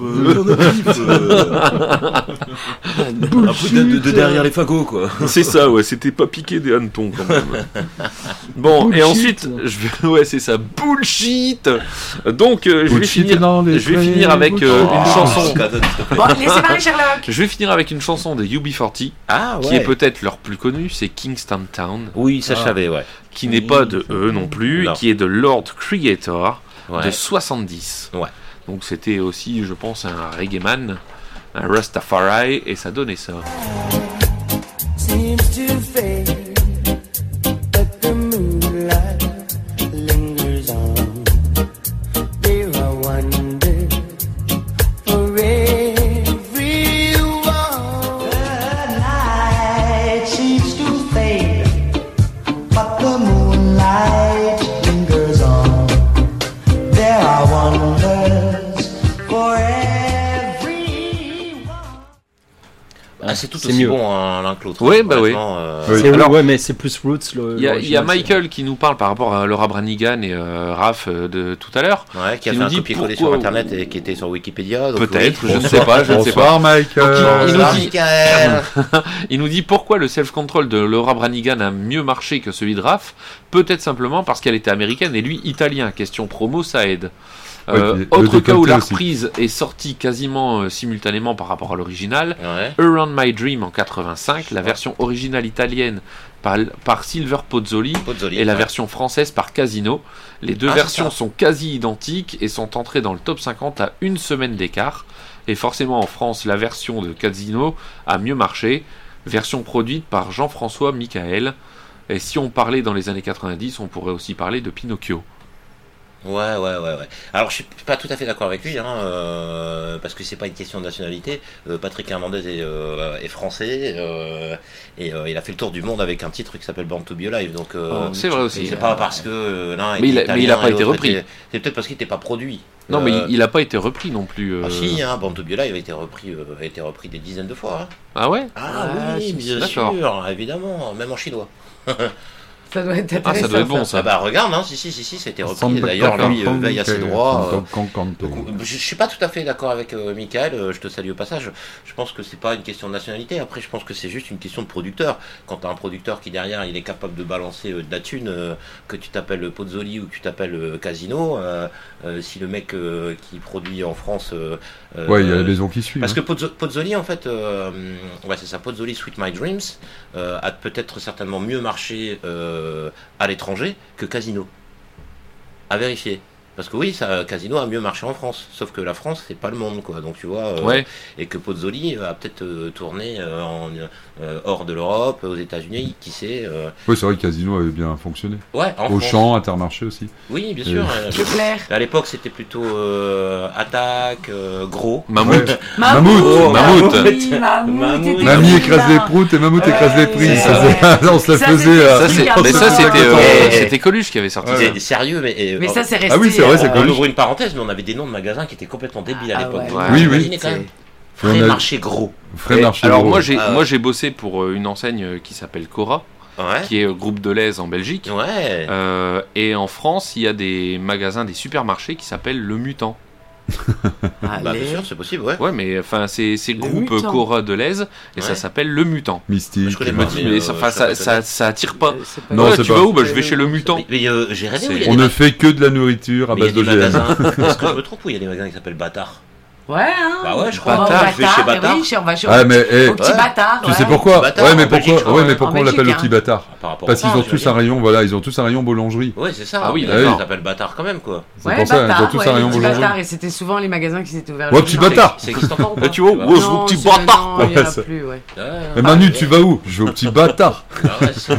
Un peu de derrière les fagots, quoi. C'est ça, ouais. C'était pas piqué des hannetons quand même. Bon, et ensuite, ouais, c'est ça. Bullshit. Donc, je vais Bullshit dans les finir avec trains, une bullshit. chanson. Bon, laissez parler Sherlock. Je vais finir avec une chanson des UB40, Ah qui ouais. est peut-être leur plus connue, c'est Kingston Town, Oui, ça je savais, ouais. qui n'est pas de eux non plus, Non. qui est de Lord Creator, Ouais. de 70. Ouais. Donc c'était aussi, je pense, un reggaeman, un Rastafari, et ça donnait ça. Seems to fade, but the moonlight lingers on. There are wonders for everyone. The night seems to fade, but the moonlight lingers on. There are wonders for everyone. Ah, c'est tout C'est aussi mieux. bon l'un que l'autre. Ouais, bah oui. Honnêtement, Oui. C'est Alors- ouais, mais c'est plus Roots. Il y a Michael qui nous parle par rapport à Laura Branigan et Raph de tout à l'heure. Ouais, qui a Qui fait nous un dit copier-coller pourquoi- sur internet et qui était sur Wikipédia. donc Peut-être, oui. je ne sais pas, je ne sais pas. Bonsoir, Michael. Il nous Bonsoir, dit- Michael. Il nous dit pourquoi le self-control de Laura Branigan a mieux marché que celui de Raph. Peut-être simplement parce qu'elle était américaine et lui italien. Question promo, ça aide. Ouais, puis le Autre cas où décolleté la aussi. reprise est sortie quasiment simultanément par rapport à l'original. Ouais. Around My Dream en 85, la version originale italienne par Silver Pozzoli Pozzoli, et la ouais. version française par Casino. Les deux Ah, versions c'est ça. sont quasi identiques et sont entrées dans le top 50 à une semaine d'écart. Et forcément en France, la version de Casino a mieux marché, version produite par Jean-François Michael. Et si on parlait dans les années 90, on pourrait aussi parler de Pinocchio. Ouais. Alors, je suis pas tout à fait d'accord avec lui, hein, parce que c'est pas une question de nationalité. Patrick Hernandez est français et il a fait le tour du monde avec un titre qui s'appelle Born to Be Alive. Donc, c'est vrai aussi. C'est pas parce que l'un Mais était mais il a italien pas et été l'autre repris. C'est peut-être parce qu'il n'était pas produit. Non, mais il n'a pas été repris non plus. Ah si, hein, Born to Be Alive a été repris des dizaines de fois. Hein. Ah ouais? Ah oui, bien d'accord. sûr, évidemment, même en chinois. Ça doit être intéressant. Ah, ça doit être bon, ça. Ah bah regarde, hein, si, c'était repris. Santa D'ailleurs, lui Clara veille à ses droits. Canto. Je suis pas tout à fait d'accord avec Michael, je te salue au passage. Je pense que c'est pas une question de nationalité. Après, je pense que c'est juste une question de producteur. Quand t'as un producteur qui derrière, il est capable de balancer de la thune, que tu t'appelles Pozzoli ou que tu t'appelles Casino, si le mec qui produit en France. Ouais, il y a la maison qui suit. Parce hein. que Pozzoli, en fait, ouais, c'est ça, Pozzoli Sweet My Dreams a peut-être certainement mieux marché à l'étranger que Casino. À vérifier. Parce que oui, Casino a mieux marché en France, sauf que la France, c'est pas le monde, quoi. Donc tu vois, Ouais. et que Pozzoli a peut-être tourné hors de l'Europe, aux États-Unis, qui sait. Oui, c'est vrai que Casino avait bien fonctionné. Ouais, en Auchan, Intermarché aussi. Oui, bien sûr. Leclerc. À l'époque, c'était plutôt Attaque, Gros. Mammouth. Ouais. Mammouth. Oh, Mammouth. Mammouth. Mamie écrase les proutes et Mammouth écrase les prix. On se la faisait. Mais ça, c'était Coluche qui avait sorti ça. C'est sérieux, Mais ça, c'est resté. Ah oui, c'est vrai, c'est On Coluche. ouvre une parenthèse, mais on avait des noms de magasins qui étaient complètement débiles à l'époque. ouais. Oui, Imaginez quand même. Frais marché gros. Frais marché Alors gros. moi j'ai bossé pour une enseigne qui s'appelle Cora, Ouais. qui est groupe Deleuze en Belgique. Ouais. Et en France, il y a des magasins, des supermarchés qui s'appellent Le Mutant. Bah, bien sûr, c'est possible, ouais. Ouais, mais enfin c'est groupe Mutant. Cora Deleuze et ça Ouais. s'appelle Le Mutant. Mystique. Je connais Je pas. me dis, mais ça attire pas. Non, Ouais, c'est tu pas. vas où? Bah, je vais chez Le Mutant. Mais j'ai rêvé où il y a On des ne fait que de la nourriture à mais il y a base des d'OGM. magasins. Est-ce que je me trompe ou il y a des magasins qui s'appellent Bâtard? Ouais, hein. Bah ouais, je On va crois. au Bâtard, je vais chez Bâtard. Oui, on va chez Ah, mais au petit ouais. bâtard. tu sais ouais. pourquoi? Bâtard, Ouais, mais en Belgique, pourquoi? je crois, Ouais, mais en pourquoi on l'appelle le Belgique, petit hein. bâtard? Par rapport Parce au pain, qu'ils ont je tous veux un dire. rayon, voilà, ils ont tous un rayon boulangerie. Ouais, c'est ça. Ah oui, Ils d'accord. s'appellent Bâtard quand même, quoi. C'est pour ça, ils ont tous un rayon petit boulangerie. bâtard, et c'était souvent les magasins qui s'étaient ouverts. Ouais, le petit dimanche. bâtard. Ça existe encore ou pas? Tu vois, Ouais, Non, petit c'est- bâtard. non, il y en a Ouais, ça- plus, ouais. Mais Manu, tu vas où? Je vais au petit bâtard. Ah ouais, c'est ça.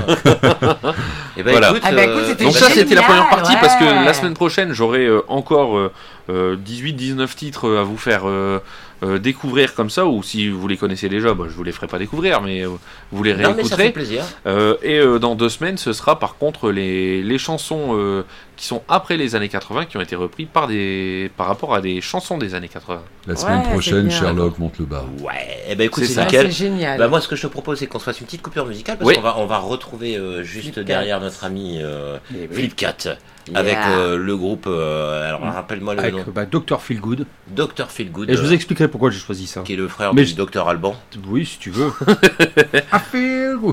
Et ben Voilà. écoute, Ah bah écoute, c'était Donc ça c'était la génial, première partie parce que ouais. la semaine prochaine j'aurai encore 18-19 titres à vous faire découvrir comme ça, ou si vous les connaissez déjà, bah, je vous les ferai pas découvrir, mais vous les non mais ça fait réécouterez. plaisir. Et dans 2 semaines, ce sera par contre les chansons qui sont après les années 80 qui ont été reprises par rapport à des chansons des années 80. La semaine Ouais, prochaine, c'est bien. Sherlock monte le bar. Ouais. Et ben écoute, C'est c'est ça. Ouais, nickel. c'est génial. Bah moi, ce que je te propose, c'est qu'on se fasse une petite coupure musicale parce Oui. qu'on va retrouver juste Flip derrière notre ami Eh oui. Flipcat avec Yeah. le groupe. Alors rappelle-moi le Avec nom. Dr. Feelgood. Dr Feelgood. Et je vous expliquerai pourquoi j'ai choisi ça. Qui est le frère Mais du Dr Alban. Oui, si tu veux. I feel good.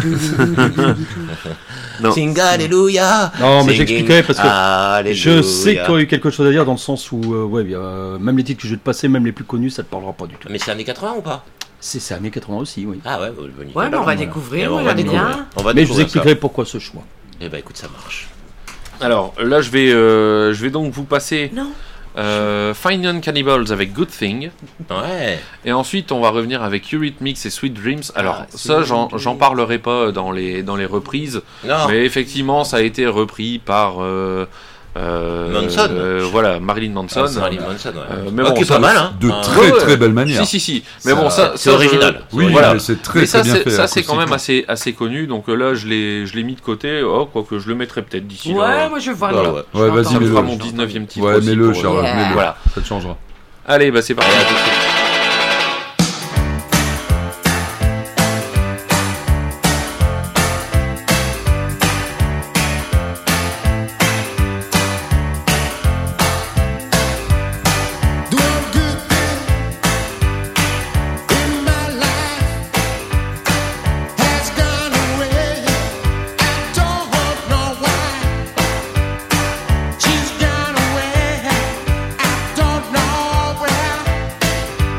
Non. Sing Alléluia. Non, mais Singing j'expliquerai parce que Alléluia. je sais que tu aurais eu quelque chose à dire dans le sens où, ouais, même les titres que je vais te passer, même les plus connus, ça te parlera pas du tout. Mais c'est années 80 ou pas? C'est années 80 aussi, oui. Ah ouais, nickel. Ouais, mais on va Et découvrir, on on va va découvrir. bien. On va Mais je vous découvrir expliquerai pourquoi ce choix. ça. Eh ben écoute, ça marche. Alors là je vais donc vous passer Non. Fine Young Cannibals avec Good Thing. Ouais. Et ensuite, on va revenir avec Eurythmics et Sweet Dreams. Alors, Ah, ça, Sweet j'en Dreams. parlerai pas dans les reprises. Non. Mais effectivement, ça a été repris par Manson. voilà, Marilyn Manson. Marilyn Manson, ouais. Mais Ok, bon, ça, pas mal, hein. De Ah, très ouais. très belle manière. Si. Mais Ça, bon, ça, c'est original. Oui, voilà. mais c'est très Mais très ça, bien fait. ça c'est quand même acoustiquement. assez connu. Donc là, je l'ai mis de côté. Oh, quoique je le mettrai peut-être d'ici là. Ouais, moi je vais voir Bah, le. ouais. je Ouais, l'entends. vas-y, Ça me fera mets-le. mon 19e titre. Ouais, aussi mets-le, pour, Sherlock, Yeah. mets-le. Voilà. Ça te changera. Allez, bah c'est parti. À tout de suite. Doing good things in my life has gone away. I don't know why. She's gone away. I don't know where.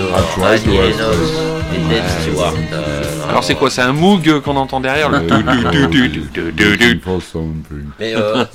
Annie Lennox et Dave Stewart. Alors c'est quoi? C'est un Moog qu'on entend derrière le... Mais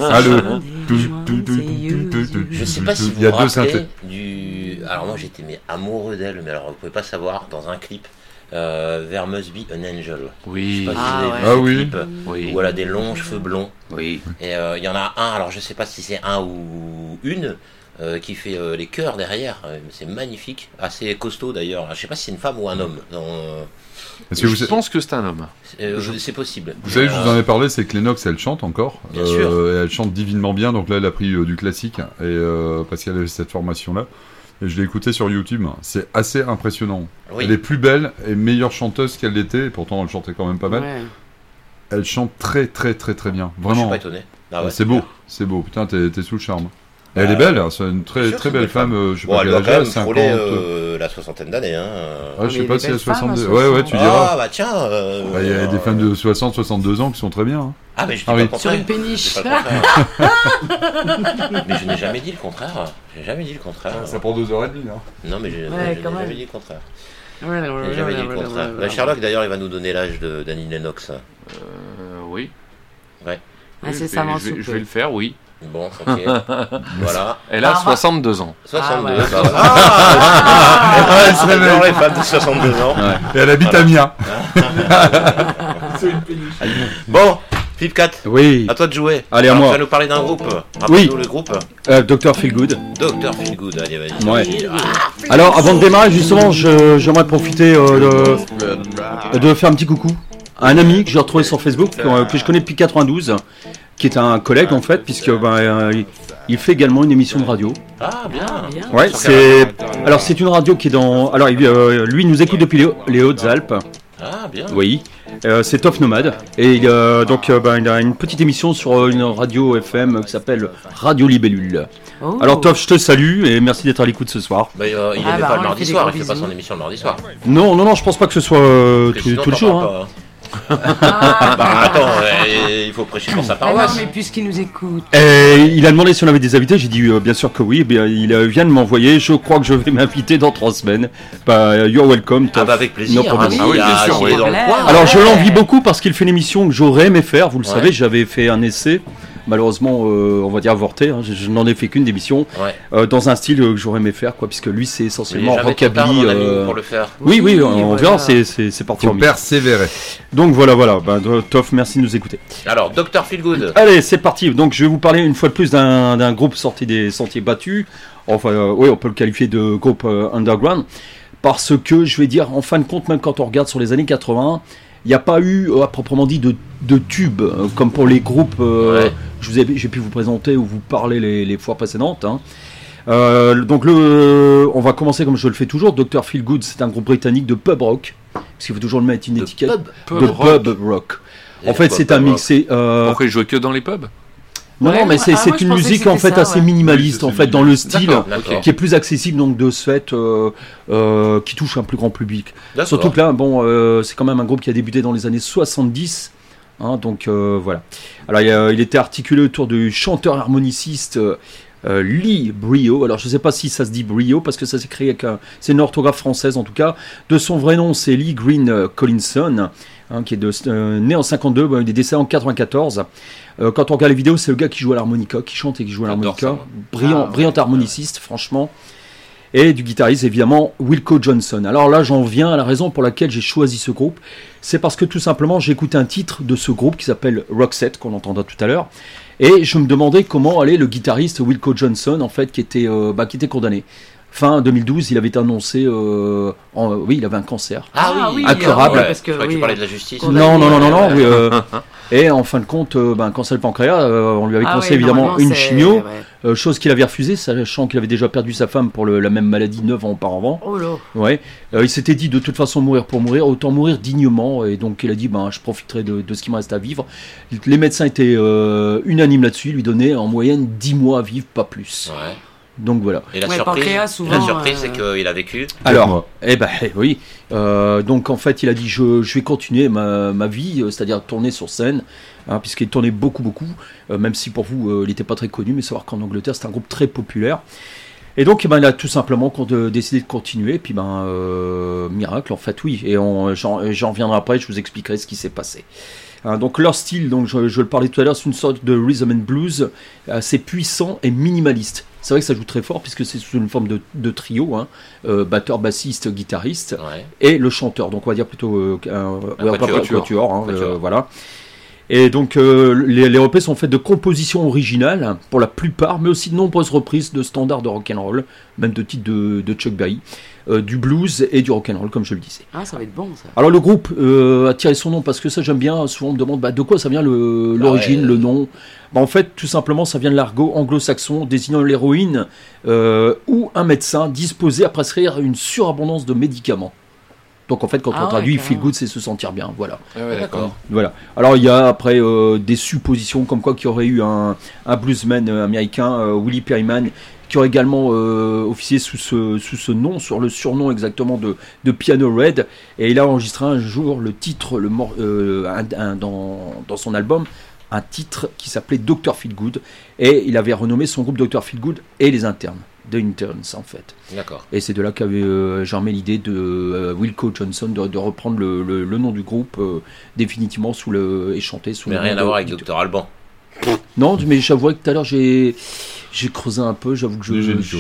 je sais pas si vous Il y a vous deux rappelez synthés. du... Alors moi j'étais amoureux d'elle, mais alors vous pouvez pas savoir, dans un clip, There Must Be an Angel. Oui. Je sais pas si vous avez vu Ah ce oui. clip, Oui. où elle a des longs cheveux blonds. Oui. Et il y en a un, alors je sais pas si c'est un ou une, qui fait les chœurs derrière. C'est magnifique, assez costaud d'ailleurs. Je sais pas si c'est une femme ou un homme. Parce que Je pense que c'est un homme. C'est possible. Vous savez, je vous en ai parlé, c'est que Lennox, elle chante encore. Bien sûr. Et elle chante divinement bien, donc là, elle a pris du classique, et, parce qu'elle avait cette formation-là. Et je l'ai écoutée sur YouTube, c'est assez impressionnant. Oui. Elle est plus belle et meilleure chanteuse qu'elle l'était, et pourtant elle chantait quand même pas mal. Ouais. Elle chante très très très très bien, Moi, je suis vraiment. pas étonné. Ah ouais, C'est beau, c'est beau, putain, t'es sous le charme. Et elle est belle, hein, c'est une très sûr, très c'est belle une femme, je sais pas elle quel doit âge quand elle a, même 50. frôler la soixantaine d'années. Hein. Ouais, je sais Mais pas des si elle a belles femmes, 62. à Ouais, tu diras. Ah bah tiens. Bah, il y a des femmes de 60, 62 ans qui sont très bien. Hein. Ah mais je dis Ah pas oui. le contraire. Sur une péniche. Je dis pas le contraire. Mais je n'ai jamais dit le contraire. J'ai jamais dit le contraire. prend 2h30 là. Non mais je n'ai quand même. jamais dit le contraire. Ouais, J'ai jamais dit le contraire. Bah, Sherlock d'ailleurs il va nous donner l'âge d'Annie Lennox. Oui. Ouais. Incessamment je vais sous peu. le faire, oui. Bon, ok. Voilà. Elle a 62 ans. 62. ouais. Bah, voilà. C'est vraiment les femmes de 62 ans. Et elle habite à Amiens. Bon, Flip 4, Oui. à toi de jouer. Allez, à Alors, moi. Tu vas nous parler d'un groupe. Oui. Rappelle-nous le groupe. Dr Feelgood. Dr Feelgood, allez, vas-y. Ouais. Alors, avant de démarrer, justement, j'aimerais profiter de faire un petit coucou à un ami que j'ai retrouvé sur Facebook, que je connais depuis 92, qui est un collègue en fait, puisque il fait également une émission de radio. Ah, bien. Ouais, alors c'est une radio qui est dans. Alors, lui, il nous écoute depuis les Hautes-Alpes. Ah, bien. Oui. C'est Tough Nomade. Et il a une petite émission sur une radio FM qui s'appelle Radio Libellule. Oh. Alors, Tough, je te salue et merci d'être à l'écoute ce soir. Bah, il Ah, est bah, pas on le lui mardi fait soir, des il fait pas gros son émission le mardi soir. Non, je pense pas que ce soit Parce que tous sinon, les t'en jours. parles Hein. pas, hein. Bah, attends, il faut prêcher pour sa Ah non, paroisse. mais puisqu'il nous écoute. Et il a demandé si on avait des invités, j'ai dit bien sûr que oui. Bien, il vient de m'envoyer, je crois que je vais m'inviter dans 3 semaines. Bah, you're welcome. Ah bah avec plaisir. No problem. hein, Ah oui, bien sûr, s'il oui. est dans le coin. Alors je Ouais. l'envie beaucoup parce qu'il fait une émission que j'aurais aimé faire, vous le Ouais. savez, j'avais fait un essai, malheureusement on va dire avorté, hein, je n'en ai fait qu'une d'émission, Ouais. dans un style que j'aurais aimé faire, quoi, puisque lui c'est Il est essentiellement jamais trop tard, rockabilly. mon ami, pour le faire. Oui, on voilà. verra, c'est parti Faut en mix. persévérer. Donc voilà, Toff, merci de nous écouter. Alors, Dr Feelgood. Allez, c'est parti. Donc, je vais vous parler une fois de plus d'un groupe sorti des sentiers battus. Enfin, oui, on peut le qualifier de groupe underground. Parce que, je vais dire, en fin de compte, même quand on regarde sur les années 80, il n'y a pas eu, à proprement dit, de tubes, comme pour les groupes Ouais. j'ai pu vous présenter ou vous parler les fois précédentes. Hein. Donc, on va commencer comme je le fais toujours. Dr Feelgood, c'est un groupe britannique de pub rock. Parce qu'il faut toujours le mettre une étiquette. Pub de rock. pub rock. Et En fait, pourquoi c'est pub un rock mix. Pourquoi ils jouaient que dans les pubs? Non, Ouais, non, mais moi, moi, c'est je une pensais que musique en c'était fait ça, assez ouais. minimaliste Oui, en c'est fait dans le style, D'accord. qui est plus accessible donc de ce fait, qui touche un plus grand public. D'accord. Surtout que là, bon, c'est quand même un groupe qui a débuté dans les années 70. Hein, donc voilà. Alors il était articulé autour du chanteur harmoniciste Lee Brio. Alors je ne sais pas si ça se dit Brio parce que ça s'écrit avec c'est une orthographe française en tout cas. De son vrai nom c'est Lee Green Collinson, hein, qui est né en 52, il est décédé en 94. Quand on regarde les vidéos, c'est le gars qui joue à l'harmonica, qui chante et qui joue à J'adore l'harmonica. ça. Brillant harmoniciste, franchement. Et du guitariste, évidemment, Wilco Johnson. Alors là, j'en viens à la raison pour laquelle j'ai choisi ce groupe. C'est parce que tout simplement, j'ai écouté un titre de ce groupe qui s'appelle Roxette, qu'on entendra tout à l'heure. Et je me demandais comment allait le guitariste Wilco Johnson, en fait, qui était condamné. Fin 2012, il avait été annoncé, il avait un cancer. Ah oui, incurable. Parce que, je croyais que tu parlais de la justice. Non. Oui, et en fin de compte, cancer du pancréas, on lui avait conseillé évidemment une chimio, chose qu'il avait refusée, sachant qu'il avait déjà perdu sa femme pour la même maladie 9 ans auparavant. Oh là. Ouais. Il s'était dit de toute façon mourir pour mourir, autant mourir dignement, et donc il a dit je profiterai de ce qui me reste à vivre. Les médecins étaient unanimes là-dessus, lui donnaient en moyenne 10 mois à vivre, pas plus. Ouais. Donc voilà. Et la Ouais, surprise, pancréas, souvent, c'est qu'il a vécu. Alors, oui. Donc en fait, il a dit je vais continuer ma vie, c'est-à-dire tourner sur scène, hein, puisqu'il tournait beaucoup, même si pour vous, il n'était pas très connu, mais savoir qu'en Angleterre, c'est un groupe très populaire. Et donc, il a tout simplement décidé de continuer. Puis, miracle, en fait, oui. Et j'en reviendrai après, je vous expliquerai ce qui s'est passé. Donc, leur style, donc, je le parlais tout à l'heure, c'est une sorte de rhythm and blues assez puissant et minimaliste. C'est vrai que ça joue très fort, puisque c'est sous une forme de trio, batteur, bassiste, guitariste, et le chanteur. Donc, on va dire plutôt quatuor, voilà. Et donc, les reprises sont faites de compositions originales, pour la plupart, mais aussi de nombreuses reprises de standards de rock'n'roll, même de titres de Chuck Berry, du blues et du rock'n'roll, comme je le disais. Ah, ça va être bon, ça. Alors, le groupe a tiré son nom, parce que ça, j'aime bien, souvent on me demande de quoi ça vient l'origine, le nom. En fait, tout simplement, ça vient de l'argot anglo-saxon, désignant l'héroïne ou un médecin disposé à prescrire une surabondance de médicaments. Donc en fait, quand on traduit feel good, c'est se sentir bien, voilà. D'accord. Voilà. Alors il y a après des suppositions comme quoi qu'il y aurait eu un bluesman américain, Willie Perryman, qui aurait également officié sous ce nom, sur le surnom exactement de Piano Red, et il a enregistré un jour le titre dans son album, un titre qui s'appelait Dr. Feelgood, et il avait renommé son groupe Dr. Feelgood et les internes. The Interns en fait. D'accord. Et c'est de là qu'avait germé l'idée de Wilco Johnson de reprendre le nom du groupe définitivement et chanter sous le nom. Mais rien à voir avec Dr. Alban. Non, mais j'avoue que tout à l'heure j'ai creusé un peu, j'avoue que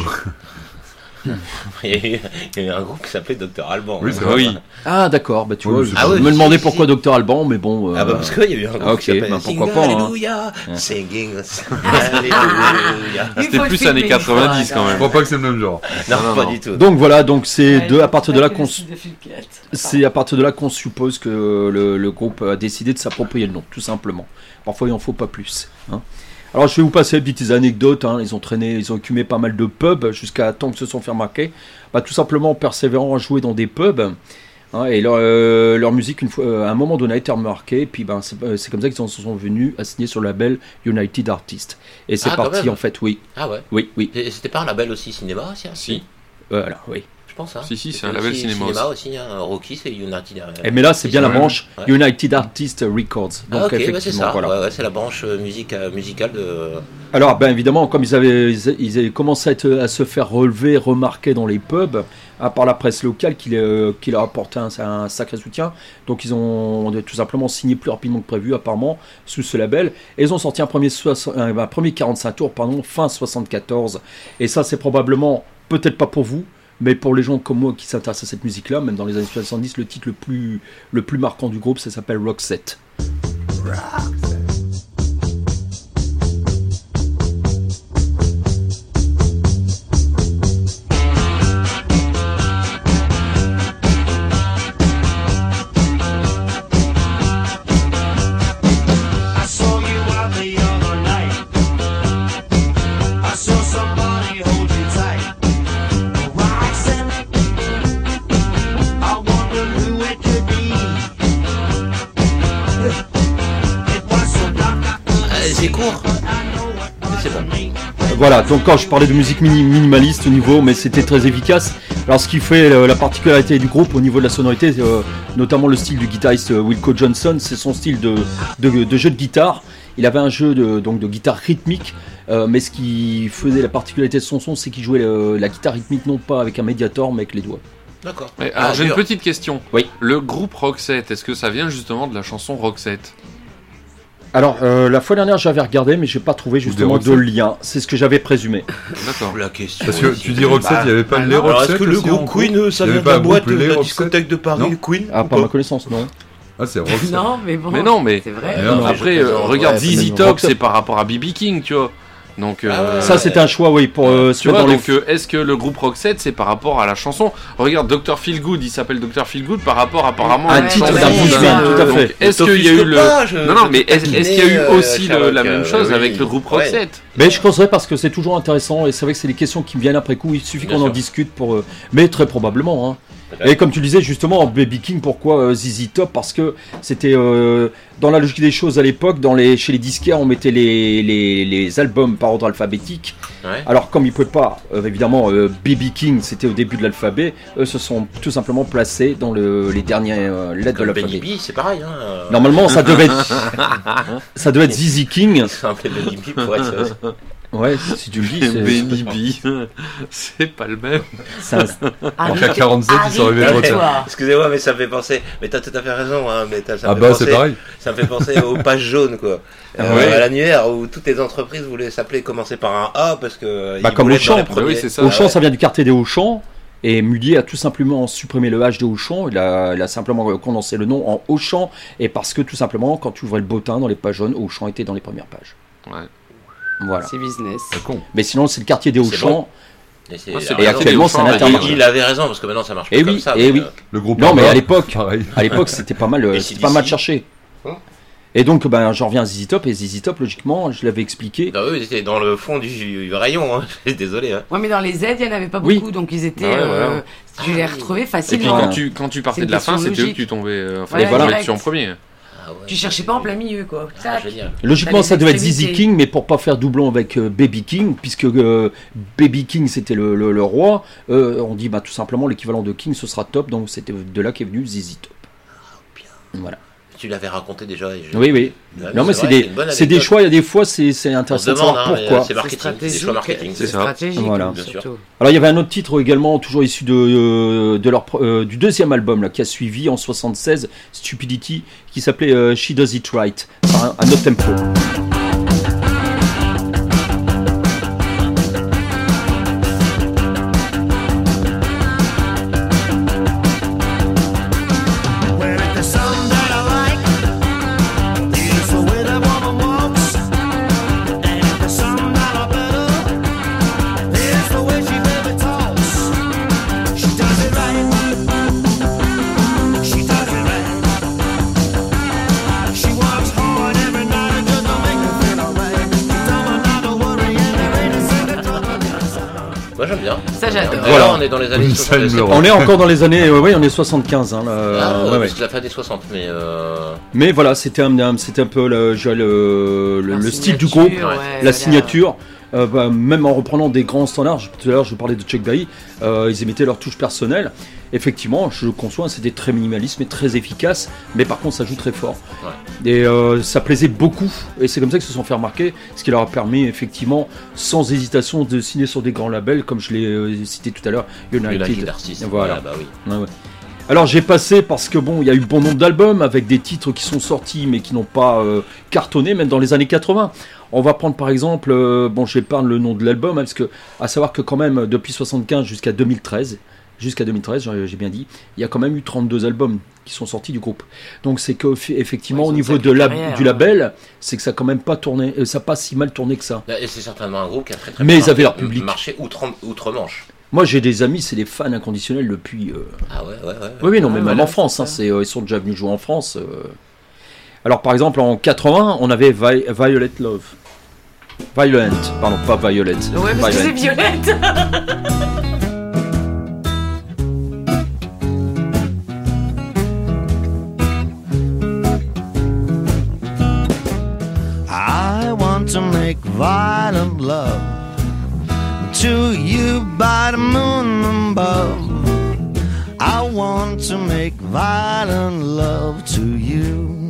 il y a eu un groupe qui s'appelait Dr. Alban. Oui, c'est vrai. Oui. Ah d'accord, tu vois, je oui, me demandais pourquoi Dr. Alban, mais bon. Parce qu'il y a eu un groupe qui s'appelle pourquoi pas. Alléluia, singing Alléluia. C'était plus années 90 quand Je même. crois pas que c'est le même genre. Non, pas du tout. Donc voilà, c'est à partir de là qu'on suppose que le groupe a décidé de s'approprier le nom, tout simplement. Parfois il en faut pas plus. Alors je vais vous passer des petites anecdotes, ils ont occupé pas mal de pubs jusqu'à temps que se sont fait remarquer. Tout simplement en persévérant à jouer dans des pubs, et leur musique à un moment donné a été remarquée, puis c'est comme ça qu'ils en sont venus à signer sur le label United Artists. Et c'est parti en fait, oui. Ah ouais. Oui. Et c'était pas un label aussi cinéma aussi, Si. Voilà, oui. Je pense. Si, c'est un label cinéma aussi. Rocky, c'est United. Mais là, c'est bien la branche United Artists Records. Donc effectivement, c'est ça. Voilà. C'est la branche musicale de. Alors, évidemment, comme ils avaient commencé à se faire relever, remarquer dans les pubs, par la presse locale qui leur apportait un sacré soutien. Donc, ils ont tout simplement signé plus rapidement que prévu, apparemment, sous ce label. Et ils ont sorti un premier 45 tours, fin 74. Et ça, c'est probablement, peut-être pas pour vous, mais pour les gens comme moi qui s'intéressent à cette musique-là, même dans les années 70, le titre le plus marquant du groupe, ça s'appelle Roxette. C'est court. Mais c'est bon. Voilà, donc quand je parlais de musique minimaliste au niveau, mais c'était très efficace. Alors ce qui fait la particularité du groupe au niveau de la sonorité, notamment le style du guitariste Wilco Johnson, c'est son style de jeu de guitare. Il avait un jeu de guitare rythmique, mais ce qui faisait la particularité de son son, c'est qu'il jouait la guitare rythmique non pas avec un médiator, mais avec les doigts. D'accord. Alors j'ai une petite question. Oui. Le groupe Roxette, est-ce que ça vient justement de la chanson Roxette ? Alors, la fois dernière, j'avais regardé, mais j'ai pas trouvé justement de lien. C'est ce que j'avais présumé. D'accord. La question. Parce que tu dis Roxette, il n'y avait pas les Roxette. Alors, est-ce que le groupe Queen, ça vient de la boîte de la discothèque de Paris, Queen? Ah, par ma connaissance, non. Ah, c'est Roxette. Non, mais bon. Mais non, mais c'est vrai. Après, regarde ZZ Top, c'est par rapport à B.B. King, tu vois. Donc, ça c'était un choix, oui, pour tu vois, donc est-ce que le groupe Roxette c'est par rapport à la chanson? Regarde, Dr. Feelgood, il s'appelle Dr. Feelgood par rapport apparemment à un titre d'un bluesman, tout à fait. Est-ce qu'il y a eu non, mais est-ce qu'il y a eu aussi la même chose avec le groupe Roxette? Mais je penserais parce que c'est toujours intéressant et c'est vrai que c'est des questions qui me viennent après coup. Il suffit qu'on en discute mais très probablement. Hein. Et comme tu le disais justement, Baby King, pourquoi ZZ Top? Parce que c'était dans la logique des choses à l'époque, chez les disquaires, on mettait les albums par ordre alphabétique. Ouais. Alors comme ils ne pouvaient pas, évidemment, Baby King, c'était au début de l'alphabet, eux se sont tout simplement placés dans les dernières lettres de l'alphabet. Benny B, c'est pareil. Hein. Normalement, ça devait être ZZ King. C'est un peu Benny B pour être Ouais, si tu le dis, Benny B, c'est pas le même. En K47, ils sont arrivés trop tard. Excusez-moi, mais ça me fait penser. Mais t'as tout à fait raison. Hein, mais ça me fait bah penser, c'est pareil. Ça me fait penser aux pages jaunes, quoi. À l'annuaire où toutes les entreprises voulaient commencer par un A parce que. Comme Auchan. Auchan, ça vient du quartier des Auchan. Et Mullier a tout simplement supprimé le H de Auchan, il a simplement condensé le nom en Auchan, et parce que tout simplement, quand tu ouvrais le bottin dans les pages jaunes, Auchan était dans les premières pages. Ouais. Voilà. C'est business. C'est con. Mais sinon, c'est le quartier des Auchan. Bon. Et actuellement, c'est un Intermarché. Il avait raison, parce que maintenant ça marche plus comme ça. Oui. Le groupe non, mais à pareil. l'époque, c'était pas mal, cherché. Et donc, j'en reviens à ZZ Top, et ZZ Top, logiquement, je l'avais expliqué. Non, eux, ils étaient dans le fond du rayon, hein. Désolé. Hein. Ouais, mais dans les Z, il n'y en avait pas beaucoup, donc ils étaient. Tu les retrouvais facilement. Et puis quand tu partais de la fin, c'était eux que tu tombais. Dessus en premier. Tu cherchais pas en plein milieu, quoi. Logiquement, ça devait être ZZ King, mais pour pas faire doublon avec Baby King, puisque Baby King c'était le roi, on dit tout simplement l'équivalent de King, ce sera Top, donc c'était de là qu'est venu ZZ Top. Voilà. Tu l'avais raconté déjà. Oui. Non, mais c'est des choix. Il y a des fois, c'est intéressant de savoir pourquoi. C'est marketing, c'est des choix marketing. C'est ça. Voilà. Alors, il y avait un autre titre également, toujours issu du deuxième album là, qui a suivi en 76, Stupidity, qui s'appelait She Does It Right, un autre tempo. Ça j'adore. Voilà, on est dans les années 60. On est encore dans les années, on est 75. Hein, c'est la fin des 60, mais voilà, c'était un peu le style du groupe, la signature. Même en reprenant des grands standards, tout à l'heure je parlais de Chuck Berry, ils émettaient leur touche personnelle. Effectivement, je le conçois, c'était très minimaliste mais très efficace, mais par contre ça joue très fort. Ouais. Et ça plaisait beaucoup, et c'est comme ça qu'ils se sont fait remarquer, ce qui leur a permis effectivement, sans hésitation, de signer sur des grands labels, comme je l'ai cité tout à l'heure, United Artists. Voilà. Ouais. Alors j'ai passé parce que il y a eu bon nombre d'albums avec des titres qui sont sortis mais qui n'ont pas cartonné, même dans les années 80. On va prendre par exemple, je vais prendre le nom de l'album, parce que à savoir que quand même depuis 75 jusqu'à 2013, j'ai bien dit, il y a quand même eu 32 albums qui sont sortis du groupe. Donc c'est que effectivement au niveau du label, c'est que ça a quand même pas tourné, ça n'a pas si mal tourné que ça. Et c'est certainement un groupe qui a très mais ils avaient leur public. Marché outre-Manche. Moi j'ai des amis, c'est des fans inconditionnels depuis. Ah ouais. Oui, non, mais même en France, ils sont déjà venus jouer en France. Alors par exemple en 80, on avait Violet Love. Violent, pardon, pas Violet. Ouais, parce que c'est Violette. I want to make violent love to you by the moon above. I want to make violent love to you.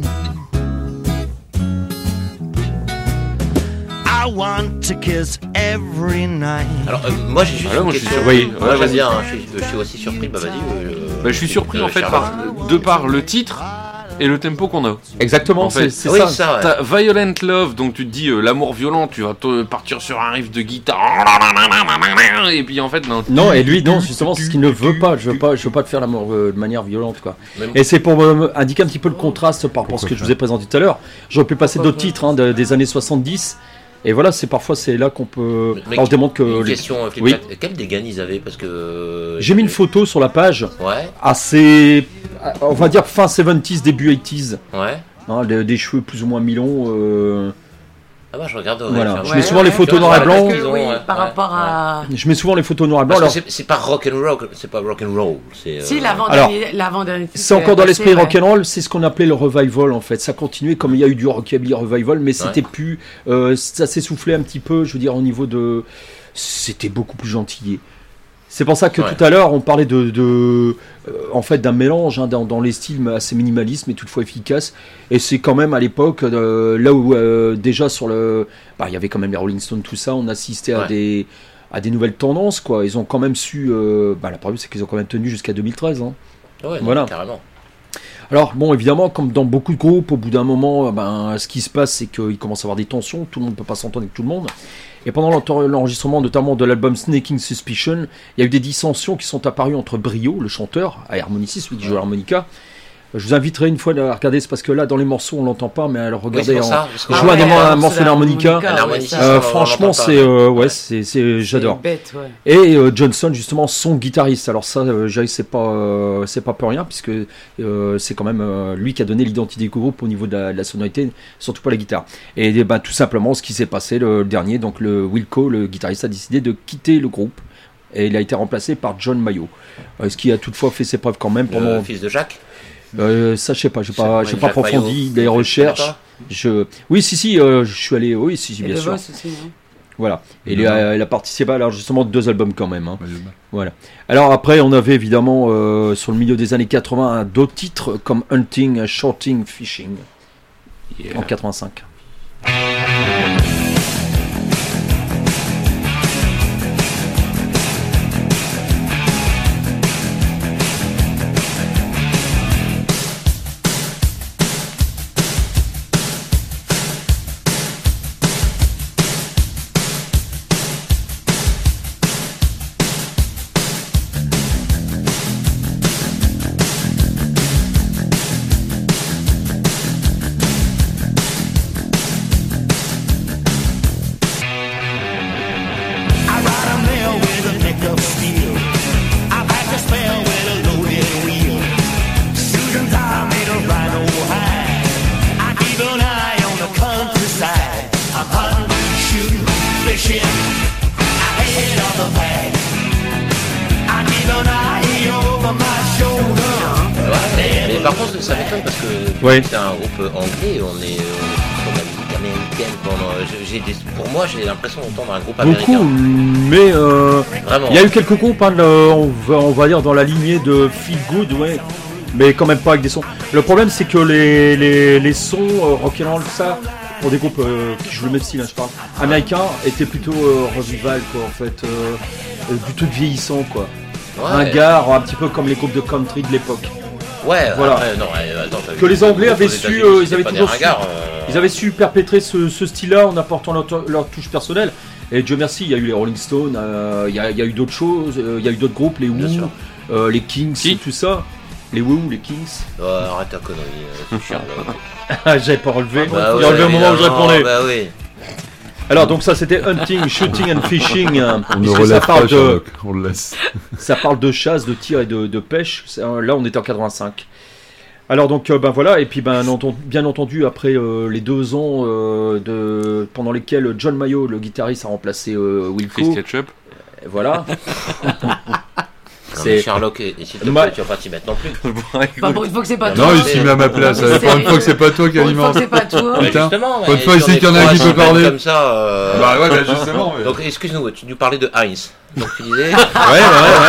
I want to kiss every night. Alors moi j'ai juste une question. Moi j'aime bien, je suis aussi surpris. Vas-y. Je suis surpris en fait par le titre et le tempo qu'on a. Exactement, en fait, c'est ça. T'as Violent Love, donc tu te dis l'amour violent, tu vas partir sur un riff de guitare. Et puis en fait non, et lui non, justement c'est ce qu'il ne veut pas. Je veux pas te faire l'amour de manière violente quoi. Et c'est pour indiquer un petit peu le contraste par rapport à ce que je vous ai présenté tout à l'heure. J'aurais pu passer d'autres titres des années 70. Et voilà, c'est là qu'on peut. On démontre que. Une question, quel dégâts ils avaient parce que. J'ai mis une photo sur la page. Ouais. Assez, on va dire fin 70s, début 80s. Ouais. Hein, des cheveux plus ou moins mi-longs. Ah bah je regarde. Voilà. Je mets souvent les photos noir et blanc. Par rapport à. Je mets souvent les photos noir et blanc. Alors c'est pas rock and roll, c'est pas rock and roll. Si l'avant-dernier. C'est encore dans l'esprit rock and roll. C'est ce qu'on appelait le revival en fait. Ça continuait comme il y a eu du rockabilly revival, mais c'était plus. Ça s'essoufflait un petit peu. Je veux dire au niveau de. C'était beaucoup plus gentillé. C'est pour ça que tout à l'heure, on parlait en fait, d'un mélange dans les styles assez minimalisme et toutefois efficace. Et c'est quand même à l'époque, là où déjà sur le... il y avait quand même les Rolling Stones, tout ça, on assistait à des nouvelles tendances, quoi. Ils ont quand même su... la preuve, c'est qu'ils ont quand même tenu jusqu'à 2013. Hein. Ouais, voilà. Non, carrément. Alors, bon, évidemment, comme dans beaucoup de groupes, au bout d'un moment, ce qui se passe, c'est qu'il commence à avoir des tensions. Tout le monde ne peut pas s'entendre avec tout le monde. Et pendant l'enregistrement, notamment de l'album Snaking Suspicion, il y a eu des dissensions qui sont apparues entre Brio, le chanteur, harmoniciste, celui qui joue l'harmonica. Je vous inviterai une fois à regarder, c'est parce que là, dans les morceaux, on l'entend pas, mais alors regardez, jouer un morceau d'harmonica. Franchement, j'adore. Et Johnson, justement, son guitariste. Alors ça, c'est pas pour rien, puisque c'est quand même lui qui a donné l'identité du groupe au niveau de la sonorité, surtout pour la guitare. Et tout simplement, ce qui s'est passé le dernier, donc le Wilco, le guitariste, a décidé de quitter le groupe. Et il a été remplacé par John Mayall, ce qui a toutefois fait ses preuves quand même pendant. Le fils de Jacques. Ça je sais pas, j'ai pas approfondi les recherches. Oui, je suis allé, bien sûr. Aussi, hein. Voilà. Et il a participé à justement 2 albums quand même. Hein. Voilà. Alors après, on avait évidemment sur le milieu des années 80 d'autres titres comme Hunting, Shooting, Fishing en 85. Mais par contre, ça m'étonne parce que c'est un groupe anglais, on est sur la musique américaine. Pour moi, j'ai l'impression d'entendre un groupe américain. Beaucoup, mais il y a eu quelques groupes, on va dire dans la lignée de Feel Good, mais quand même pas avec des sons. Le problème, c'est que les sons rock'n'roll, ça, pour des groupes qui jouent le même style, je parle, américains, étaient plutôt revival, quoi, en fait, plutôt vieillissant, quoi. Un gars un petit peu comme les groupes de country de l'époque. Ouais, voilà. Après, non, attends, que les Anglais avaient su, ils avaient su perpétrer ce style-là en apportant leur touche personnelle. Et Dieu merci, il y a eu les Rolling Stones, il y a eu d'autres choses, il y a eu d'autres groupes, les Who, les Kings, tout ça. Les Who, les Kings. Arrête ta connerie, Sherlock. J'avais pas relevé. J'ai relevé au moment où je répondais. Bah oui. Alors donc ça c'était Hunting, Shooting and Fishing. On ne relève pas Sherlock, on le laisse. Ça parle de chasse, de tir et de pêche. Là on était en 85. Alors donc voilà, et puis bien entendu après les 2 ans pendant lesquels John Mayall, le guitariste, a remplacé Wilco. Chris Ketchup. Voilà. Non, mais Sherlock, et s'il te plaît, tu vas pas t'y mettre non plus. Pour une fois que c'est pas toi. Non, il s'y met à ma place. Pour une fois que c'est pas toi qui alimente. Pour une fois que c'est pas toi. Putain. Pour une fois, ici qu'il y en a un qui peut parler. Comme ça. Bah ouais, justement. Donc excuse-nous, tu nous parlais de Heinz. Donc tu disais. Ouais.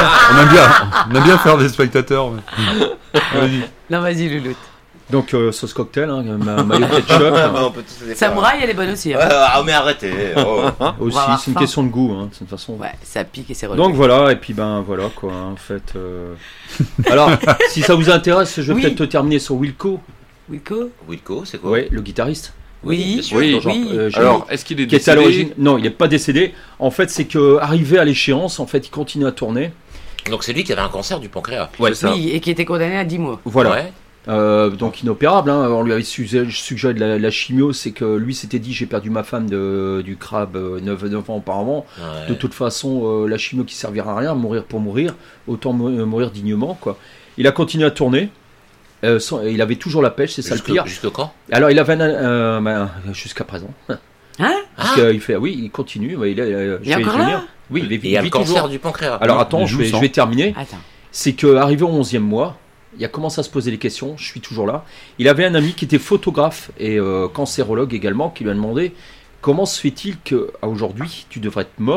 On aime bien faire des spectateurs. Vas-y. Non, vas-y, Louloute. Donc sauce cocktail, maillot ketchup. Samouraï, elle est bonne aussi. Mais arrêtez. Aussi, c'est une question de goût, de toute façon. Ouais, ça pique et c'est relevé. Donc voilà, et puis voilà quoi, en fait. Alors, si ça vous intéresse, je vais peut-être terminer sur Wilco. Wilco, c'est quoi? Ouais, le guitariste. Oui. Alors, est-ce qu'il est décédé? À l'origine. Non, il n'est pas décédé. En fait, c'est que arrivé à l'échéance, en fait, il continue à tourner. Donc c'est lui qui avait un cancer du pancréas. Ouais, c'est ça. Oui, et qui était condamné à 10 mois. Voilà. Ouais. Donc inopérable, on lui avait suggéré de la chimio, c'est que lui s'était dit j'ai perdu ma femme du crabe 9 ans auparavant, de toute façon la chimio qui servira à rien, mourir pour mourir, autant mourir dignement quoi. Il a continué à tourner, il avait toujours la pêche, c'est ça le pire. Jusque quand? Alors il avait jusqu'à présent. Parce qu'il fait il continue, il est encore là. Oui, il y a le cancer du pancréas. Alors attends, je vais terminer. C'est qu'arrivé au 11e mois, il a commencé à se poser des questions, je suis toujours là. Il avait un ami qui était photographe et cancérologue également, qui lui a demandé comment se fait-il qu'aujourd'hui tu devrais être mort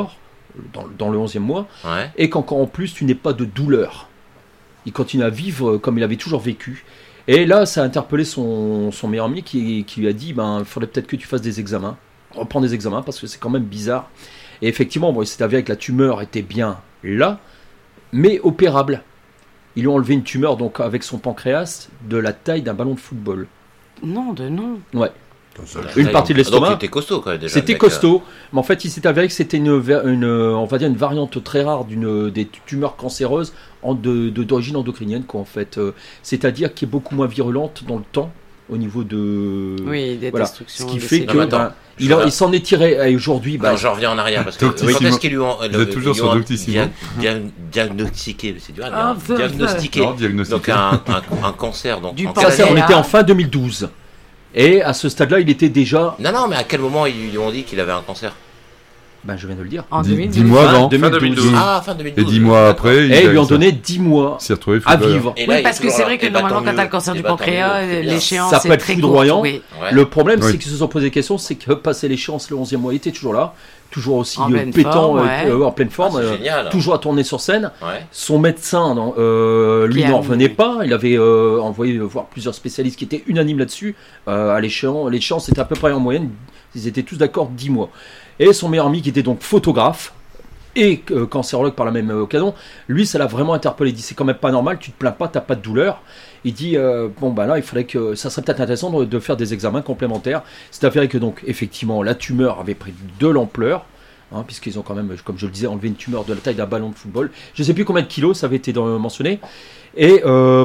dans le 11e mois, Ouais. et qu'encore en plus, tu n'aies pas de douleur. Il continue à vivre comme il avait toujours vécu. Et là, ça a interpellé son meilleur ami qui lui a dit, il faudrait peut-être que tu fasses des examens. Reprends des examens parce que c'est quand même bizarre. Et effectivement, il s'est avéré que la tumeur était bien là, mais opérable. Ils lui ont enlevé une tumeur donc avec son pancréas de la taille d'un ballon de football. Non. Ouais. Une partie de l'estomac. Donc, c'était costaud, quand même, déjà. C'était le mec, costaud, mais en fait, il s'est avéré que c'était on va dire une variante très rare des tumeurs cancéreuses d'origine endocrinienne, quoi, en fait. C'est-à-dire qui est beaucoup moins virulente dans le temps au niveau de. Oui, des destructions. Ce qui des fait cellules. que il s'en est tiré aujourd'hui. Non, je reviens en arrière parce que quand est-ce qu'ils lui ont Vous êtes toujours sur Doctissimo. diagnostiqué, c'est dur à Ah, dire. Diagnostiqué. Non, diagnostiqué. Donc un cancer. Donc Du en pancréas. quelle année On était en fin 2012. Et à ce stade-là, il était déjà. Non, mais à quel moment ils lui ont dit qu'il avait un cancer? Je viens de le dire. En 10 2012. mois avant. 2012. Ah, fin 2012. Et 10 mois après, Et ils lui ont donné 10 mois s'est retrouvé à footballeur. vivre. Et là, Oui, il parce est que toujours c'est là. vrai que Eh ben, normalement, tant quand mieux. t'as le cancer Eh du ben, tant pancréas, mieux, c'est bien. l'échéance Ça peut est être très foudroyant. courte. Oui. Ouais. Le problème, Oui. c'est qu'ils se sont posé des questions, c'est que passer l'échéance, le 11e mois, il était toujours là, toujours aussi En pleine pétant, forme, ouais. en pleine forme, Ah, c'est génial. toujours à tourner sur scène. Ouais. Son médecin, lui, Qui a n'en mis, revenait oui. pas. Il avait envoyé voir plusieurs spécialistes qui étaient unanimes là-dessus. À l'échéance, c'était à peu près en moyenne, ils étaient tous d'accord 10 mois. Et son meilleur ami, qui était donc photographe et cancérologue par la même occasion, lui, ça l'a vraiment interpellé. Il dit, c'est quand même pas normal, tu te plains pas, t'as pas de douleur. Il dit, là, il faudrait que ça serait peut-être intéressant de faire des examens complémentaires. C'est avéré que donc, effectivement, la tumeur avait pris de l'ampleur. Puisqu'ils ont quand même, comme je le disais, enlevé une tumeur de la taille d'un ballon de football. Je ne sais plus combien de kilos, ça avait été mentionné. Et il y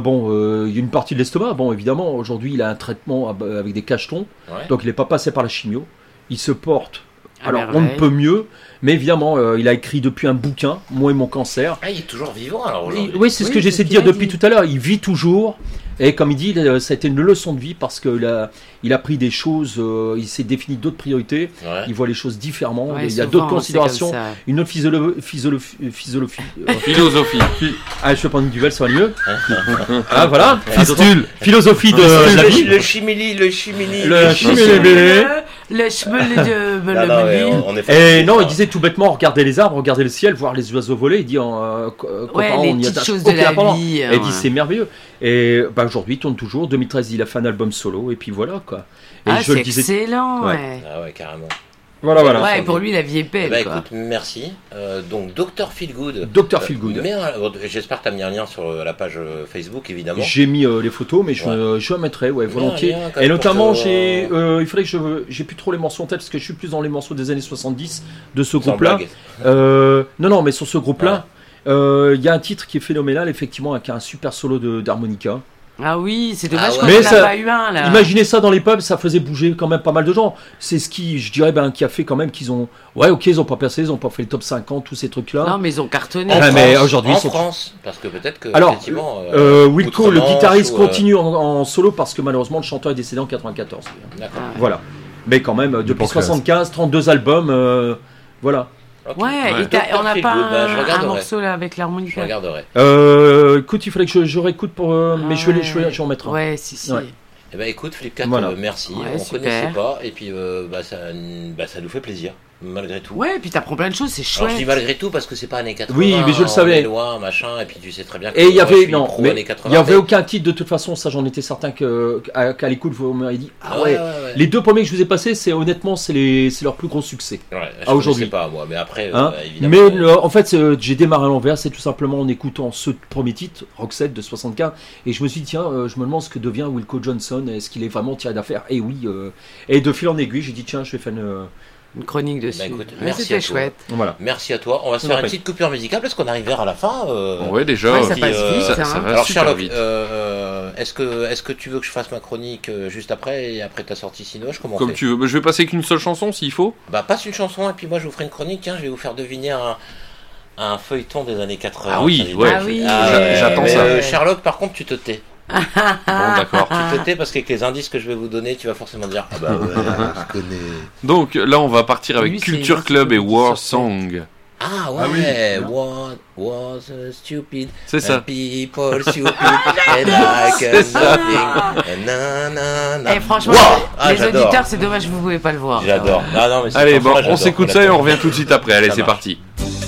a une partie de l'estomac. Bon, évidemment, aujourd'hui, il a un traitement avec des cachetons. Ouais. Donc, il n'est pas passé par la chimio. Il se porte. À Alors, on merveille. ne peut mieux. Mais évidemment, il a écrit depuis un bouquin, Moi et mon cancer. Ah, il est toujours vivant alors aujourd'hui. Oui, c'est ce que Oui, j'essaie c'est de ce dire qu'il a depuis dit. tout à l'heure. Il vit toujours. Et comme il dit, ça a été une leçon de vie parce qu'il a pris des choses, il s'est défini d'autres priorités. Ouais. Il voit les choses différemment. Ouais, Il y a souvent, d'autres c'est considérations. comme ça. Une autre philosophie. Philosophie. Je vais prendre une duvel, ça va mieux. Voilà. Fistule. Philosophie de la vie. Le chimili. Le chimili. Le cheveu de Non, non, mais on est Et fatigué, non, ça. il disait tout bêtement, regardez les arbres, regardez le ciel, voir les oiseaux voler. Il dit, les on y petites attache choses de aucune la importance. vie, Et il dit, ouais. c'est merveilleux. Et aujourd'hui, il tourne toujours. 2013, il a fait un album solo. Et puis voilà, quoi. Et Ah, je le c'est disais. excellent, Ouais. ouais. Ah ouais, carrément. Voilà. Ouais, pour lui, la vie est belle, Bah quoi. écoute, merci. Donc Dr Feelgood. Dr Feelgood. J'espère que tu as mis un lien sur la page Facebook, évidemment. J'ai mis les photos, mais je en mettrai, volontiers. Mets un lien, quand Et même, notamment, pour que- il faudrait que j'ai plus trop les morceaux en tête parce que je suis plus dans les morceaux des années 70 de ce Sans groupe-là. blague. Non, mais sur ce groupe-là, il y a un titre qui est phénoménal, effectivement, avec un super solo d'harmonica. Ah oui, c'est dommage Ah qu'on ouais. n'en Mais a ça- pas eu un, là. Imaginez ça dans les pubs, ça faisait bouger quand même pas mal de gens. C'est ce qui, je dirais, qui a fait quand même qu'ils ont. Ouais, ok, ils ont pas percé, ils ont pas fait le top 50, tous ces trucs-là. Non, mais ils ont cartonné. En Ah, mais France, aujourd'hui, en ils sont- France, parce que peut-être que Alors, effectivement, Wilco, le outre-Manche guitariste, ou, continue en solo parce que malheureusement, le chanteur est décédé en 94. D'accord. Ah. Voilà. Mais quand même, depuis Pancréas. 75, 32 albums, voilà. Ok. Ouais, et Dr. on n'a pas Feelgood, bah, je un regarderai. morceau là avec Je l'harmonica. regarderai. Écoute, il fallait que je réécoute pour. Mais je vais en mettre un. Ouais, si. Ouais. Eh ben écoute, Flipcat, Voilà. merci. Ouais, On super. connaissait pas, et puis ça nous fait plaisir, malgré tout. Ouais, puis t'apprends plein de choses, c'est Alors je dis chouette. malgré tout parce que c'est pas années 80. Oui, mais je le on savais. est loin, machin, et puis tu sais très bien que Et il y moi, je avait suis non, pro mais années il 80. y avait aucun titre de toute façon. Ça, j'en étais certain qu'à l'écoute vous m'avez dit ah ouais. Les deux premiers que je vous ai passés, c'est honnêtement c'est leur plus gros succès. Ouais, je aujourd'hui. connaissais pas moi, mais après Hein évidemment. mais en fait, j'ai démarré à l'envers, c'est tout simplement en écoutant ce premier titre, Roxette de 75, et je me suis dit tiens, je me demande ce que devient Wilco Johnson, est-ce qu'il est vraiment tiré d'affaire? Et oui, et de fil en aiguille, j'ai dit tiens, je vais faire Une chronique dessus. Bah, écoute, Ouais, merci c'était à toi. chouette. Voilà. Merci à toi. On va se Je faire vous en une prie. petite coupure musicale parce qu'on arrive vers la fin. Ouais, déjà. Ouais, ça Puis, passe vite. ça hein. va Alors super Sherlock, vite. est-ce que tu veux que je fasse ma chronique juste après et après ta sortie Sinoche, comment on Comme fait tu veux. Bah, je vais passer qu'une seule chanson s'il faut. Bah passe une chanson et puis moi je vous ferai une chronique. Tiens, je vais vous faire deviner un feuilleton des années 80. Ah oui, Ça dit- ouais. Ah oui. J'attends mais, ça. Sherlock, par contre, tu te tais. Bon, d'accord. Tu te tais parce qu'avec les indices que je vais vous donner, tu vas forcément dire ah bah ouais, je connais. Donc là, on va partir avec Lui, c'est- Culture c'est Club et une War petite Song. Ah ouais, Ah oui. what was stupid? C'est ça. And people stupid and I can C'est ça. nothing. Na, na, na. Eh, franchement, Wow. Ah, les j'adore. auditeurs, c'est dommage, vous pouvez pas le voir. J'adore. Ah non, mais cette Allez, bon, chanson-là, on j'adore. s'écoute Faut ça et la on revient tout de suite après. Allez, Ça c'est marche. parti.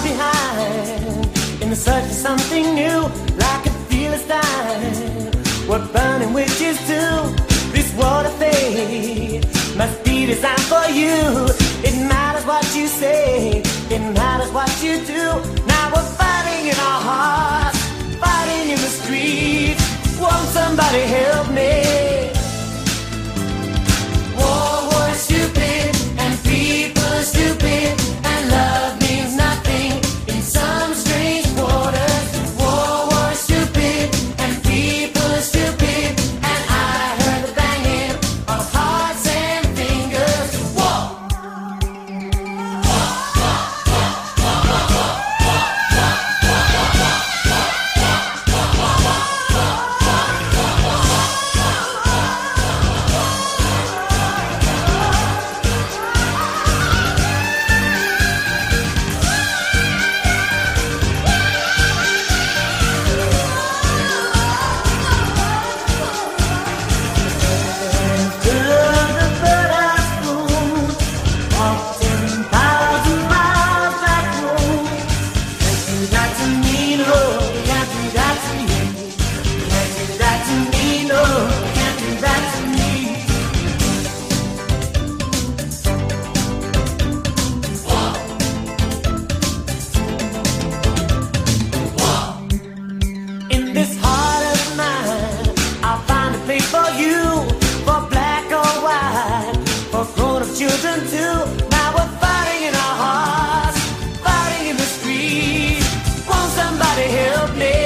behind in the search for something new, like a Philistine. We're burning witches too. This world of fate must be designed for you. It matters what you say, it matters what you do. Now we're fighting in our hearts, fighting in the streets. Won't somebody help me? War is stupid, and people are stupid, and love means nothing in some strange quarters. War is stupid, and people are stupid, and I heard the banging of hearts and fingers. War. In this heart of mine, I'll find a place for you, for black or white, for grown-up children too. Now we're fighting in our hearts, fighting in the streets. Won't somebody help me?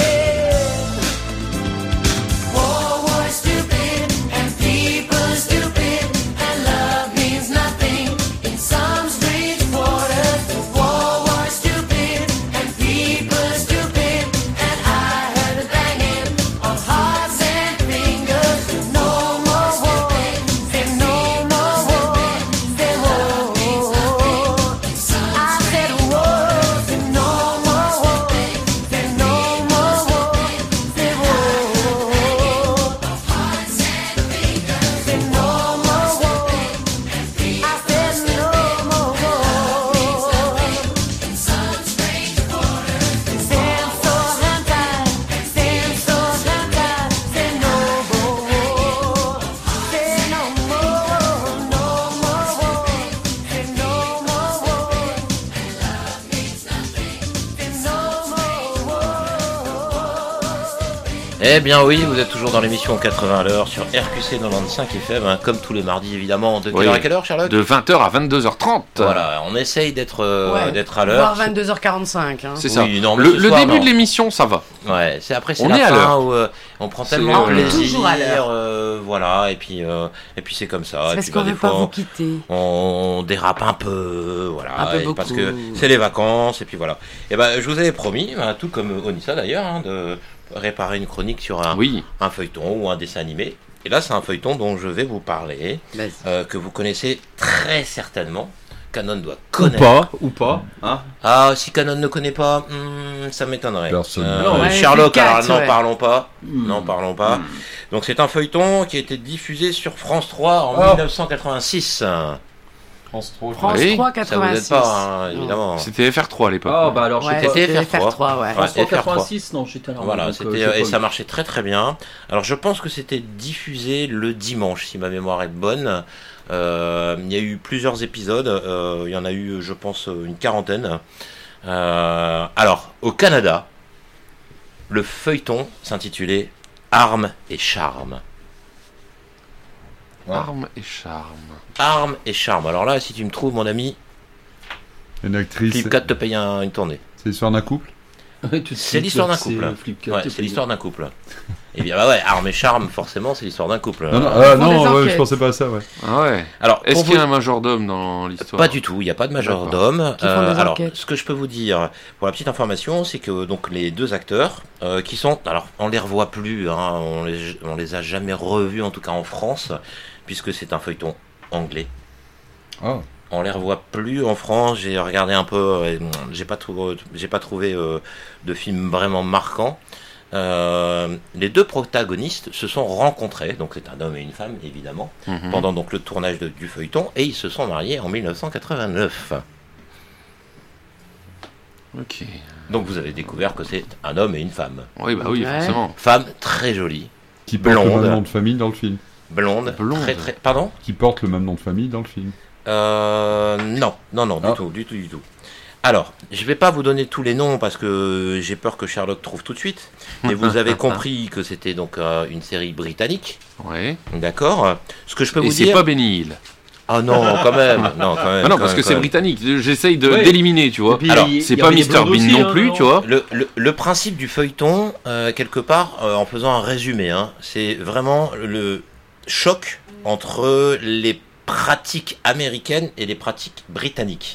War is stupid, and people are stupid, and love means nothing in some strange quarters. War is stupid, and people are stupid, and I heard the banging of hearts and fingers. No more war, say no more war, say war. I said war, say no more war, say no more war, say war. Say no more war, I said no more war. Stand so hand tight, stand so hand tight, say no more, say no more, no more war, say no more war, love means nothing, say no more war. Eh bien oui, vous êtes toujours dans l'émission 80 à l'heure sur RQC 95 FM, hein, comme tous les mardis évidemment. De quelle Oui. heure à quelle heure, Sherlock? De 20h à 22h30. Voilà, on essaye d'être Ouais. d'être à l'heure. Voire 22h45. Hein. C'est ça. Oui, non, mais Le ce soir, début non. de l'émission, ça va. Ouais, c'est après c'est On la est à fin l'heure. où on prend C'est- tellement on est plaisir, toujours à l'heure. voilà, et puis c'est comme ça. C'est Et parce puis, qu'on bah, des veut pas fois, vous quitter. on dérape un peu, voilà, Un peu et beaucoup. parce que c'est les vacances, et puis voilà. Et ben, je vous avais promis, hein, tout comme Onissa d'ailleurs, hein, de réparer une chronique sur Oui. un feuilleton ou un dessin animé. Et là, c'est un feuilleton dont je vais vous parler, Vas-y. que vous connaissez très certainement. Canon doit Ou connaître. pas, hein. Ah, si Canon ne connaît pas, ça m'étonnerait. Personne. Non, ouais, Sherlock, c'est le alors quatre, n'en ouais. parlons pas. N'en parlons pas. Donc c'est un feuilleton qui a été diffusé sur France 3 en Oh. 1986. France 3. France Oui, 3, Ça vous 86. aide pas, hein, évidemment. C'était FR3 à l'époque. Ah bah alors Ouais, j'étais C'était c'était FR3. FR3, ouais. Ouais. FR3 FR3. 86, non, j'étais là. Voilà, donc, c'était j'ai pas et eu. ça marchait très très bien. Alors je pense que c'était diffusé le dimanche, si ma mémoire est bonne. Il y a eu plusieurs épisodes. Il y en a eu, je pense, une quarantaine. Alors, au Canada, le feuilleton s'intitulait Armes et charme. Armes et charme. Armes et charme. Alors là, si tu me trouves, mon ami, Une actrice. Flipkart te paye une tournée. C'est l'histoire d'un couple. Ouais, tout de C'est suite, l'histoire d'un c'est couple. Flipkart, Ouais, c'est l'histoire d'un couple. Et bien, bah ouais, Armes et charme, forcément, c'est l'histoire d'un couple. Non, non, Ils font des non ouais, enquêtes. je pensais pas à ça, ouais. Ah ouais. Alors, Est-ce pour qu'il y a vous- un majordome dans l'histoire? Pas du tout, il n'y a pas de majordome. Qui font des Alors, enquêtes. ce que je peux vous dire, pour la petite information, c'est que donc les deux acteurs qui sont, alors on les revoit plus, hein, on les a jamais revus, en tout cas en France, puisque c'est un feuilleton anglais. Oh. On les revoit plus en France. J'ai regardé un peu, j'ai pas trouvé de film vraiment marquant. Les deux protagonistes se sont rencontrés, donc c'est un homme et une femme évidemment, pendant donc le tournage du feuilleton, et ils se sont mariés en 1989. Ok. Donc vous avez découvert que c'est un homme et une femme. Oui, bah oui, Ouais. forcément. Femme très jolie, Qui porte le Blonde. même nom de famille dans le film. blonde, Blonde. très... Pardon ? Qui porte le même nom de famille dans le film. Non, Ah. du tout. Alors, je vais pas vous donner tous les noms parce que j'ai peur que Sherlock trouve tout de suite. Mais vous avez compris que c'était donc une série britannique, Ouais. d'accord. Ce que je peux Et vous c'est dire... pas Benny Hill. Ah non, quand même. Non, quand même. Ah non, quand parce même, que quand c'est même. britannique. J'essaye Ouais. d'éliminer, tu vois. Et puis, Alors, il C'est y pas avait des Mr blondes Bean aussi, non hein, plus, tu vois. Le principe du feuilleton, quelque part, en faisant un résumé, hein, c'est vraiment le choc entre les pratiques américaines et les pratiques britanniques.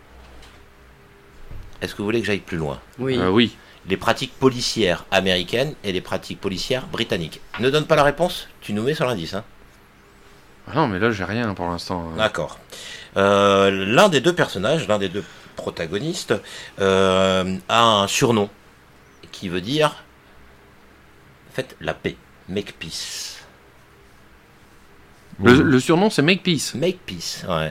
Est-ce que vous voulez que j'aille plus loin ? Oui. Oui. Les pratiques policières américaines et les pratiques policières britanniques. Ne donne pas la réponse, tu nous mets sur l'indice. Hein. Ah non, mais là, j'ai rien pour l'instant. D'accord. L'un des deux personnages, l'un des deux protagonistes, a un surnom qui veut dire faites la paix, make peace. Le surnom, c'est Makepeace. Make peace, ouais.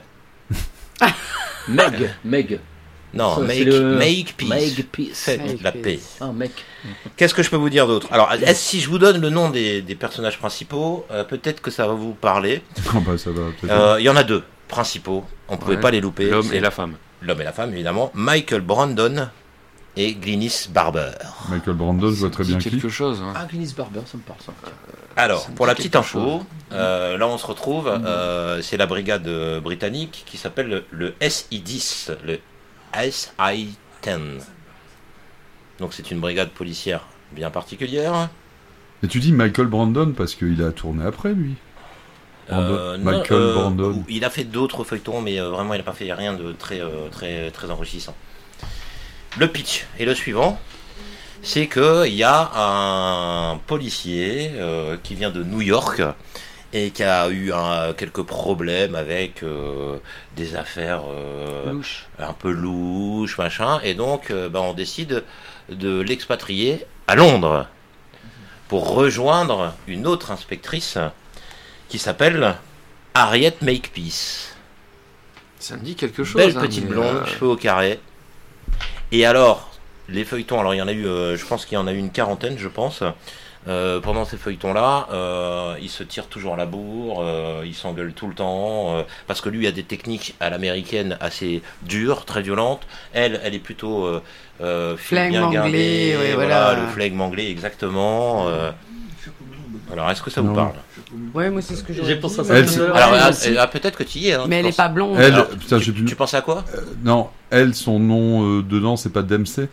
Meg. Non, Ça, make, c'est le- make peace. Make peace. Faites Make la peace. paix. Ah, mec. Qu'est-ce que je peux vous dire d'autre ? Alors, si je vous donne le nom des personnages principaux, peut-être que ça va vous parler. Ah bah ça va peut-être. Il y en a deux principaux, on ne pouvait Ouais. pas les louper. L'homme C'est et la femme. L'homme et la femme, évidemment. Michael Brandon et Glynis Barber. Michael Brandon, je vois très bien Dit qui. quelque chose. Hein. Ah, Glynis Barber, ça me parle ça. Alors, Ça me pour dit la petite quelque info, là on se retrouve, c'est la brigade britannique qui s'appelle le SI-10, le SI-10. Donc c'est une brigade policière bien particulière. Et tu dis Michael Brandon parce qu'il a tourné après lui. Michael Brandon. Il a fait d'autres feuilletons, mais vraiment il n'a pas fait rien de très enrichissant. Le pitch est le suivant. C'est qu'il y a un policier qui vient de New York et qui a eu quelques problèmes avec des affaires un peu louches, machin, et donc on décide de l'expatrier à Londres pour rejoindre une autre inspectrice qui s'appelle Harriet Makepeace. Ça me dit quelque chose. Belle hein, petite mais, blonde, cheveux au carré. Et alors, les feuilletons, alors il y en a eu, je pense qu'il y en a eu une quarantaine, je pense. Pendant ces feuilletons-là, ils se tirent toujours la bourre, ils s'engueulent tout le temps, parce que lui a des techniques à l'américaine assez dures, très violentes. Elle est plutôt Flegme bien anglais, gardée, ouais, voilà, voilà. le flegme anglais exactement. Alors, est-ce que ça vous Non. parle ? Ouais, moi c'est ce que J'ai pensé à dit, ça mais- tout à l'heure. Alors, Ouais, peut-être que tu y es. Hein, mais tu elle est penses- pas blonde. Elle, Alors, putain, j'ai plus. Tu penses à quoi ? Non, elle, son nom dedans, c'est pas Dempsey.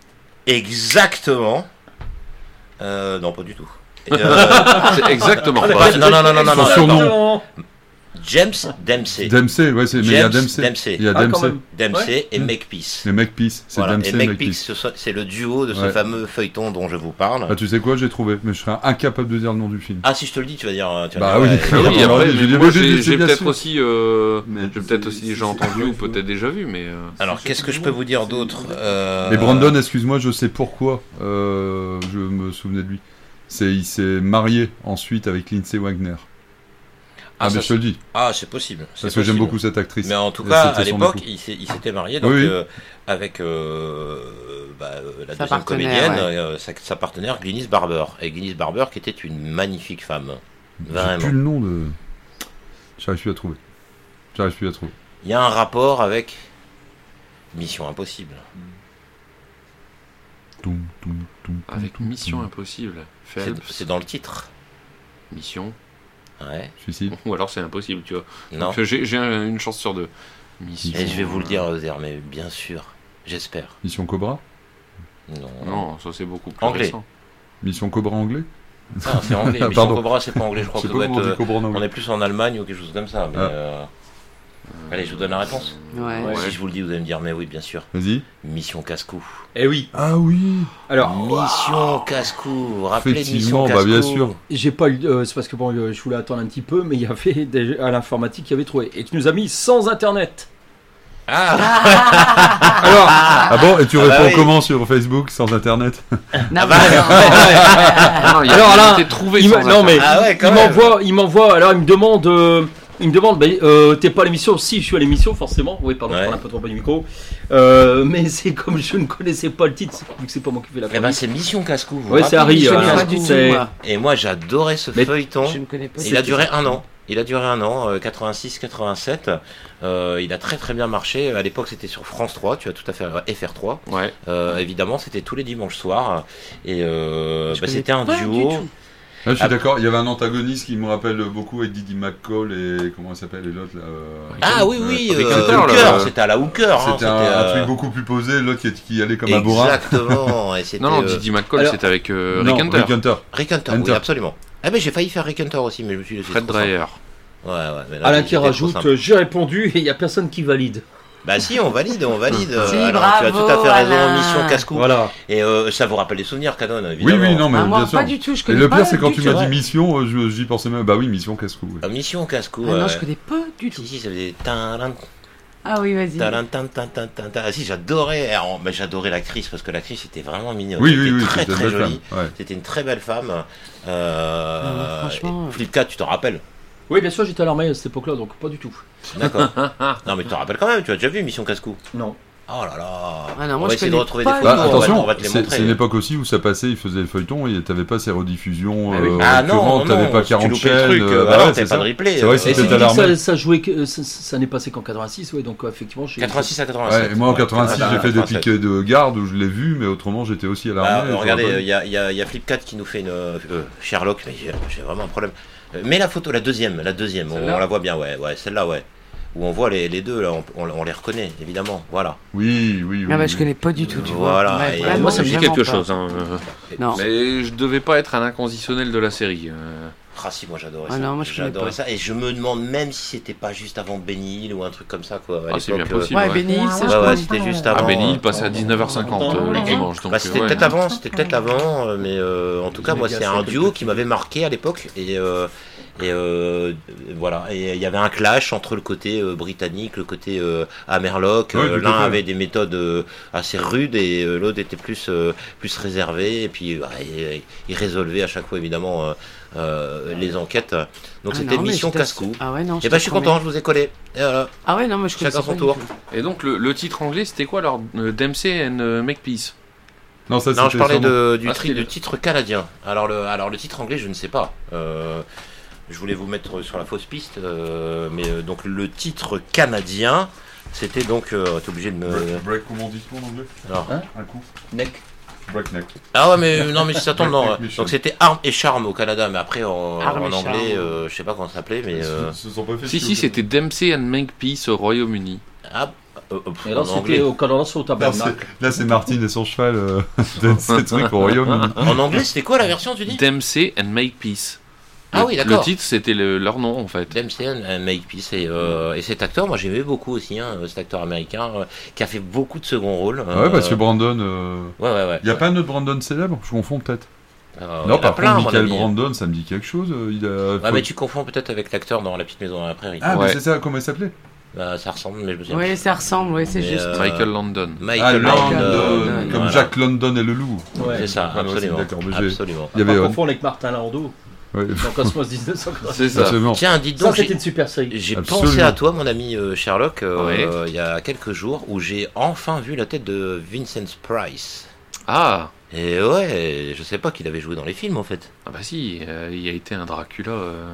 Exactement. Non, pas du tout. C'est exactement. Bref, non, Son surnom. attends. James Dempsey. Dempsey, ouais, mais il y a James Dempsey. Dempsey. Il y a Ah, quand Dempsey. même. Dempsey et Makepeace. Les Makepeace, c'est Voilà. Dempsey Et et Makepeace, c'est le duo de ce Ouais. fameux feuilleton dont je vous parle. Ah, tu sais quoi, j'ai trouvé, mais je serais incapable de dire le nom du film. Ah, si je te le dis, tu vas dire. Bah oui, Oui, évidemment. après, J'ai dit, moi, mais j'ai dit, j'ai c'est bien peut-être sûr. aussi, Mais j'ai peut-être aussi déjà entendu ou peut-être déjà vu, mais. Alors, qu'est-ce que je peux vous dire d'autre Mais Brandon, excuse-moi, je sais pourquoi je me souvenais de lui. Il s'est marié ensuite avec Lindsay Wagner. Ah, mais ça, je te le dis, Ah, c'est possible. c'est parce que j'aime possible. beaucoup cette actrice. Mais en tout Et cas, c'était à son l'époque, époux. il s'était marié donc, Oui, oui. avec la Sa deuxième partenaire, comédienne, ouais. sa partenaire Glynis Barber. Et Glynis Barber qui était une magnifique femme. J'ai Vraiment. plus le nom de. J'arrive plus à trouver. Il y a un rapport avec Mission Impossible. Toum, toum, toum, toum, Avec toum, Mission toum. Impossible. C'est Phelps, dans le titre. Mission. Ouais. Suicide. Ou alors c'est impossible, tu vois. Non. Donc, j'ai une chance sur deux. Mission. Et je vais vous le dire, Ozer, mais bien sûr. J'espère. Mission Cobra. Non. Non, ça c'est beaucoup plus Anglais. récent. Mission Cobra anglais. Ah, c'est anglais. Ah, Mission pardon. Cobra, c'est pas anglais. Je crois Je que sais ça pas doit comment on dit être. Cobra en anglais. On est plus en Allemagne ou quelque chose comme ça. Mais, Ah. Allez, je vous donne la réponse. Ouais. Si je vous le dis, vous allez me dire, mais oui, bien sûr. Vas-y. Mission Casse-Cou. Eh oui. Ah oui. Alors, Mission Casse-Cou. Vous vous rappelez de Mission Effectivement, Casse-Cou? bah bien sûr. j'ai pas eu. C'est parce que bon, je voulais attendre un petit peu, mais il y avait à l'informatique qui avait trouvé. Et tu nous as mis sans internet. Ah, Alors, Ah bon, et tu Ah bah réponds oui. comment sur Facebook sans internet? Non, bah, mais- Non, il Alors a là, été trouvé il sans non mais internet. Ah ouais, quand il même. m'envoie. Alors il me demande. Il me demande, t'es pas à l'émission? Si, je suis à l'émission, forcément. Oui, pardon, je parle un peu trop bas du micro. Mais c'est comme je ne connaissais pas le titre, vu que c'est pas moi qui fais la Eh ben, c'est Mission Casse-Cou. Ouais, c'est Harry. Et moi, j'adorais ce feuilleton. Je ne connais pas. Il a duré un an. 86-87. Il a très très bien marché. À l'époque, c'était sur France 3. Tu as tout à fait FR3. Ouais. Évidemment, c'était tous les dimanches soirs. Et c'était un duo. Je suis d'accord, il y avait un antagoniste qui me rappelle beaucoup avec Didi McCall et comment il s'appelle et l'autre là. Hooker, c'était à la Hooker. C'était un truc beaucoup plus posé, l'autre qui allait comme un bourrin. Exactement. Non, Didi McCall c'était avec Rick Hunter. Rick Hunter, oui, absolument. Ah ben j'ai failli faire Rick Hunter aussi, mais je me suis laissé. Fred Dreyer. Ouais. Alain qui rajoute, j'ai répondu et il n'y a personne qui valide. Bah si, on valide. Si, Alors, bravo, tu as tout à fait raison, Alain. Mission Casse-Cou. Voilà. Et ça vous rappelle des souvenirs, Canon, évidemment. Oui, non, mais moi, bien sûr. pas du tout, je Et connais le pas pire, c'est quand du tu m'as tout. dit mission, j'y pensais même. Bah oui, mission Casse-Cou. Ouais. Mission Casse-Cou. Ah non, je connais pas du tout. Si, ça faisait. Ah oui, vas-y. Ah si, j'adorais. Mais j'adorais l'actrice parce que l'actrice était vraiment mignonne. Oui, C'était oui, très c'était très une belle jolie. femme, ouais. C'était une très belle femme. franchement. Flip 4, tu t'en rappelles? Oui, bien sûr, j'étais à l'armée à cette époque-là, donc pas du tout. D'accord. Non, mais tu t'en rappelles quand même. Tu as déjà vu Mission Casse-Cou? Non. Oh là là. Ah non, on moi, va je essayer de connais retrouver pas des photos. Attention, on va te les montrer. c'est une époque aussi où ça passait, ils faisaient le feuilleton et t'avais pas ces rediffusions. Ah non, t'avais pas 40 chaînes. Non, t'avais pas de replay. C'est vrai, Et c'était c'est à l'armée. ça jouait, ça n'est passé qu'en 86, ouais, donc effectivement. 86 à 87. Ouais, et moi en 86, j'ai fait des 87. piquets de garde où je l'ai vu, mais autrement j'étais aussi à l'armée. Regardez, il y a Flip 4 qui nous fait une Sherlock, mais j'ai vraiment un problème. Mais la photo, la deuxième, on la voit bien, ouais, celle-là, ouais. Où on voit les deux, là, on les reconnaît, évidemment, voilà. Oui. Ah bah je connais pas du tout, tu Voilà, vois. et Vraiment, Moi, ça me dit vraiment quelque pas. chose. Non. Mais je devais pas être un inconditionnel de la série. Ah si, moi j'adorais Ah ça. non, moi, je connais J'adorais pas. ça, et je me demande même si c'était pas juste avant Benny Hill ou un truc comme ça, quoi. À C'est bien l'époque, possible. Ouais, Benny Hill, ça je ouais, connais. c'était juste avant. Ah, Benny Hill passait à 19h50 le dimanche. Donc, C'était peut-être avant, mais en tout cas, moi, c'est un duo qui m'avait marqué à l'époque. Et voilà. Et il y avait un clash entre le côté britannique, le côté Amerloc. Ouais, tout à L'un fait. avait des méthodes assez rudes et l'autre était plus réservé. Et puis, il résolvait à chaque fois, évidemment, les enquêtes. Donc, c'était non, mais Mission j'étais- Casse-Cou. Ah ouais, non. Et ben, je suis content, je vous ai collé. Et voilà. Ah ouais, non, mais je connais Chacun son tour. Et donc, le titre anglais, c'était quoi alors Dempsey and Makepeace. Non, ça Non, je parlais du c'était titre canadien. Alors le titre anglais, je ne sais pas. Je voulais vous mettre sur la fausse piste, mais donc le titre canadien, c'était donc. T'es obligé de me. Break, comment on dit en anglais? Alors, Un coup. Neck. Breakneck. ah ouais, mais non, mais si ça tombe dans. Breakneck Donc c'était Arme et Charme au Canada, mais après Arme en et anglais, Charme. je sais pas comment ça s'appelait, mais. Ils se sont pas fait Si, chier au c'était Dempsey and Makepeace au Royaume-Uni. Ah, Et là, en c'était anglais. au Canada, c'est au Là, tabernacle. c'est Martine et son cheval donne ces trucs au Royaume-Uni. En anglais, c'était quoi la version, tu dis? Dempsey and Makepeace. Ah oui, d'accord. Le titre, c'était leur nom en fait. Dempsey and Makepeace et cet acteur, moi j'aimais beaucoup aussi, cet acteur américain qui a fait beaucoup de second rôles. Ouais, parce que Brandon. Ouais. Il n'y a pas un autre Brandon célèbre? Je confonds peut-être. il y Non, en a par plein, à contre, mon Michael avis. Brandon, ça me dit quelque chose. Ouais, mais tu confonds peut-être avec l'acteur dans La Petite Maison dans la Prairie. Ah, Ouais. mais c'est ça, comment il s'appelait? Ça ressemble, mais je me souviens. Ouais, ça ressemble, ouais, c'est Mais, juste. Michael Landon. Michael London, Landon, comme voilà. Jack London et le loup. Ouais. C'est ça, Ah, ouais, absolument. c'est d'accord, mais j'ai- Absolument. Il y avait. Pas confondre avec Martin Landau Ouais. dans Cosmos 1980. C'est ça. Absolument. Tiens, dites Ça, donc, c'était une super série. j'ai Absolument. pensé à toi, mon ami Sherlock, Ouais. il y a quelques jours, où j'ai enfin vu la tête de Vincent Price. Ah, Et ouais, je sais pas qu'il avait joué dans les films en fait. ah bah si, il a été un Dracula.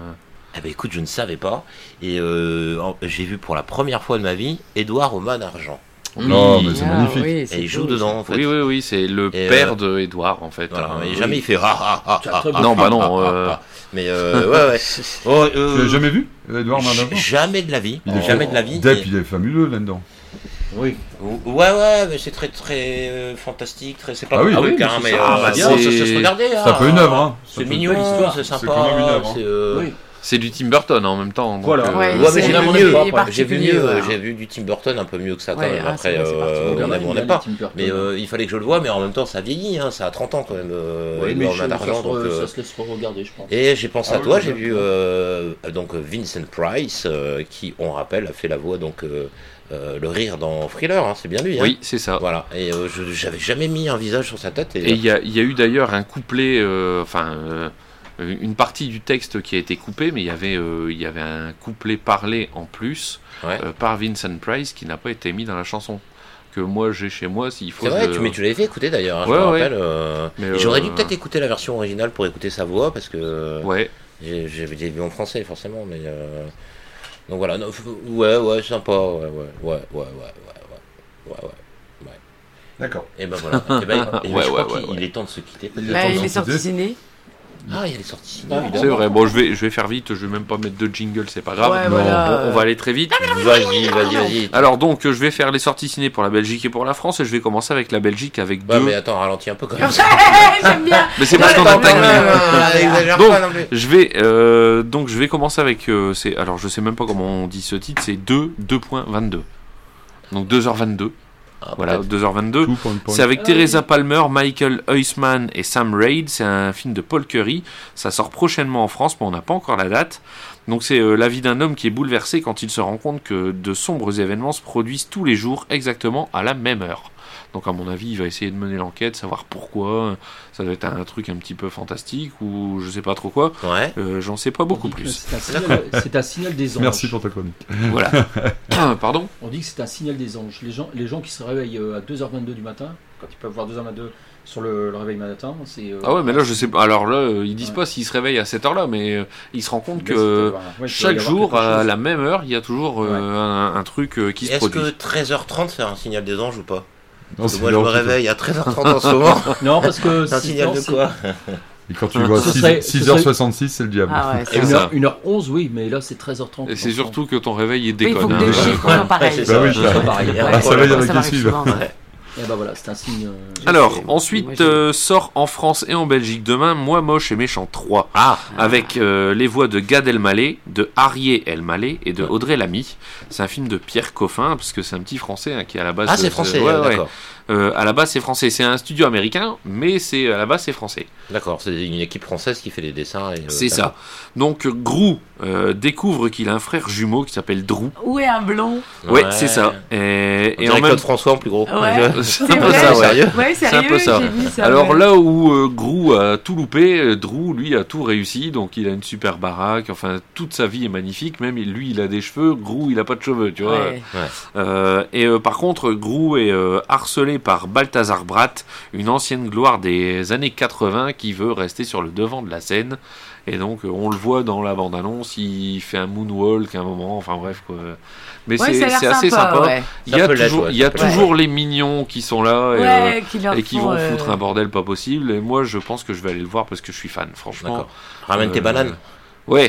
Eh ben écoute, je ne savais pas. Et j'ai vu pour la première fois de ma vie Édouard au Man Argent. Non, mais c'est Ah, magnifique. oui, Et c'est il joue beau, dedans en fait. Oui, c'est le Et, père de Edward en fait. Voilà, et Oui. jamais il fait Non, bah non. Mais ouais. Oh, Tu l'as jamais vu, Edouard Mandavant? jamais de la vie. Il est Jamais de la vie. Depp, Et- il est fabuleux là-dedans. Oui. Ouais, mais c'est très très fantastique. C'est pas Ah oui, un truc, oui, hein, mais mais c'est- ah, bah, bien, ça c'est- se regarder. C'est un peu une œuvre, hein. C'est Ça mignon, peut- l'histoire. c'est sympa. C'est quand même une œuvre, hein. c'est, C'est du Tim Burton en même temps. donc, Voilà. Ouais, Ouais, mais c'est j'ai vu vraiment mieux. il est J'ai vu particulier, mieux. voilà. J'ai vu du Tim Burton un peu mieux que ça quand Ouais, même. ah, Après, c'est vrai, c'est parti. on Regardez, n'aime il y a pas. les Tim Burton. Mais il fallait que je le voie, mais en même temps, ça vieillit. Hein, ça a 30 ans quand même. Oui, mais Edouard d'argent. Donc, ça se laisse regarder, je pense. et j'ai pensé Ah à oui, toi, c'est j'ai bien. vu donc Vincent Price, qui, on rappelle, a fait la voix donc le rire dans Thriller, hein, c'est bien lui. Hein. Oui, c'est ça. Voilà. Et j'avais jamais mis un visage sur sa tête. Et il y a eu d'ailleurs un couplet, une partie du texte qui a été coupée, mais il y avait un couplet parlé en plus par Vincent Price qui n'a pas été mis dans la chanson. Que moi j'ai chez moi, s'il faut. C'est vrai, tu l'avais fait écouter d'ailleurs, je me rappelle. Et j'aurais dû peut-être écouter la version originale pour écouter sa voix, parce que j'ai vu en français forcément, mais donc voilà, ouais, sympa, ouais. D'accord. Et ben voilà. Je crois qu'il est temps de se quitter. Il est sorti ciné. Ah, il y a les sorties ciné, évidemment. C'est vrai, bon, je vais faire vite, je vais même pas mettre de jingle, c'est pas grave. Ouais, voilà. On va aller très vite. Vas-y. Alors donc, je vais faire les sorties ciné pour la Belgique et pour la France, et je vais commencer avec la Belgique avec deux. Mais attends, ralentis un peu quand même. J'aime bien. Mais c'est parce qu'on entend. Donc, je vais commencer avec. Alors, je sais même pas comment on dit ce titre, c'est 2.22. Donc 2h22. Voilà, 2h22. C'est avec Teresa Palmer, Michael Huisman et Sam Raid. C'est un film de Paul Curry. Ça sort prochainement en France, mais on n'a pas encore la date. Donc c'est la vie d'un homme qui est bouleversé quand il se rend compte que de sombres événements se produisent tous les jours exactement à la même heure. Donc à mon avis, il va essayer de mener l'enquête, savoir pourquoi. Ça doit être un truc un petit peu fantastique ou je sais pas trop quoi. J'en sais pas beaucoup plus. C'est un signal des anges. Merci pour ta chronique. Voilà. Pardon ? On dit que c'est un signal des anges. Les gens qui se réveillent à 2h22 du matin, quand ils peuvent voir 2h22 sur le réveil matin, c'est... Ah ouais, mais là, je sais pas. Alors là, ils disent pas s'ils se réveillent à cette heure-là, mais ils se rendent compte que chaque jour, à la même heure, il y a toujours un truc qui se produit. Est-ce que 13h30, c'est un signal des anges ou pas? Non, moi, je me réveille à 13h30 en ce moment. Non, parce que... C'est un signal de quoi? Et quand tu vois 6h66, c'est le diable. Ah ouais, c'est 1h11, oui, mais là c'est 13h30. Et c'est surtout que ton réveil est déconne. Il faut que des chiffres soient pareils. Ça va avec les chiffres. Et bah voilà, c'est un signe. Alors, ensuite sort en France et en Belgique demain Moi Moche et Méchant 3. Avec les voix de Gad Elmaleh, de Arié Elmaleh et de Audrey Lamy. C'est un film de Pierre Coffin, parce que c'est un petit français qui à la base. Ah, c'est français, d'accord. À la base c'est français, c'est un studio américain, mais à la base c'est français. D'accord, c'est une équipe française qui fait les dessins. C'est ça. Donc Grou découvre qu'il a un frère jumeau qui s'appelle Drew. Où est un blond? Ouais, c'est ça. Et en même Claude François en plus gros. Ouais. C'est un peu ça, sérieux. Ouais, c'est un peu ça. Alors là où Grou a tout loupé, Drew lui a tout réussi, donc il a une super baraque, enfin toute sa vie est magnifique, même lui il a des cheveux, Grou il a pas de cheveux, tu vois. Et par contre Grou est harcelé par Balthazar Bratt, une ancienne gloire des années 80 qui veut rester sur le devant de la scène. Et donc on le voit dans la bande-annonce, il fait un moonwalk à un moment, enfin bref quoi. Mais c'est assez sympa. Ouais. Il y a toujours les mignons qui sont là et qui vont foutre un bordel pas possible. Et moi je pense que je vais aller le voir parce que je suis fan, franchement. Ramène tes bananes. Ouais.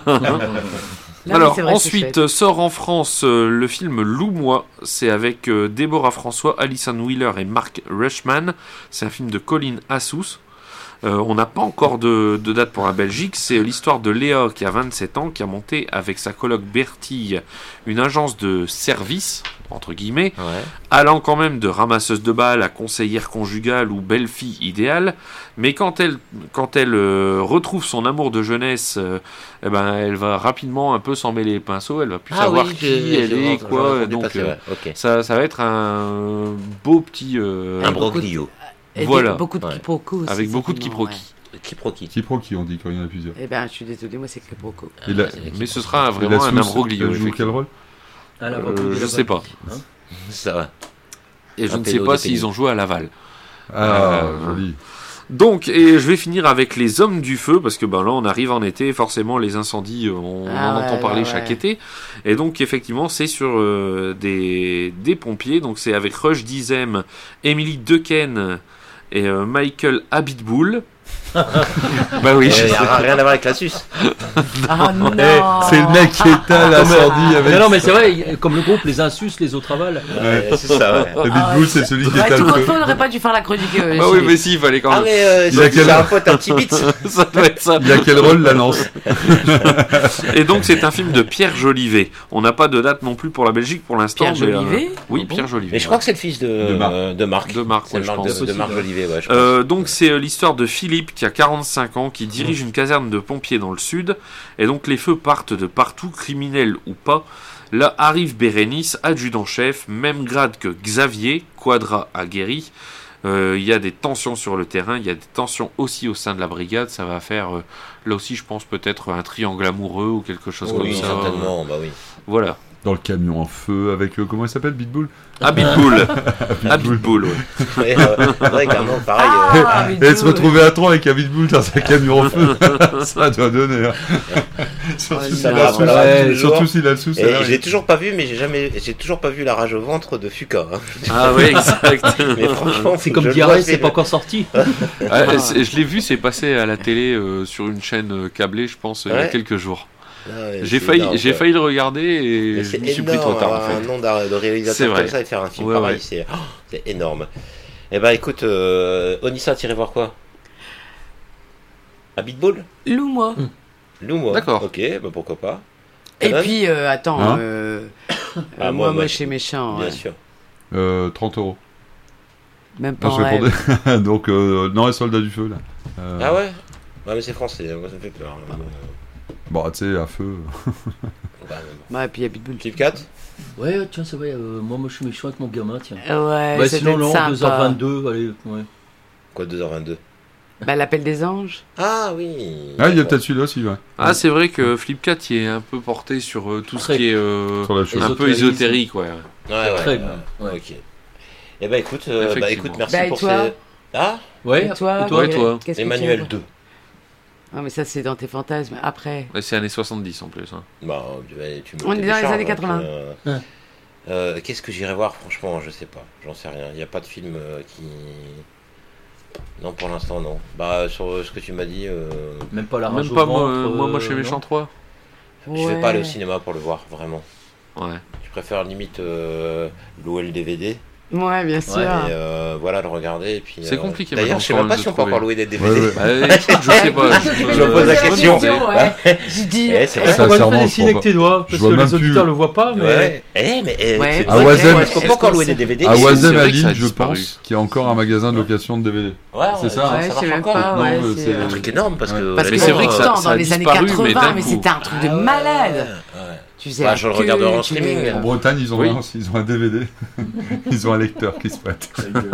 Là, alors vrai, ensuite sort en France le film Loue-moi, c'est avec Déborah François, Alison Wheeler et Mark Rushman. C'est un film de Colin Assous. On n'a pas encore de date pour la Belgique. C'est l'histoire de Léa qui a 27 ans, qui a monté avec sa coloc Bertille une agence de service, entre guillemets, allant quand même de ramasseuse de balles à conseillère conjugale ou belle-fille idéale. Mais quand elle retrouve son amour de jeunesse, elle va rapidement un peu s'en mêler les pinceaux. Elle va plus savoir qui elle est, quoi. Donc ça va être un beau petit... un broglio. Voilà. Beaucoup de quiproquos. Avec beaucoup de quiproquis. Quiproquis, on dit quand il y en a plusieurs. Eh ben, je suis désolé, moi c'est quiproquo. Mais ce sera vraiment un imbroglio. Elle joue quel rôle? Je sais pas. Ça va. Et je ne sais pas s'ils ont joué à Laval. Ah, joli. Donc, et je vais finir avec les Hommes du Feu, parce que là on arrive en été, forcément les incendies, on en entend parler chaque été. Et donc effectivement c'est sur des pompiers, donc c'est avec Rush Dizem, Emily Dequesne et Michael Abitboul. Bah oui, il n'y a rien à voir avec la suce. Ah non. C'est le mec qui est à l'incendie avec. Non mais c'est vrai, comme le groupe, les uns sucent, les autres avalent. C'est ça. Le Bitbull, c'est celui qui est à tout le on n'aurait pas dû faire la chronique. Bah oui, mais si, il fallait quand même. Ah mais c'est un pote, un petit bit. Ça doit être ça. Il y a quel rôle la lance? Et donc c'est un film de Pierre Jolivet. On n'a pas de date non plus pour la Belgique pour l'instant. Pierre Jolivet. Oui, Pierre Jolivet. Mais je crois que c'est le fils de Marc. De Marc, je pense. De Marc Jolivet, ouais. Donc c'est l'histoire de Philippe qui a 45 ans, qui dirige une caserne de pompiers dans le sud, et donc les feux partent de partout, criminels ou pas. Là arrive Bérénice, adjudant-chef, même grade que Xavier, Quadra aguerri, Il y a des tensions sur le terrain, il y a des tensions aussi au sein de la brigade. Ça va faire, là aussi, je pense, peut-être un triangle amoureux ou quelque chose comme ça. Certainement, bah oui. Voilà. Dans le camion en feu avec comment il s'appelle, Bitbull. Ah, Bitbull. Ah, Bitbull, ouais. Ouais, carrément, pareil. Et se retrouver à 3 avec un Bitbull dans un camion en feu, ça doit donner. Hein. Surtout s'il a le sous. Et je l'ai toujours pas vu, mais j'ai toujours pas vu La rage au ventre de Fuka. Hein. Ah oui, exact. Mais franchement, c'est comme Diarrhée, c'est pas encore sorti. Je l'ai vu, c'est passé à la télé sur une chaîne câblée, je pense, il y a quelques jours. Ouais, j'ai failli le regarder et je m'y suis pris trop tard. En fait. Un nom de réalisateur comme ça et faire un film pareil, c'est énorme. Eh ben écoute, Onissa, t'irais voir quoi? À Bitbull? Loue-moi. Loue-moi. D'accord. Ok, bah pourquoi pas. Et puis, attends, moi moche et méchant. Bien sûr. 30 €. Même pas en rêve. Donc, non, les soldats du feu, là. Ah ouais? Ouais, mais c'est français, moi ça me fait peur. Bon, tu sais, à feu. Ouais, et puis il y a Bitbull. Type 4? Ouais, tiens, c'est vrai, moi je suis méchant avec mon gamin, tiens. Ouais, bah, c'est sinon, non, sympa. 2h22, allez, ouais. Quoi, 2h22? Bah, l'appel des anges. Ah oui. Ah, il y a peut-être celui-là aussi, ouais. Ah, c'est vrai que Flipcat il est un peu porté sur tout ce qui est un peu ésotérique, ouais. Ouais. Très bien. Ouais. Ok. Eh ben écoute, merci bah, pour toi ces... Ah ouais, et toi, Emmanuel 2. Ah, mais ça, c'est dans tes fantasmes. Après. Ouais, c'est années 70 en plus. Hein. Bah, on est dans les années 80. Qu'est-ce que j'irai voir? Franchement, je sais pas. J'en sais rien. Il n'y a pas de film qui... Non, pour l'instant, non. Bah, sur ce que tu m'as dit... Même pas la Même rage au pas ventre, moi chez Méchant 3. Je vais pas aller au cinéma pour le voir, vraiment. Ouais. Je préfère limite louer le DVD. Ouais, bien sûr. Et voilà, le regarder. Et puis, c'est compliqué. D'ailleurs, je sais même pas si on peut encore louer des DVD. Ouais. Bah, écoute, je sais pas. Je me pose la question. Je dis. C'est vrai. On va faire des signes avec tes doigts, parce que les auditeurs le voient pas. Mais... À Oisem, est-ce qu'on peut encore louer des DVD? À Oisem à Lille, je pense qu'il y a encore un magasin de location de DVD. Ouais, c'est ça. Ouais, je sais même pas. C'est un truc énorme parce que. Parce que c'est vrai que ça dans les années 80, mais c'était un truc de malade. Tu faisais je le regarderai en streaming. En Bretagne, ils ont un DVD. Ils ont un lecteur qui se prête.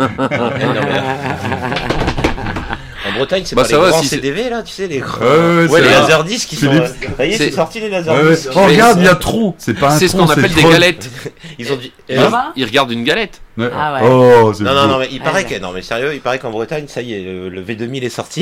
En Bretagne, c'est pas les grands CDV là, tu sais, les grands. Ouais, les laserdiscs qui sont. Ça y est, c'est sorti les laserdiscs. Oh, regarde, il y a trop. C'est pas un c'est ce qu'on appelle des galettes. Ils ont dit. Ils regardent une galette. Ah ouais. Oh, c'est non, mais il paraît que. Non, mais sérieux, il paraît qu'en Bretagne, ça y est, le V2000 est sorti.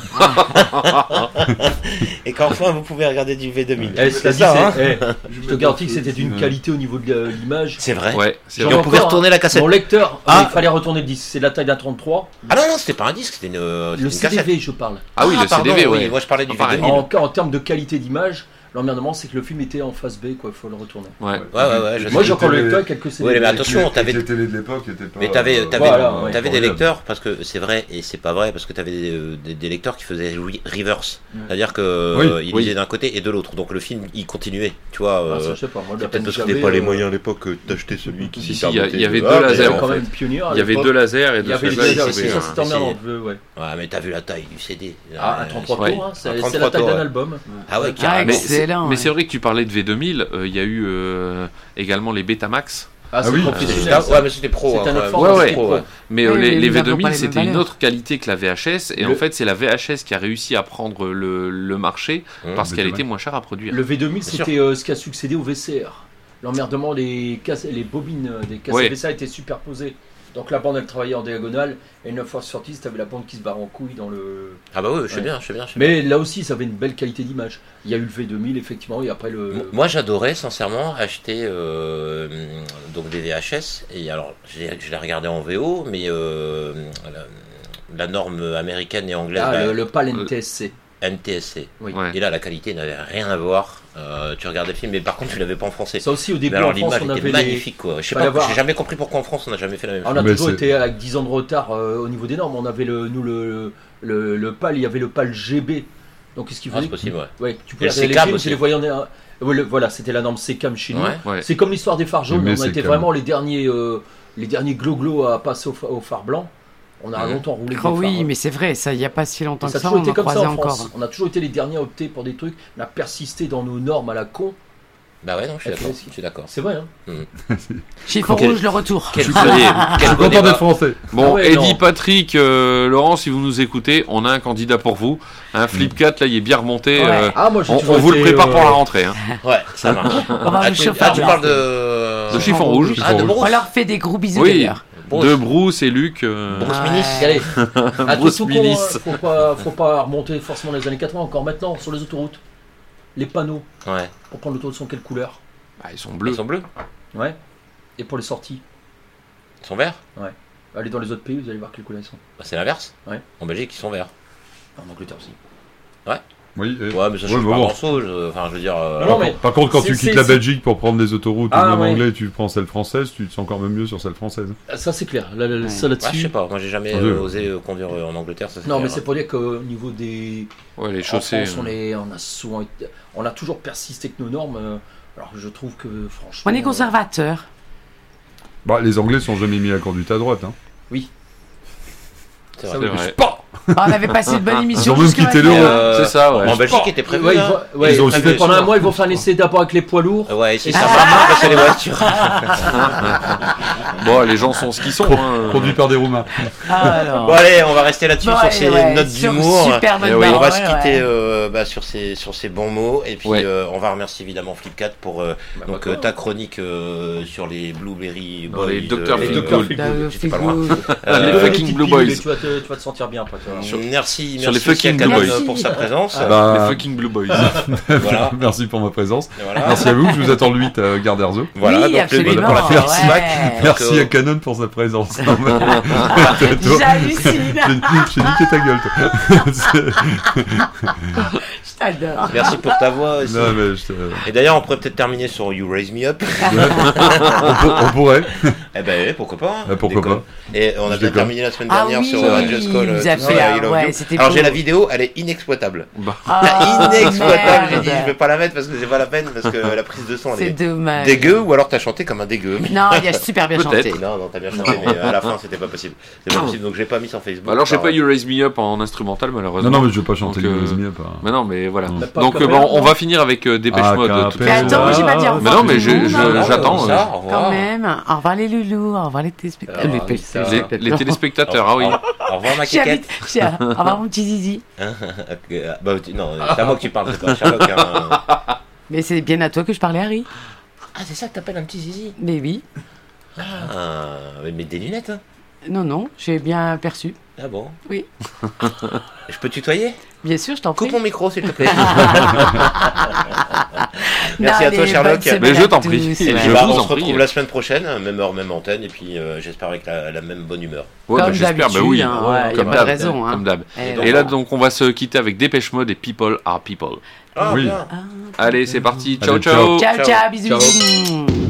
Et qu'enfin, vous pouvez regarder du V2000. C'est ça, hein. Je te garantis que c'était d'une qualité au niveau de l'image. C'est vrai. Ouais, et on pouvait retourner la cassette. Mon lecteur, il fallait retourner le disque. C'est la taille d'un 33. Ah non, c'était pas un disque, c'était une le CDV, cassette. je parle. Ah oui, le CDV, oui. Moi, je parlais du V2000. En termes de qualité d'image, l'emmerdement, c'est que le film était en face B, quoi. Il faut le retourner. Ouais. Moi, j'ai encore le lecteur avec quelques CD. Oui, mais attention, t'avais les télés de l'époque étaient pas. Mais t'avais des lecteurs, parce que c'est vrai et c'est pas vrai, parce que t'avais des lecteurs qui faisaient reverse, c'est-à-dire que ils lisaient d'un côté et de l'autre, donc le film il continuait, tu vois. Je sais pas, moi, peut-être parce que t'avais pas les moyens à l'époque d'acheter celui qui. Si, il y avait deux lasers. Il y avait deux lasers et deux lasers. Ça, c'était emmerdant. Ouais, mais t'as vu la taille du CD. Ah, un 33 tours, c'est la taille d'un album. Ah ouais, carrément. Excellent. Mais c'est vrai que tu parlais de V2000, il y a eu également les Betamax. Ah oui, ouais, mais c'était pro. Mais les V2000, c'était une autre qualité que la VHS. Et en fait, c'est la VHS qui a réussi à prendre le marché parce qu'elle était moins chère à produire. Le V2000, c'était ce qui a succédé au VCR. L'emmerdement, les bobines des cassettes VCR étaient superposées. Donc la bande elle travaillait en diagonale et une fois sortie t'avais la bande qui se barre en couille dans le... Ah bah oui, je sais bien. Mais là aussi ça avait une belle qualité d'image. Il y a eu le V2000 effectivement et après le... Moi j'adorais sincèrement acheter donc des VHS et alors je l'ai regardé en VO mais la norme américaine et anglaise... le PAL NTSC. NTSC. Oui. Et là la qualité n'avait rien à voir. Tu regardais le film, mais par contre tu l'avais pas en français. Ça aussi au début alors, en France on avait magnifique quoi. Je sais pas, j'ai jamais compris pourquoi en France on n'a jamais fait la même chose. On a toujours été avec 10 ans de retard au niveau des normes. On avait le PAL, il y avait le PAL GB. Donc qu'est-ce qu'il faisait? C'est possible, ouais. Tu pouvais regarder les films, tu les voyais en... Voilà, c'était la norme CCAM chez nous. Ouais. C'est comme l'histoire des phares jaunes. On a été vraiment les derniers glo-glo à passer au phare blanc. On a longtemps roulé. Oui, mais c'est vrai, ça, il n'y a pas si longtemps que ça. Ça a toujours été on comme ça en encore. France. On a toujours été les derniers à opter pour des trucs. On a persisté dans nos normes à la con. Bah ouais, non, je suis d'accord. C'est vrai, hein. Chiffon rouge, le retour. Quel content d'être français. Bon, ouais, Eddie, non. Patrick, Laurent, si vous nous écoutez, on a un candidat pour vous. Un Flip 4, là, il est bien remonté. Ouais. Moi, j'ai On toujours vous le été, prépare pour la rentrée. Hein. Ouais, ça marche. On va vous chauffer. Tu parles de Chiffon rouge. Ah, de On Bruce. leur fait des gros bisous Oui, d'ailleurs. de Bruce et Luc. Bruce Willis. Allez, Bruce surtout Willis. faut pas remonter forcément les années 80, encore maintenant, sur les autoroutes. Les panneaux, Ouais. pour prendre l'autoroute, sont quelle couleur? Ah, ils sont bleus. Ils sont bleus. Ouais. Et pour les sorties, Ils sont verts. allez dans les autres pays, vous allez voir quelle couleur ils sont. Bah, c'est l'inverse. Ouais. En Belgique, ils sont verts. En Angleterre aussi. Oui, Ouais, mais ça change pas grand chose. Enfin, je veux dire. Non, mais Par contre, quand tu c'est- quittes la Belgique pour prendre des autoroutes Ah, ou même ouais. anglais, tu prends celle française, tu te sens quand même mieux sur celle française. ça c'est clair, ça Ouais, je là-dessus. sais pas. Moi, j'ai jamais osé conduire en Angleterre. Ça, Non, mais clair. c'est pour dire qu'au niveau des. Ouais, les En chaussées. France, on a toujours persisté avec nos normes. Alors je trouve que franchement. On est conservateurs. Bah, les Anglais sont jamais mis à conduite à droite. Hein. C'est Ça, vrai. oui, vrai. On avait passé une bonne Ils émission. ont même jusqu'à quitté maintenant. l'euro. C'est ça, ouais. En Belgique, était prévu. Ouais, là. Ils ont aussi fait pendant un sûr. mois, ils vont faire un essai d'abord avec les poids lourds. Ouais, si Et ça ça va pas passer les voitures. Bon, les gens sont ce qu'ils sont. Hein. Conduit par des Roumains. Alors. Bon, allez, on va rester là-dessus Bon, sur allez, ces ouais, notes sur d'humour. super bonne Eh oui. On va barre, se ouais, quitter ouais. sur ces bons mots. Et puis, Ouais. on va remercier évidemment Flip4 pour ta chronique sur les Blueberry Non, Boys. les Dr. Les Feel Dr. Good. Feel J'étais pas loin. Les fucking Blue Boys. Tu vas te sentir bien après. Merci sur les aussi à fucking Canon Blue Boys. pour sa présence. Bah, Les fucking Blue Boys. Voilà. Merci pour ma présence. Voilà. Merci à vous, je vous attends le 8 à Gare d'Herzog. Voilà, Oui, donc le absolument, pour la faire ouais. Smack. Merci Donc, à Canon pour sa présence. J'hallucine. J'ai niqué ta gueule, toi. Je t'adore. merci pour ta voix aussi. Non, mais je te- Et d'ailleurs, on pourrait peut-être terminer sur You Raise Me Up. on pourrait. Eh ben, oui, pourquoi pas. hein. Pourquoi Déconne. pas. Et on a Je bien déconne. terminé la semaine Ah dernière oui, sur Just Call. il nous a tout fait ça, un- I Love ouais, You. c'était Alors beau. j'ai la vidéo, elle est inexploitable. Bah. Ah, Inexploitable, j'ai dit merde. je vais pas la mettre parce que c'est pas la peine parce que la prise de son elle C'est est dommage. dégueu ou alors t'as chanté comme un dégueu. Non, il a super bien Peut-être. chanté. Non, t'as bien chanté mais à la fin c'était pas possible. C'est pas possible donc j'ai pas mis sur Facebook. Alors, j'ai Enfin, pas You Raise Me Up en instrumental, malheureusement. Non, non, mais je vais pas chanter Donc, You Raise Me Up. Mais non, mais voilà. Non. Donc, bon, on va finir avec Dépêche Ah, Mode. qu'un tout de Mais suite. attends, moi j'ai pas dit au Mais revoir. non, mais tout le monde. j'attends. ça, au revoir. Quand même. Au revoir les loulous, au revoir les téléspectateurs. Les téléspectateurs, ah oui. Au revoir ma J'habite. caquette. Au revoir mon petit zizi. Bah, non, c'est à moi que tu parles, c'est pas Sherlock. Hein. Mais c'est bien à toi que je parlais, Harry. Ah, c'est ça que t'appelles un petit zizi. Mais oui. Ah, mais des lunettes. Hein. Non, non, j'ai bien perçu. Ah bon. Oui. Je peux tutoyer? Bien sûr, je t'en prie. Coupe mon micro s'il te plaît. Non, Merci à toi allez, Sherlock. bonne semaine Mais je à t'en tous. prie. Ouais. Je Bah, vous on en se retrouve prie. la semaine prochaine, même heure, même antenne, et puis j'espère avec la même bonne humeur. Ouais, bah, Comme j'espère, bah d'habitude, oui. hein, ouais, y a Comme pas de d'hab, raison, hein. Comme d'hab. Eh, Et là, donc, on va se quitter avec Dépêche Mode et People Are People. Ah, Oui. bien. Allez, c'est parti. Allez, Ciao, ciao. Ciao, Ciao. ciao, bisous, Ciao. bisous.